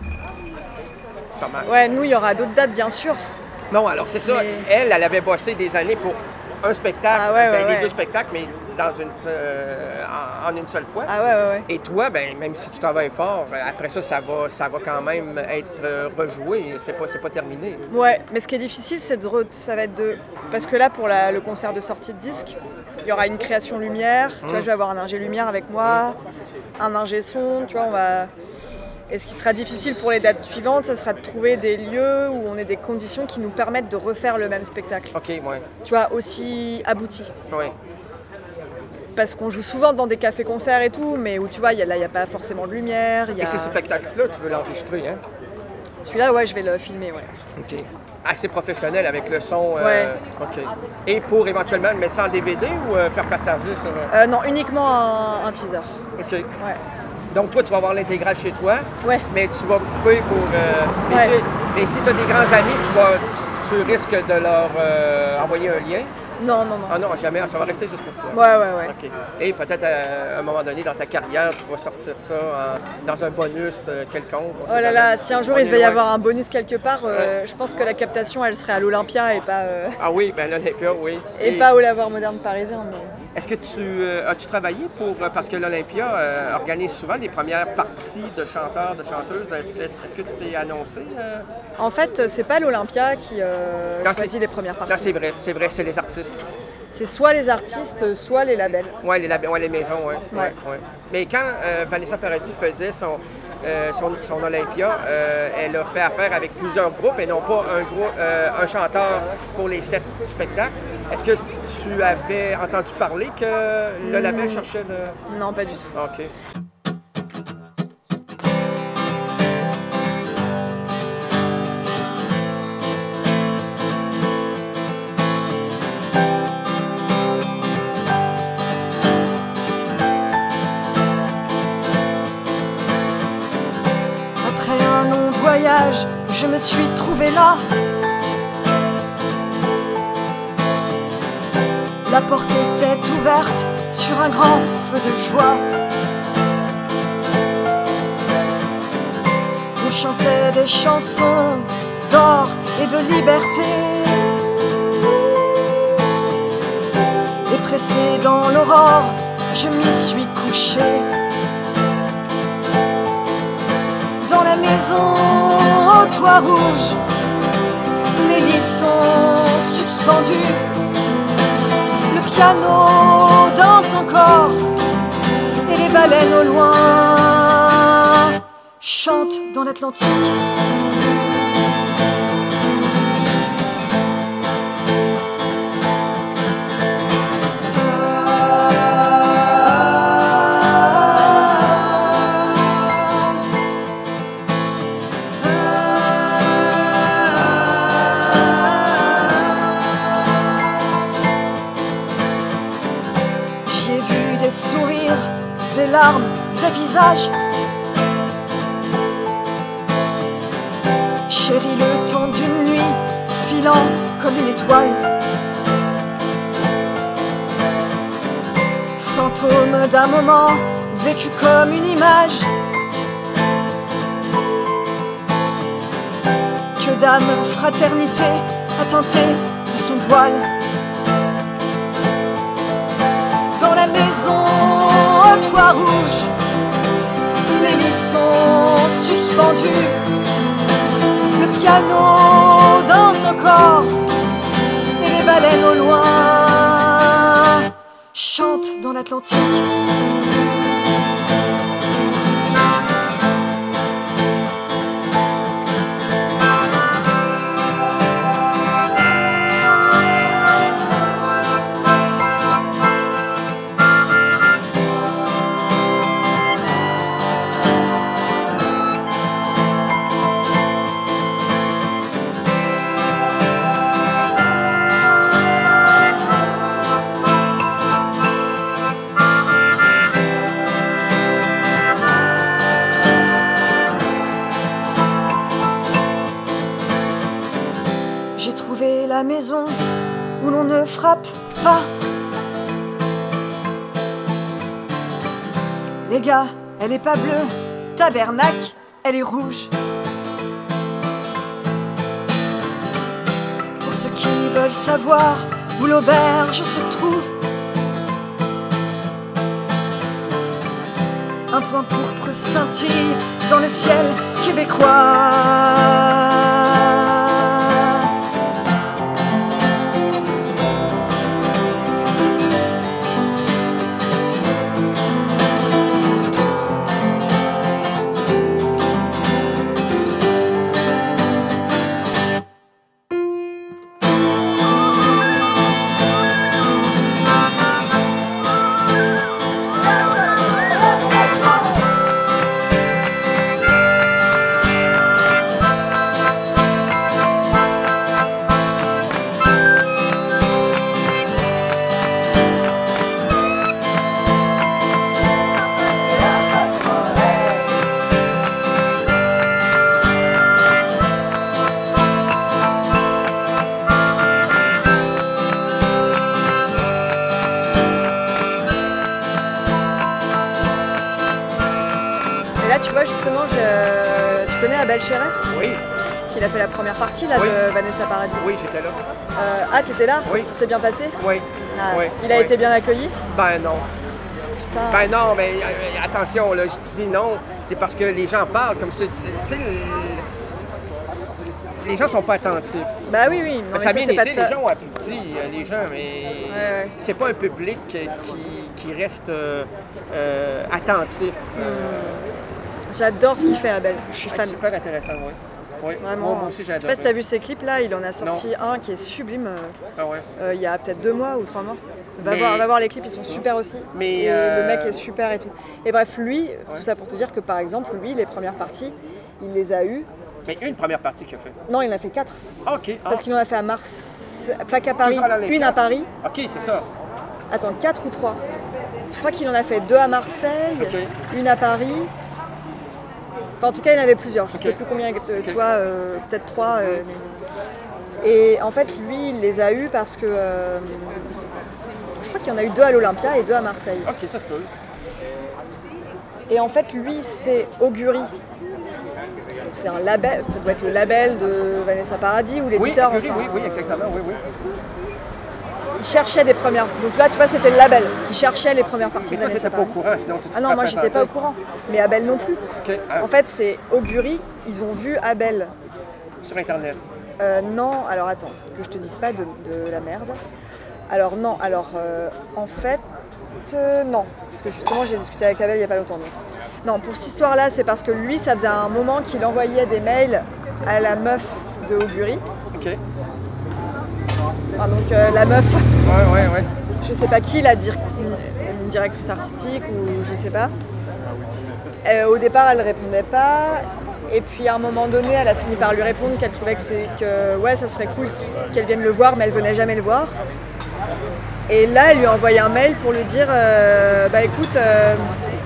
Pas mal. Ouais, nous, il y aura d'autres dates, bien sûr. Non, alors c'est ça. Mais- Elle, elle avait bossé des années pour un spectacle, Ah ouais, ben, ouais, les ouais. deux spectacles, mais dans une, euh, en, en une seule fois. Ah ouais, ouais, ouais. Et toi, ben, même si tu travailles fort, euh, après ça, ça va, ça va quand même être euh, rejoué. C'est pas, c'est pas terminé. Ouais, mais ce qui est difficile, c'est de. re- Ça va être de. Parce que là, pour la- le concert de sortie de disque, il y aura une création lumière. Tu vois, Mm. je vais avoir un ingé lumière avec moi, un ingé son, tu vois, on va. Et ce qui sera difficile pour les dates suivantes, ce sera de trouver des lieux où on ait des conditions qui nous permettent de refaire le même spectacle. OK, ouais. Tu vois, aussi abouti. Oui. Parce qu'on joue souvent dans des cafés-concerts et tout, mais où tu vois, y a, là, il n'y a pas forcément de lumière. Y a... Et ce spectacle-là, tu veux l'enregistrer, hein? Celui-là, ouais, je vais le filmer, ouais. OK. Assez professionnel avec le son. Euh... Ouais. OK. Et pour éventuellement le mettre ça en D V D ou euh, faire partager sur... Euh, non, uniquement un, un teaser. OK. Ouais. Donc toi, tu vas avoir l'intégrale chez toi, ouais. mais tu vas couper pour... Euh... Mais, ouais. si, mais si tu as des grands amis, tu, vas, tu risques de leur euh, envoyer un lien. Non, non, non. Ah non, jamais. Ça va rester juste pour toi. Ouais, ouais, ouais. OK. Et peut-être à un moment donné dans ta carrière, tu vas sortir ça en, dans un bonus euh, quelconque. Oh là là, si un jour il devait y avoir un bonus quelque part, euh, ouais. je pense que la captation, elle serait à l'Olympia et pas... Euh... Ah oui, ben l'Olympia, oui. Et, et pas au Lavoir Moderne Parisien. Mais... Est-ce que tu euh, as-tu travaillé pour... Parce que l'Olympia euh, organise souvent des premières parties de chanteurs, de chanteuses. Est-ce que, est-ce que tu t'es annoncé? Euh... En fait, c'est pas l'Olympia qui euh, choisit les premières parties. Là, c'est vrai, c'est vrai, c'est les artistes. C'est soit les artistes, soit les labels. Oui, les, lab- ouais, les maisons, oui. Ouais. Ouais, ouais. Mais quand euh, Vanessa Paradis faisait son, euh, son, son Olympia, euh, elle a fait affaire avec plusieurs groupes et non pas un, groupe, euh, un chanteur pour les sept spectacles. Est-ce que tu avais entendu parler que le label cherchait de... Non, pas du tout. OK. Je me suis trouvée là. La porte était ouverte sur un grand feu de joie. On chantait des chansons d'or et de liberté. Et pressée dans l'aurore, je m'y suis couchée. Dans la maison au toit rouge, les lits sont suspendus. Le piano danse encore et les baleines au loin chantent dans l'Atlantique. Larmes, des visages. Chérie, le temps d'une nuit filant comme une étoile. Fantôme d'un moment vécu comme une image. Que d'âme, fraternité a tenté de son voile. Dans la maison au toit rouge, les lits sont suspendus. Le piano danse encore et les baleines au loin chantent dans l'Atlantique. La maison où l'on ne frappe pas. Les gars, elle est pas bleue, tabernacle, elle est rouge. Pour ceux qui veulent savoir où l'auberge se trouve, un point pourpre scintille dans le ciel québécois. vois, justement, je... tu connais Abel Chéret? Oui. Il a fait la première partie là, Oui. de Vanessa Paradis. Oui, j'étais là. Euh, ah, t'étais là? Oui. Ça s'est bien passé? Oui. Ah, oui. Il a oui. été bien accueilli? Ben non. Putain. Ben non, mais euh, attention, là, je dis non, c'est parce que les gens parlent, comme je te dis. Tu sais, le- les gens sont pas attentifs. Bah oui, oui. Non, mais ça a ça, bien c'est pas été, de les ça. gens ont applaudi, euh, les gens, mais ouais. c'est pas un public qui, qui reste euh, euh, attentif. Euh, J'adore ce qu'il fait, Abel. Je suis ouais, fan. super intéressant, oui. Oui, Vraiment. moi, moi aussi Je sais j'adore. pas si t'as vu ses clips là, il en a sorti un qui est sublime euh, Ah ouais. euh, il y a peut-être deux mois ou trois mois. Va, Mais- voir, va voir les clips, ils sont super aussi. Mais, et euh, le mec est super et tout. Et bref, lui, tout ça pour te dire que par exemple, lui, les premières parties, il les a eues. Mais une première partie qu'il a fait. Non, il en a fait quatre. Ah, OK. Ah. Parce qu'il en a fait à Marseille, pas qu'à Paris, Toujours à la une à Paris. OK, c'est ça. Attends, quatre ou trois? Je crois qu'il en a fait deux à Marseille, OK. une à Paris. Enfin, en tout cas, il y en avait plusieurs. Je OK. sais plus combien, euh, OK. toi, euh, peut-être trois. euh, mais- Et en fait, lui, il les a eus parce que euh, je crois qu'il y en a eu deux à l'Olympia et deux à Marseille. OK, ça se peut. Et en fait, lui, c'est Augury. Donc, c'est un label, ça doit être le label de Vanessa Paradis ou Oui, l'éditeur. Augury, enfin, oui, oui, exactement, oui, oui. Il cherchait des premières. Donc là, tu vois, c'était le label qui cherchait les premières parties Mais de toi, Vanessa t'étais pas au Paradis. courant, sinon tu te Ah non, serais moi, j'étais pas au présenté. courant. Mais Abel non plus. OK. Ah, En fait, c'est Augury, ils ont vu Abel. sur Internet. Euh, non, alors attends, que je te dise pas de, de la merde. Alors non, alors euh, en fait, euh, non. Parce que justement, j'ai discuté avec Abel il y a pas longtemps. donc. Non, pour cette histoire-là, c'est parce que lui, ça faisait un moment qu'il envoyait des mails à la meuf de Augury. OK. Enfin, donc euh, la meuf, Ouais, ouais, ouais. je sais pas qui, la dir- une, une directrice artistique ou je sais pas. Euh, au départ, elle répondait pas. Et puis à un moment donné, elle a fini par lui répondre qu'elle trouvait que, c'est, que ouais, ça serait cool qu'elle vienne le voir, mais elle venait jamais le voir. Et là, elle lui a envoyé un mail pour lui dire euh, bah écoute, euh,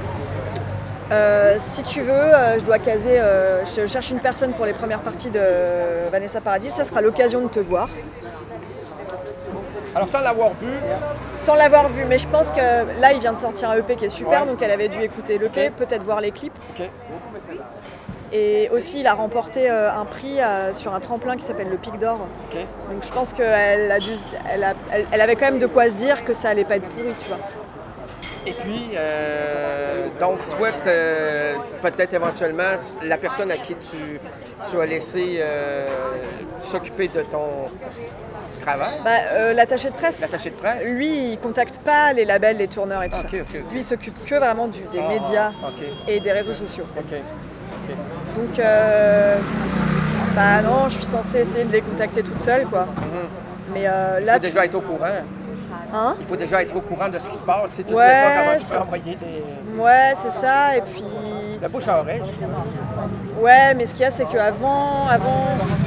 euh, si tu veux, euh, je dois caser, euh, je cherche une personne pour les premières parties de Vanessa Paradis, ça sera l'occasion de te voir. Alors, sans l'avoir vu, Sans l'avoir vu, mais je pense que là, il vient de sortir un E P qui est super, Ouais. donc elle avait dû écouter l'E P, Ok. peut-être voir les clips. OK. Et aussi, il a remporté euh, un prix euh, sur un tremplin qui s'appelle le Pic d'Or. OK. Donc je pense qu'elle a dû, elle, a- elle- elle avait quand même de quoi se dire que ça allait pas être pourri, tu vois. Et puis, euh, donc, toi, t'es- peut-être éventuellement, la personne à qui tu, tu as laissé euh, s'occuper de ton travail, Bah, euh, l'attaché de presse, l'attaché de presse. lui, il contacte pas les labels, les tourneurs et tout OK, ça. OK, OK. Lui, il s'occupe que vraiment du- des Ah, médias OK, et des réseaux sociaux. OK. Donc, euh, bah non, je suis censée essayer de les contacter toute seule, quoi. Mhm. Mais euh, Il là, faut tu- déjà être au courant. hein? Il faut déjà être au courant de ce qui se passe. Si tu ne Ouais, sais pas comment tu c'est- peux envoyer des... Ouais, c'est ça. Et puis, La bouche à oreille, je trouve. ouais, mais ce qu'il y a, c'est qu'avant, avant,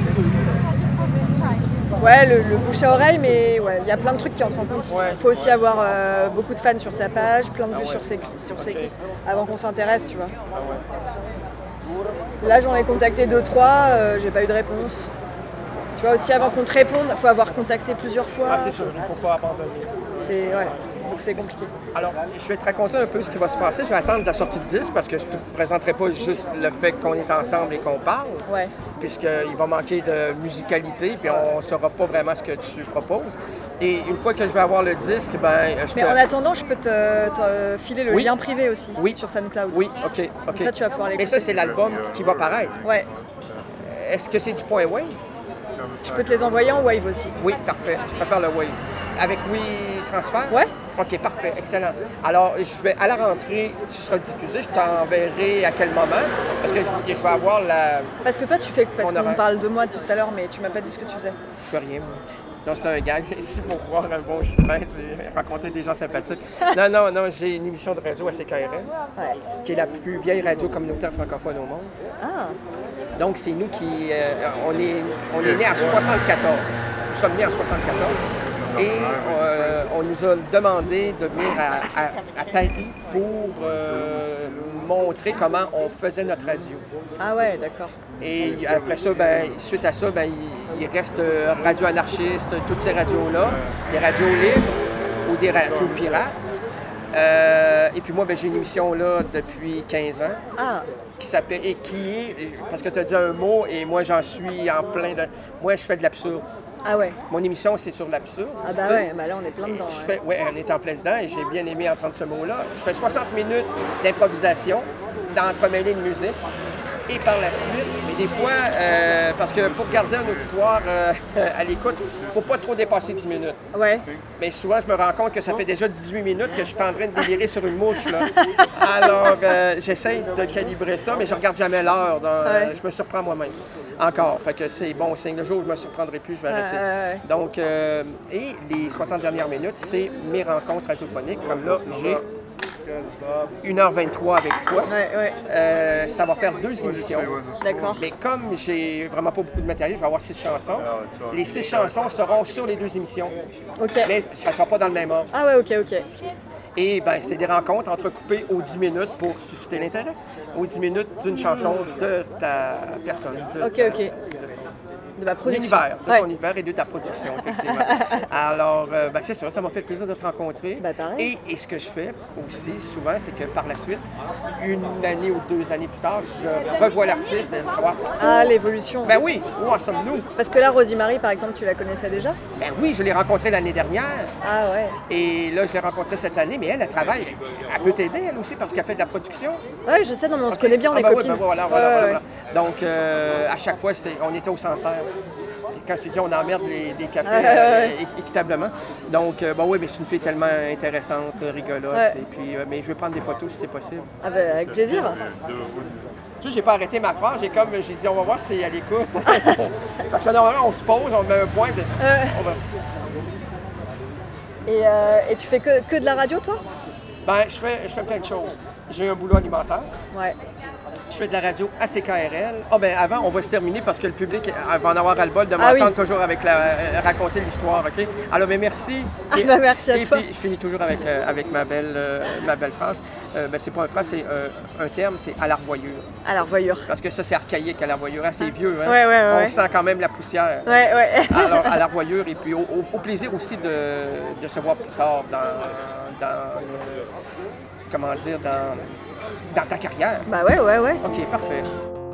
ouais, le, le bouche à oreille, mais ouais, il y a plein de trucs qui entrent en compte. Il Ouais. faut aussi avoir euh, beaucoup de fans sur sa page, plein de vues Ah ouais. sur ses, cli- sur ses Ok. clips, avant qu'on s'intéresse, tu vois. Ah ouais. Là, j'en ai contacté deux, trois, euh, j'ai pas eu de réponse. Tu vois, aussi avant qu'on te réponde, il faut avoir contacté plusieurs fois. Ah, c'est sûr, il ne faut pas abandonner. C'est, ouais, donc c'est compliqué. Alors, je vais te raconter un peu ce qui va se passer. Je vais attendre la sortie de disque parce que je ne te présenterai pas juste le fait qu'on est ensemble et qu'on parle, Ouais. puisqu'il va manquer de musicalité, puis on ne saura pas vraiment ce que tu proposes. Et une fois que je vais avoir le disque, ben, je Mais te... en attendant, je peux te, te filer le Oui. lien privé aussi Oui. sur SoundCloud. Oui, OK, OK. Comme ça, tu vas pouvoir Mais l'écouter. ça, c'est l'album qui va paraître. Ouais. Est-ce que c'est du point Wave? Je peux te les envoyer en Wave aussi. Oui, parfait. Je préfère le Wave. Avec Oui Transfert? Ouais. OK, parfait. Excellent. Alors, je vais à la rentrée, tu seras diffusé. Je t'enverrai à quel moment. Parce que je, je vais avoir la... Parce que toi, tu fais. Parce On qu'on aurait- parle de moi tout à l'heure, mais tu m'as pas dit ce que tu faisais. Je fais rien, moi. Non, c'est un gag. Je viens ici pour voir un bon chemin. J'ai rencontré des gens sympathiques. Non, non, non. J'ai une émission de radio à C K R L, Ouais. qui est la plus vieille radio communautaire francophone au monde. Ah. Donc, c'est nous qui... euh, on est, on est nés en soixante-quatorze. Nous sommes nés en soixante-quatorze. Et euh, on nous a demandé de venir à, à- à Paris pour euh, montrer comment on faisait notre radio. Ah ouais, d'accord. Et après ça, ben, suite à ça, ben, il, il reste euh, Radio Anarchiste, toutes ces radios-là, des radios libres ou des radios pirates. Euh, et puis moi, ben, j'ai une émission là depuis quinze ans. Ah. qui s'appelle, et qui est, parce que tu as dit un mot, et moi j'en suis en plein de... Moi, je fais de l'absurde. Ah ouais. Mon émission, c'est sur l'absurde. Ah bah ouais, bah là, on est plein dedans. Je fais, ouais, on est en plein dedans, et j'ai bien aimé entendre ce mot-là. Je fais soixante minutes d'improvisation, d'entremêler de musique. Et par la suite, mais des fois, euh, parce que pour garder un auditoire euh, à l'écoute, il ne faut pas trop dépasser dix minutes. Ouais. Mais souvent, je me rends compte que ça fait déjà dix-huit minutes que je suis en train de délirer sur une mouche. Là. Alors, euh, j'essaye de calibrer ça, mais je regarde jamais l'heure. Donc, ouais. Je me surprends moi-même. Encore. Fait que c'est bon signe. Le jour où je ne me surprendrai plus, je vais arrêter. Ouais, ouais. Donc, euh, et les soixante dernières minutes, c'est mes rencontres radiophoniques. Comme là, j'ai une heure vingt-trois avec toi. Ouais, ouais. Euh, ça va faire deux émissions. D'accord. Mais comme j'ai vraiment pas beaucoup de matériel, je vais avoir six chansons. Les six chansons seront sur les deux émissions. OK. Mais ça ne sera pas dans le même ordre. Ah ouais, OK, OK. Et bien, c'est des rencontres entrecoupées aux dix minutes pour susciter l'intérêt. Aux dix minutes d'une chanson de ta personne. De OK, ta, OK. De de ma production. L'univers, de ouais. ton univers et de ta production, effectivement. Alors, euh, ben, c'est ça, ça m'a fait plaisir de te rencontrer. Ben, pareil. Et, et ce que je fais aussi, souvent, c'est que par la suite, une année ou deux années plus tard, je revois l'artiste et savoir... Ah, l'évolution. Ben oui, où en sommes-nous? Parce que là, Rosie-Marie, par exemple, tu la connaissais déjà? Ben oui, je l'ai rencontrée l'année dernière. Ah ouais. Et là, je l'ai rencontrée cette année, mais elle, elle travaille. Elle peut t'aider, elle aussi, parce qu'elle fait de la production. Ouais, je sais, non, mais on okay. se connaît bien, on ah, est ben copines. Oui, ben voilà, voilà, ouais, voilà, ouais. voilà. Donc, euh, à chaque fois, c'est, on était au Sancerre. Quand je te dis, on emmerde les, les cafés ouais, ouais, euh, ouais. équitablement. Donc, euh, bon, oui, mais c'est une fille tellement intéressante, rigolote. Ouais. Et puis, euh, mais je veux prendre des photos si c'est possible. Ah ben, avec plaisir. Tu sais, j'ai pas arrêté ma phrase. J'ai comme, j'ai dit, on va voir si elle écoute. Parce que normalement, on se pose, on met un point. De, euh... on va... et, euh, et tu fais que, que de la radio, toi? Ben, je fais, je fais plein de choses. J'ai un boulot alimentaire. Ouais. Je fais de la radio à C K R L. Ah, ben avant, on va se terminer parce que le public va en avoir ras-le-bol de m'entendre ah, oui. toujours avec la, euh, raconter l'histoire, OK? Alors, ben merci. Ah, ben, merci à et toi. Et puis, je finis toujours avec, euh, avec ma, belle, euh, ma belle phrase. Euh, ben, c'est pas une phrase, c'est euh, un terme, c'est à l'arvoyure. À l'arvoyure. Parce que ça, c'est archaïque, à l'arvoyure. Hein, c'est vieux, hein? Ouais, ouais, ouais. On ouais. sent quand même la poussière. Ouais, ouais. Alors, à l'arvoyure et puis au, au, au plaisir aussi de, de se voir plus tard dans... dans euh, comment dire, dans... Dans ta carrière? Bah ouais, ouais, ouais. OK, parfait.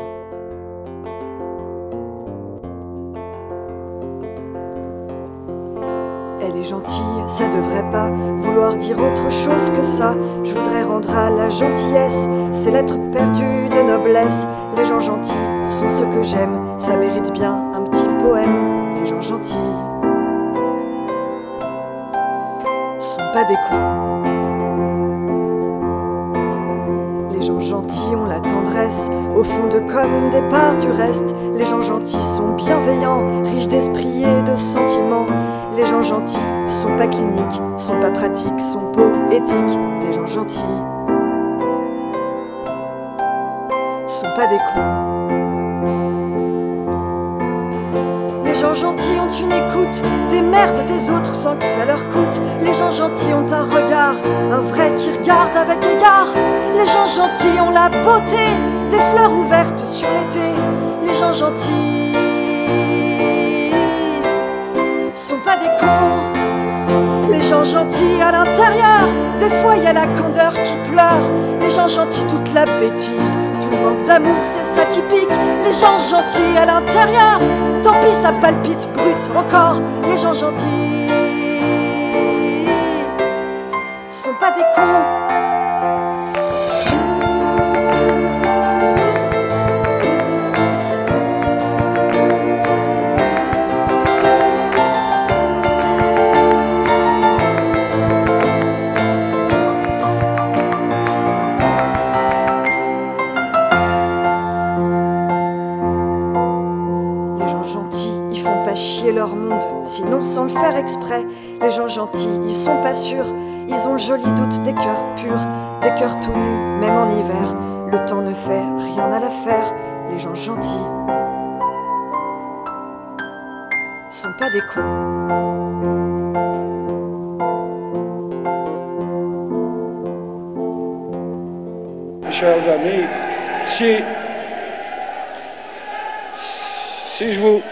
Elle est gentille, ça devrait pas vouloir dire autre chose que ça. Je voudrais rendre à la gentillesse ces lettres perdues de noblesse. Les gens gentils sont ceux que j'aime, ça mérite bien un petit poème. Les gens gentils sont pas des cons. Les gens gentils ont la tendresse, au fond de comme des parts du reste. Les gens gentils sont bienveillants, riches d'esprit et de sentiments. Les gens gentils sont pas cliniques, sont pas pratiques, sont poétiques. Les gens gentils sont pas des cons. Les gens gentils ont une écoute des merdes des autres sans que ça leur coûte. Les gens gentils ont un regard, un vrai qui regarde avec égard. Les gens gentils ont la beauté des fleurs ouvertes sur l'été. Les gens gentils sont pas des cons. Les gens gentils à l'intérieur, des fois y a la candeur qui pleure. Les gens gentils toute la bêtise, tout le manque d'amour c'est ça qui pique. Les gens gentils à l'intérieur, tant pis ça palpite brut encore. Les gens gentils sont pas des cons. Leur monde, sinon sans le faire exprès. Les gens gentils, ils sont pas sûrs, ils ont le joli doute des cœurs purs, des cœurs tout nus, même en hiver. Le temps ne fait rien à l'affaire. Les gens gentils sont pas des cons. Chers amis, si si je vous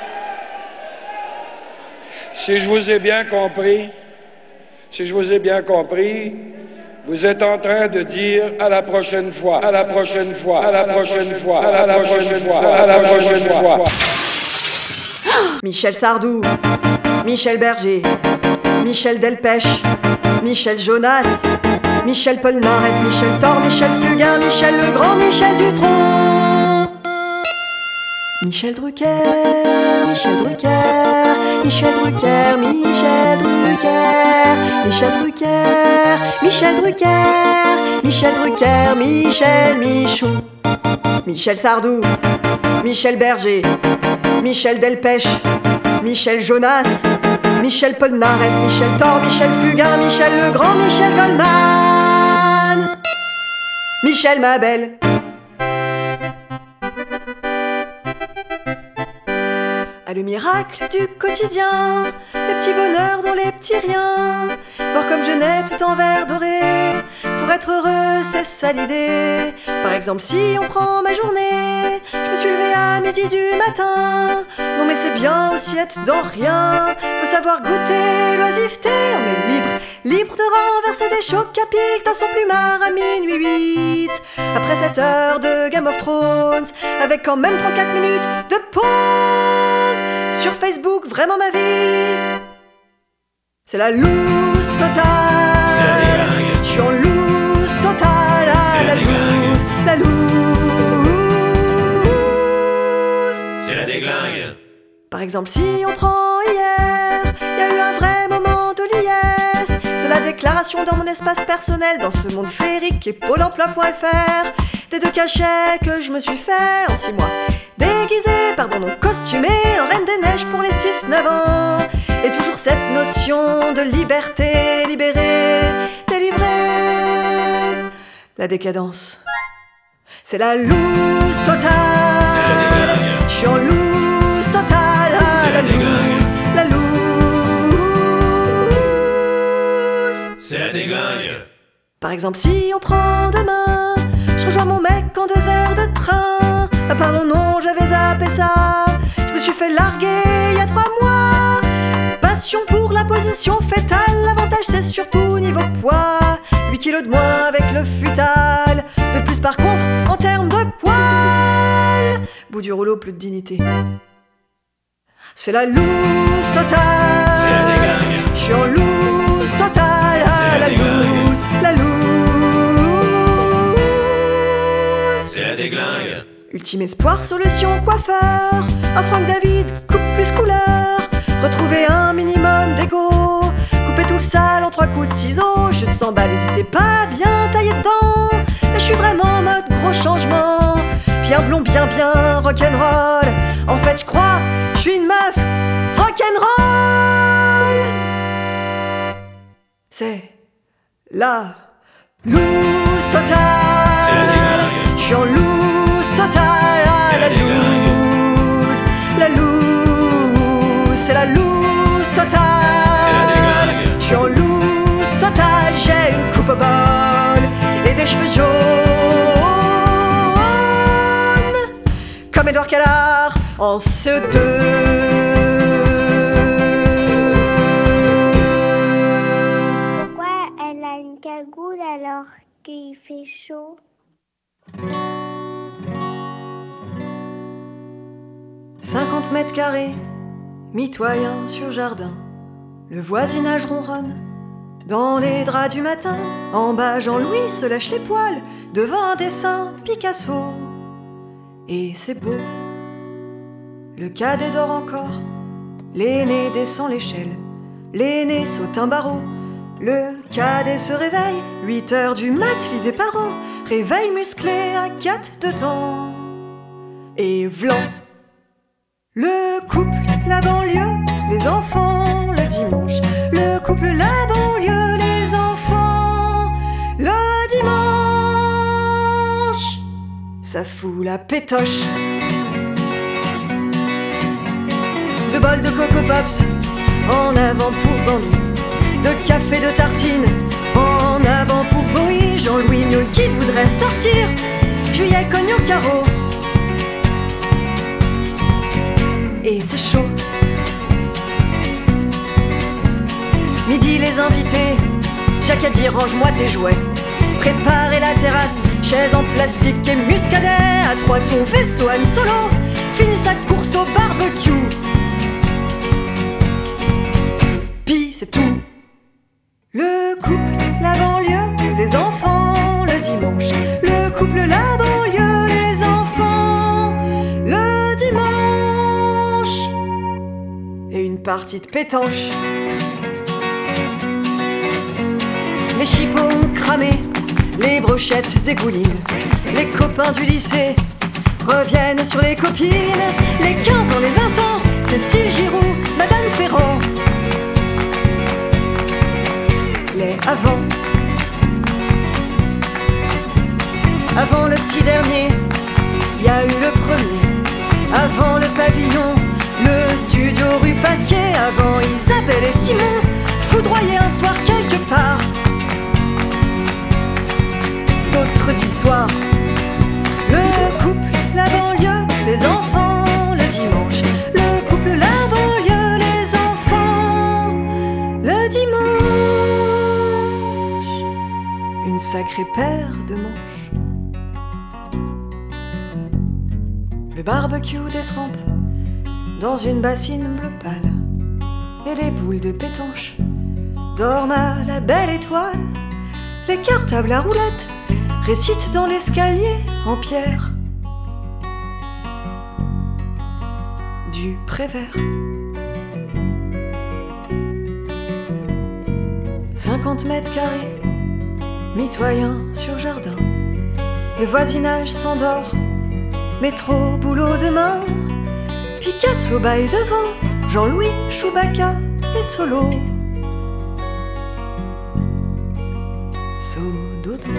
Si je vous ai bien compris, si je vous ai bien compris, Vous êtes en train de dire à la prochaine fois, à la prochaine fois, à la prochaine fois, à la prochaine fois, à la prochaine fois. Michel Sardou, Michel Berger, Michel Delpech, Michel Jonas, Michel Polnareff, Michel Thor, Michel Fugain, Michel Legrand, Michel Dutronc, Michel Drucker, Michel Drucker, Michel Drucker, Michel Drucker, Michel Drucker, Michel Drucker, Michel Drucker, Michel Michaud, Michel Sardou, Michel Berger, Michel Delpech, Michel Jonas, Michel Polnareff, Michel Thor, Michel Fugain, Michel Legrand, Michel Goldman, Michel Mabel. Ah, le miracle du quotidien, le petit bonheur dans les petits riens. Voir comme je nais tout en vert doré. Pour être heureux, c'est ça l'idée. Par exemple, si on prend ma journée, je me suis levé à midi du matin. Non mais c'est bien aussi être dans rien. Faut savoir goûter l'oisiveté. On est libre, libre de renverser des chocs à pic dans son plumard à minuit huit. Après cette heure de Game of Thrones, avec quand même trente-quatre minutes de pause. Sur Facebook, vraiment ma vie, c'est la loose totale. Je suis en loose totale. Ah, la loose, la loose. C'est la déglingue. Par exemple, si on prend hier, il y a eu un vrai moment de liesse. C'est la déclaration dans mon espace personnel, dans ce monde féerique et pôle emploi point f r. Des deux cachets que je me suis fait en six mois. Déguisé, pardon, non costumé, en reine des neiges pour les six neuf ans. Et toujours cette notion de liberté, libérée, délivrée. La décadence, c'est la loose totale. Je suis en loose totale. Ah, la loose, la loose. C'est la déglingue. Par exemple, si on prend demain, je rejoins mon mec en deux heures de train. Ah pardon, non, j'avais zappé ça. Je me suis fait larguer il y a trois mois. Passion pour la position fétale. L'avantage c'est surtout niveau poids. huit kilos de moins avec le futal. De plus par contre, en termes de poil, bout du rouleau, plus de dignité. C'est la loose totale. C'est la déglingue. Je suis en loose totale. Ah, la loose, la loose. C'est la déglingue. Ultime espoir, solution, coiffeur. Un Franck David, coupe plus couleur. Retrouver un minimum d'ego. Couper tout le sale en trois coups de ciseaux. Juste cent balles, n'hésitez pas, bien taillé dedans. Là je suis vraiment en mode gros changement. Bien blond, bien bien rock'n'roll. En fait je crois, je suis une meuf rock'n'roll. C'est la loose totale. Je suis en loose totale. Ah, la loose, la loose, c'est la loose totale. Je suis en loose totale. J'ai une coupe au bol et des cheveux jaunes comme Edouard Kellard en C E deux. Pourquoi elle a une cagoule alors qu'il fait chaud? Cinquante mètres carrés, mitoyen sur jardin. Le voisinage ronronne dans les draps du matin. En bas, Jean-Louis se lèche les poils devant un dessin Picasso. Et c'est beau. Le cadet dort encore. L'aîné descend l'échelle. L'aîné saute un barreau. Le cadet se réveille. huit heures du mat, lit des parents. Réveil musclé à quatre dedans. Et vlan. Le couple, la banlieue, les enfants, le dimanche. Le couple, la banlieue, les enfants, le dimanche. Ça fout la pétoche. Deux bols de Coco Pops, en avant pour Bambi. De café, de tartines, en avant pour Bowie. Jean-Louis Miaule qui voudrait sortir. Juillet cogne au carreau. Et c'est chaud. Midi les invités, Jacadi, range-moi tes jouets. Préparez la terrasse, chaise en plastique et muscadet. À trois ton vaisseau Han Solo finit sa course au barbecue. Puis c'est tout. Le couple, la banlieue, les enfants, le dimanche. Le couple, la banlieue, les enfants, le dimanche. Et une partie de pétanche. Les chipots cramés, les brochettes dégoulinent. Les copains du lycée reviennent sur les copines. Les quinze ans, les vingt ans, Cécile Giroux, Madame Ferrand. Les avant, avant le petit dernier, il y a eu le premier. Avant le pavillon, le studio rue Pasquier. Avant Isabelle et Simon, foudroyés un soir quelque part. D'autres histoires. Le couple, la banlieue, les enfants, le dimanche. Le couple, la banlieue, les enfants, le dimanche. Une sacrée paire de manches. Le barbecue des trempes dans une bassine bleu pâle. Et les boules de pétanche dorment à la belle étoile. Les cartables à roulettes récitent dans l'escalier en pierre du Prévert. Cinquante mètres carrés, mitoyens sur jardin. Le voisinage s'endort, métro, boulot demain. Picasso baille devant, Jean-Louis, Chewbacca et Solo. So-dodo.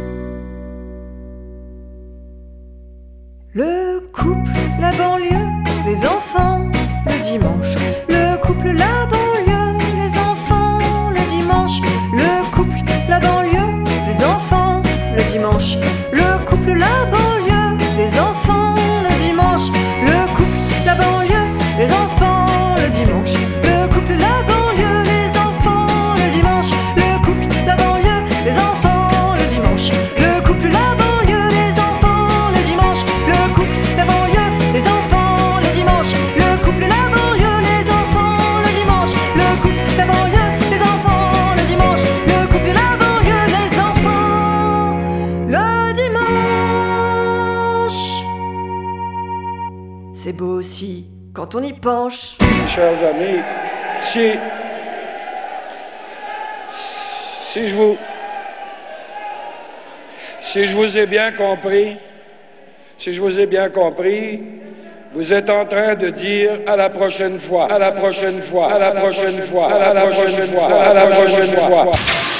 Le couple, la banlieue, les enfants, le dimanche. Le couple, la banlieue, les enfants, le dimanche. Le couple, la banlieue, les enfants, le dimanche. Le couple, la banlieue, les enfants, le dimanche. Le couple, la banlieue, les enfants, le dimanche. Le couple, la banlieue, les enfants, le dimanche. Le couple, la banlieue, les enfants, le dimanche. Le couple, la banlieue, les enfants, le dimanche. Le couple, la banlieue, les enfants, le dimanche. Le couple, la banlieue, les enfants, le dimanche. Le couple, la banlieue, les enfants, le dimanche. Le couple, la banlieue, les enfants, le dimanche. C'est beau aussi quand on y penche. Chers amis, si, si je vous, si je vous ai bien compris, si je vous ai bien compris, vous êtes en train de dire à la prochaine fois, à la prochaine fois, à la prochaine fois, à la prochaine fois, à la prochaine fois.